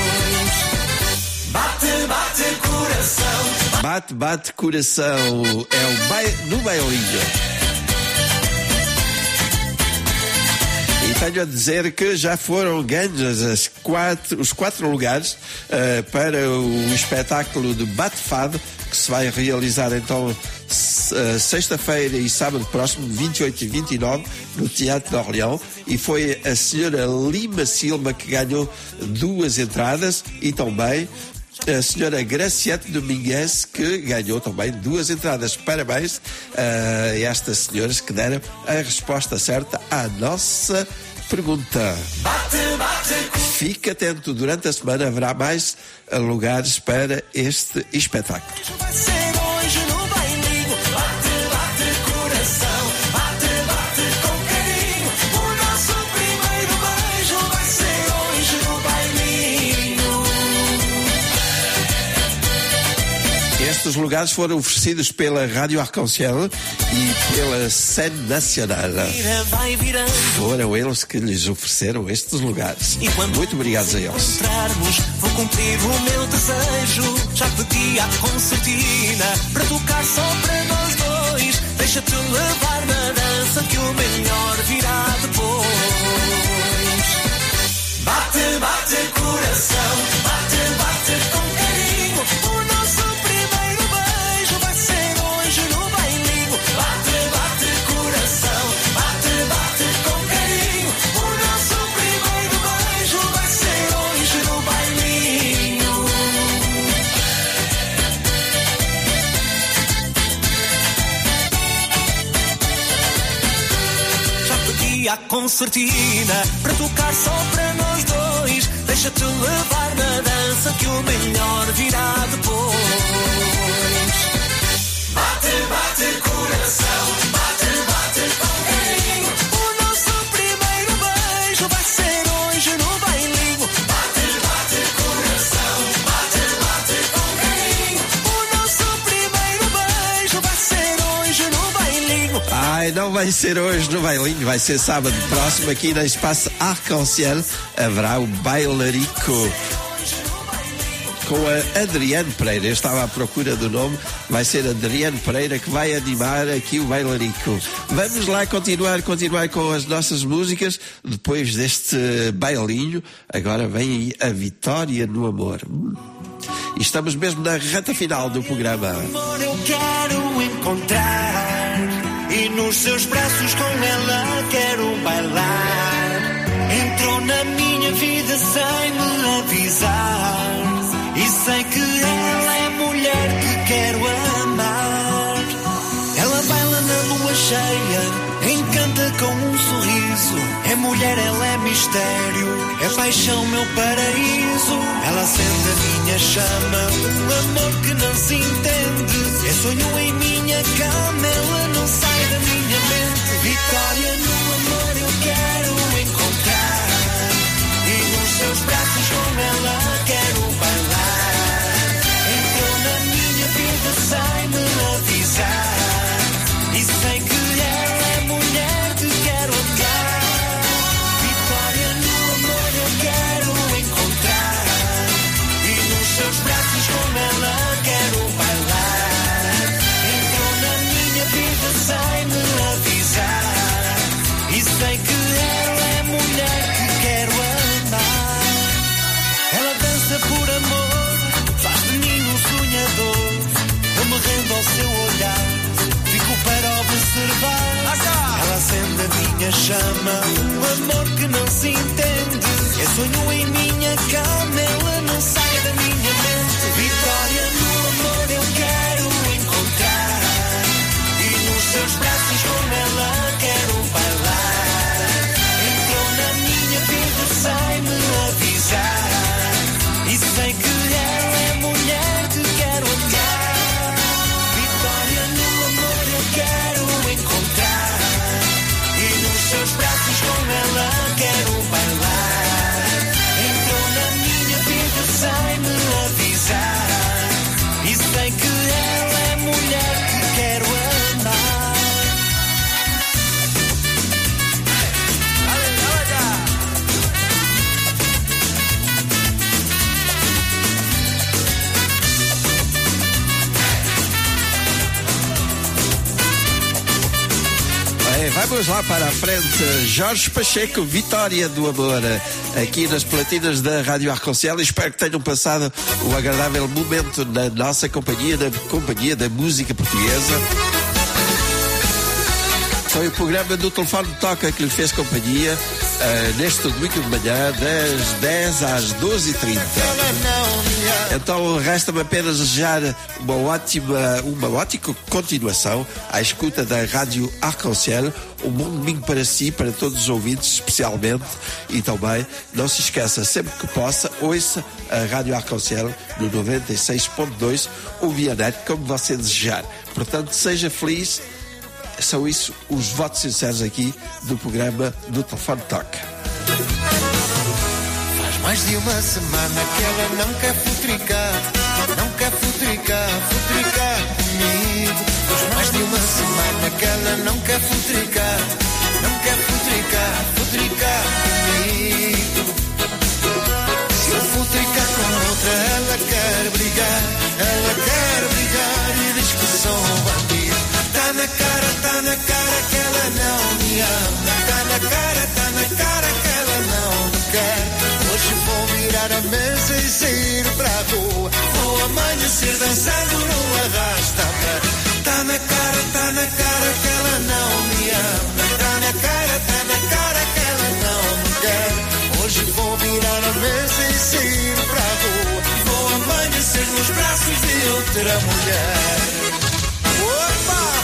Bate, bate coração. Bate, bate coração. É o bai... no bailinho. E tenho a dizer que já foram ganhos as quatro, os quatro lugares uh, para o espetáculo de Bate Fado, que se vai realizar então uh, sexta-feira e sábado próximo, vinte e oito e vinte e nove, no Teatro de Orleão. E foi a senhora Lima Silva que ganhou duas entradas, e também a senhora Graciete Domingues, que ganhou também duas entradas. Parabéns a estas senhoras que deram a resposta certa à nossa pergunta. Bate, bate. Fique atento, durante a semana haverá mais lugares para este espetáculo. Vai ser hoje no bailinho. Bate, bate coração. Bate, bate com carinho. O nosso primeiro beijo vai ser hoje no bailinho. Estes lugares foram oferecidos pela Rádio Arc-en-Ciel e pela Scène Nacional. Vai virando. Foram eles que lhes ofereceram estes lugares. Muito obrigados a eles. Vou cumprir o meu desejo. Já pedi à concertina para tocar só para nós dois. Deixa-te levar na dança que o melhor virá depois. Bate, bate coração. Bate, bate com carinho. O nosso primeiro beijo vai ser hoje no bailinho. Bate, bate coração. Bate, bate com carinho. O nosso primeiro beijo vai ser hoje no bailinho. Já pedi à concertina para tocar só para nós dois. Deixa-te levar na dança que o melhor virá depois. Bate, bate coração. Bate, bate com carinho. O nosso primeiro beijo vai ser hoje no bailinho. Bate, bate coração. Bate, bate com carinho. O nosso primeiro beijo vai ser hoje no bailinho. Ai, não vai ser hoje no bailinho, vai ser sábado próximo aqui no Espaço Arc-en-Ciel. Haverá o Bailarico com a Adriane Pereira. Eu estava à procura do nome. Vai ser Adriane Pereira que vai animar aqui o Bailarico. Vamos lá continuar, continuar com as nossas músicas. Depois deste bailinho, agora vem aí a Vitória no Amor. E estamos mesmo na reta final do programa. Amor, eu quero encontrar e nos seus braços com ela quero bailar. Entrou na minha vida sem me avisar e sei que ela é a mulher que quero amar. Ela baila na lua cheia, encanta com um sorriso. É mulher, ela é mistério, é paixão, meu paraíso. Ela acende a minha chama, um amor que não se entende. É sonho em minha cama, ela não sai da minha mente. Vitória no amor eu quero encontrar e nos seus braços com ela quero bailar. Entrou na minha vida sem me avisar e sei que ela é a mulher que quero amar. Vitória no amor eu quero encontrar e nos seus braços com ela quero bailar. Entrou na minha vida sem me avisar Vamos lá para a frente. Jorge Pacheco, Vitória do Amor, aqui nas platinas da Rádio Arconcel. Espero que tenham passado um agradável momento na nossa companhia, na companhia da música portuguesa. Foi o programa do Telefone Toca que lhe fez companhia uh, neste domingo de manhã, das dez às doze e trinta. Então resta-me apenas desejar uma ótima, uma ótima continuação à escuta da Rádio Arconcel. Um bom domingo para si, para todos os ouvintes, especialmente. E também, não se esqueça, sempre que possa, ouça a Rádio Arconcel no noventa e seis ponto dois ou via net, como você desejar. Portanto, seja feliz. São isso os votos sinceros aqui do programa do Telefone Toca. Faz mais de uma semana que ela não quer futricar, não quer futricar, futricar comigo. Faz mais de uma semana que ela não quer futricar, não quer futricar, futricar comigo. Se eu futricar com outra, ela quer brigar, ela quer brigar e diz que sou um bandido. Tá na cara, tá na cara que ela não me ama. Tá na cara, tá na cara que ela não me quer. Hoje vou virar a mesa e sair pra rua. Vou amanhecer dançando no arrasta-pé. Tá na cara, tá na cara que ela não me ama. Tá na cara, tá na cara que ela não me quer. Hoje vou virar a mesa e sair pra rua. Vou amanhecer nos braços de outra mulher. Opa!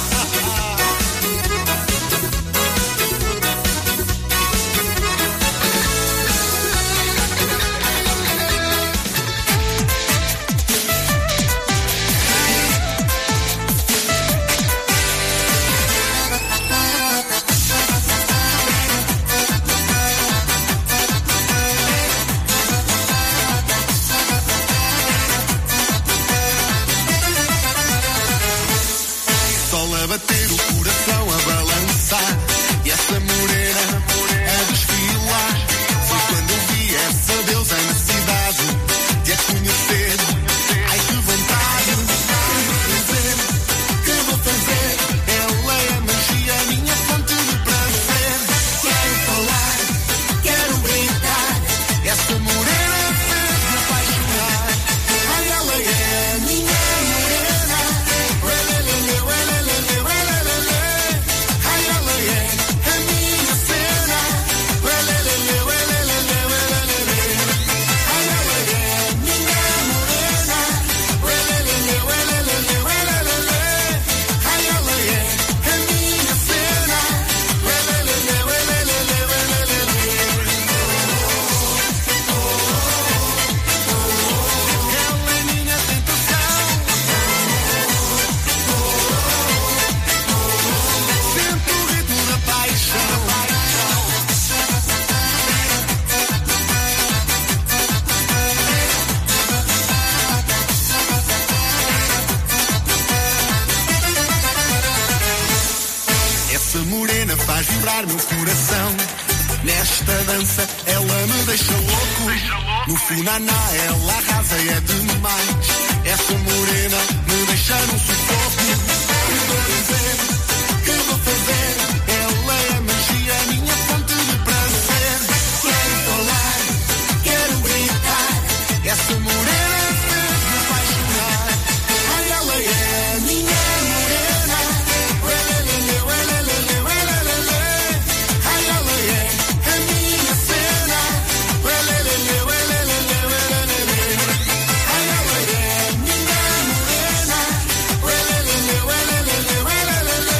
A bater o coração a balançar e essa morena a desfilar. Foi quando eu vi essa deusa na cidade de a conhecer. Ai que vontade, que vou fazer, que vou fazer. Ela é a magia, a minha fonte de prazer. Quero falar, quero gritar. Essa morena fez-me apaixonar. Ai, ela é a minha morena. Faz vibrar meu coração. Nesta dança ela me deixa louco. No funaná ela arrasa e é demais. Essa morena me deixa no sufoco. Que vou dizer, que vou fazer. Ela é a magia, a minha fonte de prazer. Quero falar, quero gritar. Essa morena fez-me apaixonar. Ai, ela é a minha morena. Ai, ela é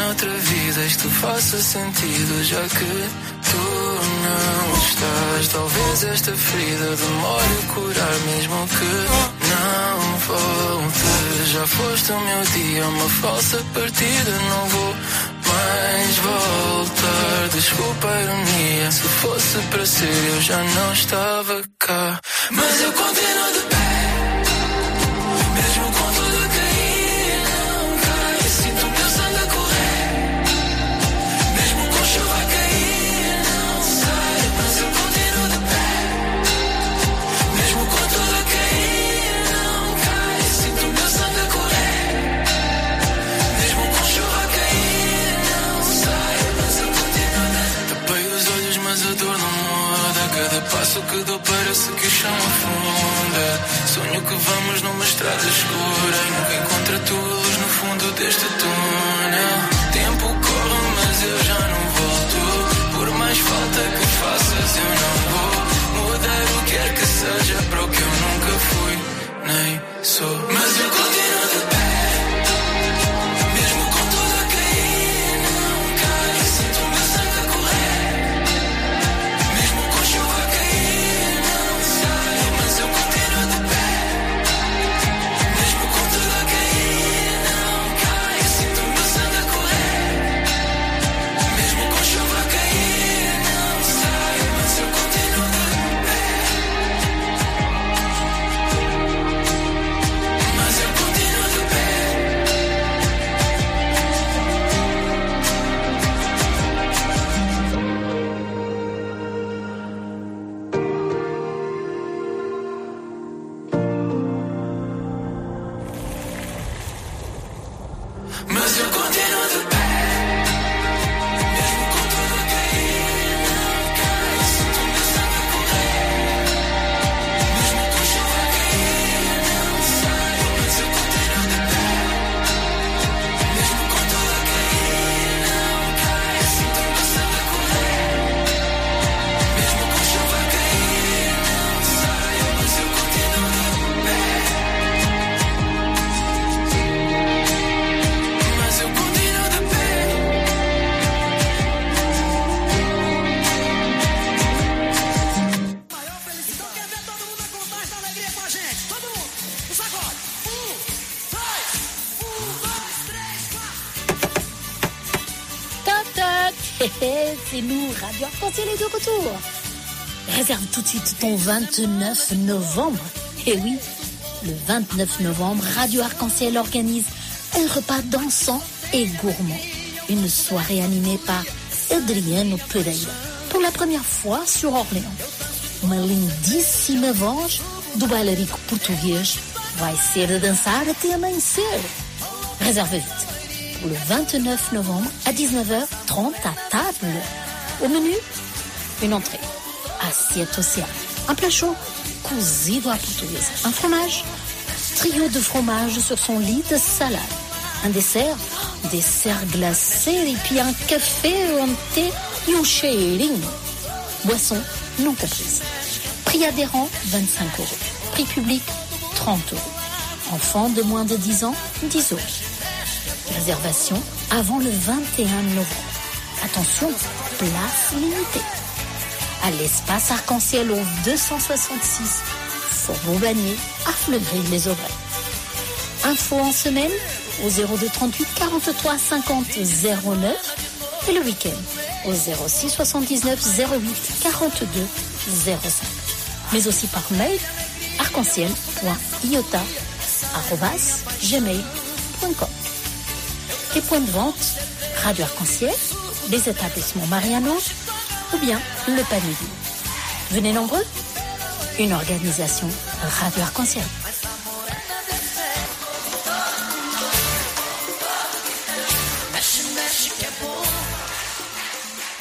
noutra vida isto faça sentido, já que tu não estás. Talvez esta ferida demore a curar, mesmo que não voltes. Já foste o meu dia, uma falsa partida, não vou mais voltar. Desculpa a ironia, se fosse para ser eu já não estava cá. Mas eu continuo de pé, mesmo com tudo a cair, não cai. Sinto o meu sangue a correr, mesmo com chuva a cair, não sai. Mas eu continuo de pé, mesmo com tudo a cair, não cai. Sinto o meu sangue a correr, mesmo com chuva a cair, não sai. Mas eu continuo de pé. Tapei os olhos mas a dor não muda. Cada passo que dou parece que o chão afunda. Sonho que vamos numa estrada escura e nunca encontro a tua luz no fundo deste túnel. Tempo corre mas eu já não volto. Por mais falta que faças eu não vou mudar o que quer que seja para o que eu nunca fui nem sou. Mas eu continuo de pé, mesmo com tudo a cair, não cai. Sinto o meu sangue a correr, mesmo com chuva a cair, não sai. Mas eu continuo de pé, mesmo com tudo a cair, não cai. Sinto o meu sangue a correr, mesmo com chuva a cair, não sai. Mas eu continuo de pé, mas eu continuo de pé. Mas eu continuo de pé, mesmo com tudo a cair, não cai. Sinto o meu sangue a correr, mesmo com chuva a cair, não sai. Mas eu continuo de pé, mesmo com tudo a cair, não cai. Sinto o meu sangue a correr, mesmo com chuva a cair, não sai. Mas eu continuo de pé, mas eu continuo de pé. Toc toc, c'est nous, Radio Arc-en-Ciel est de retour. Réserve tout de suite ton vingt-neuf novembre. Et oui, le vingt-neuf novembre, Radio Arc-en-Ciel organise un repas dansant et gourmand. Une soirée animée par Adriano Pereira. Pour la première fois sur Orléans. Uma lindíssima voz do bailarico português vai ser a dançar até amanhecer. Réserve vite. Pour le vingt-neuf novembre à dix-neuf heures trente à table. Au menu, une entrée, assiette océan, un plat chaud, cozido à portuguesa, un fromage, trio de fromage sur son lit de salade, un dessert, dessert glacé et puis un café, un thé et un cheirinho. Boisson non comprise. Prix adhérent, vingt-cinq euros. Prix public, trente euros. Enfants de moins de dix ans, dix euros. Réservation avant le vingt et un novembre. Attention, place limitée. À l'espace Arc-en-Ciel au deux cent soixante-six, Faubourg-Bagné, à Fleury-les-Aubrais. Info en semaine au zéro deux trente-huit quarante-trois cinquante zéro neuf et le week-end au zéro six soixante-dix-neuf zéro huit quarante-deux zéro cinq. Mais aussi par mail arc-en-ciel point iota arobase gmail point com. Les points de vente, Radio Arc-en-Ciel, les établissements Mariano ou bien le panier. Venez nombreux, une organisation Radio Arc-en-Ciel.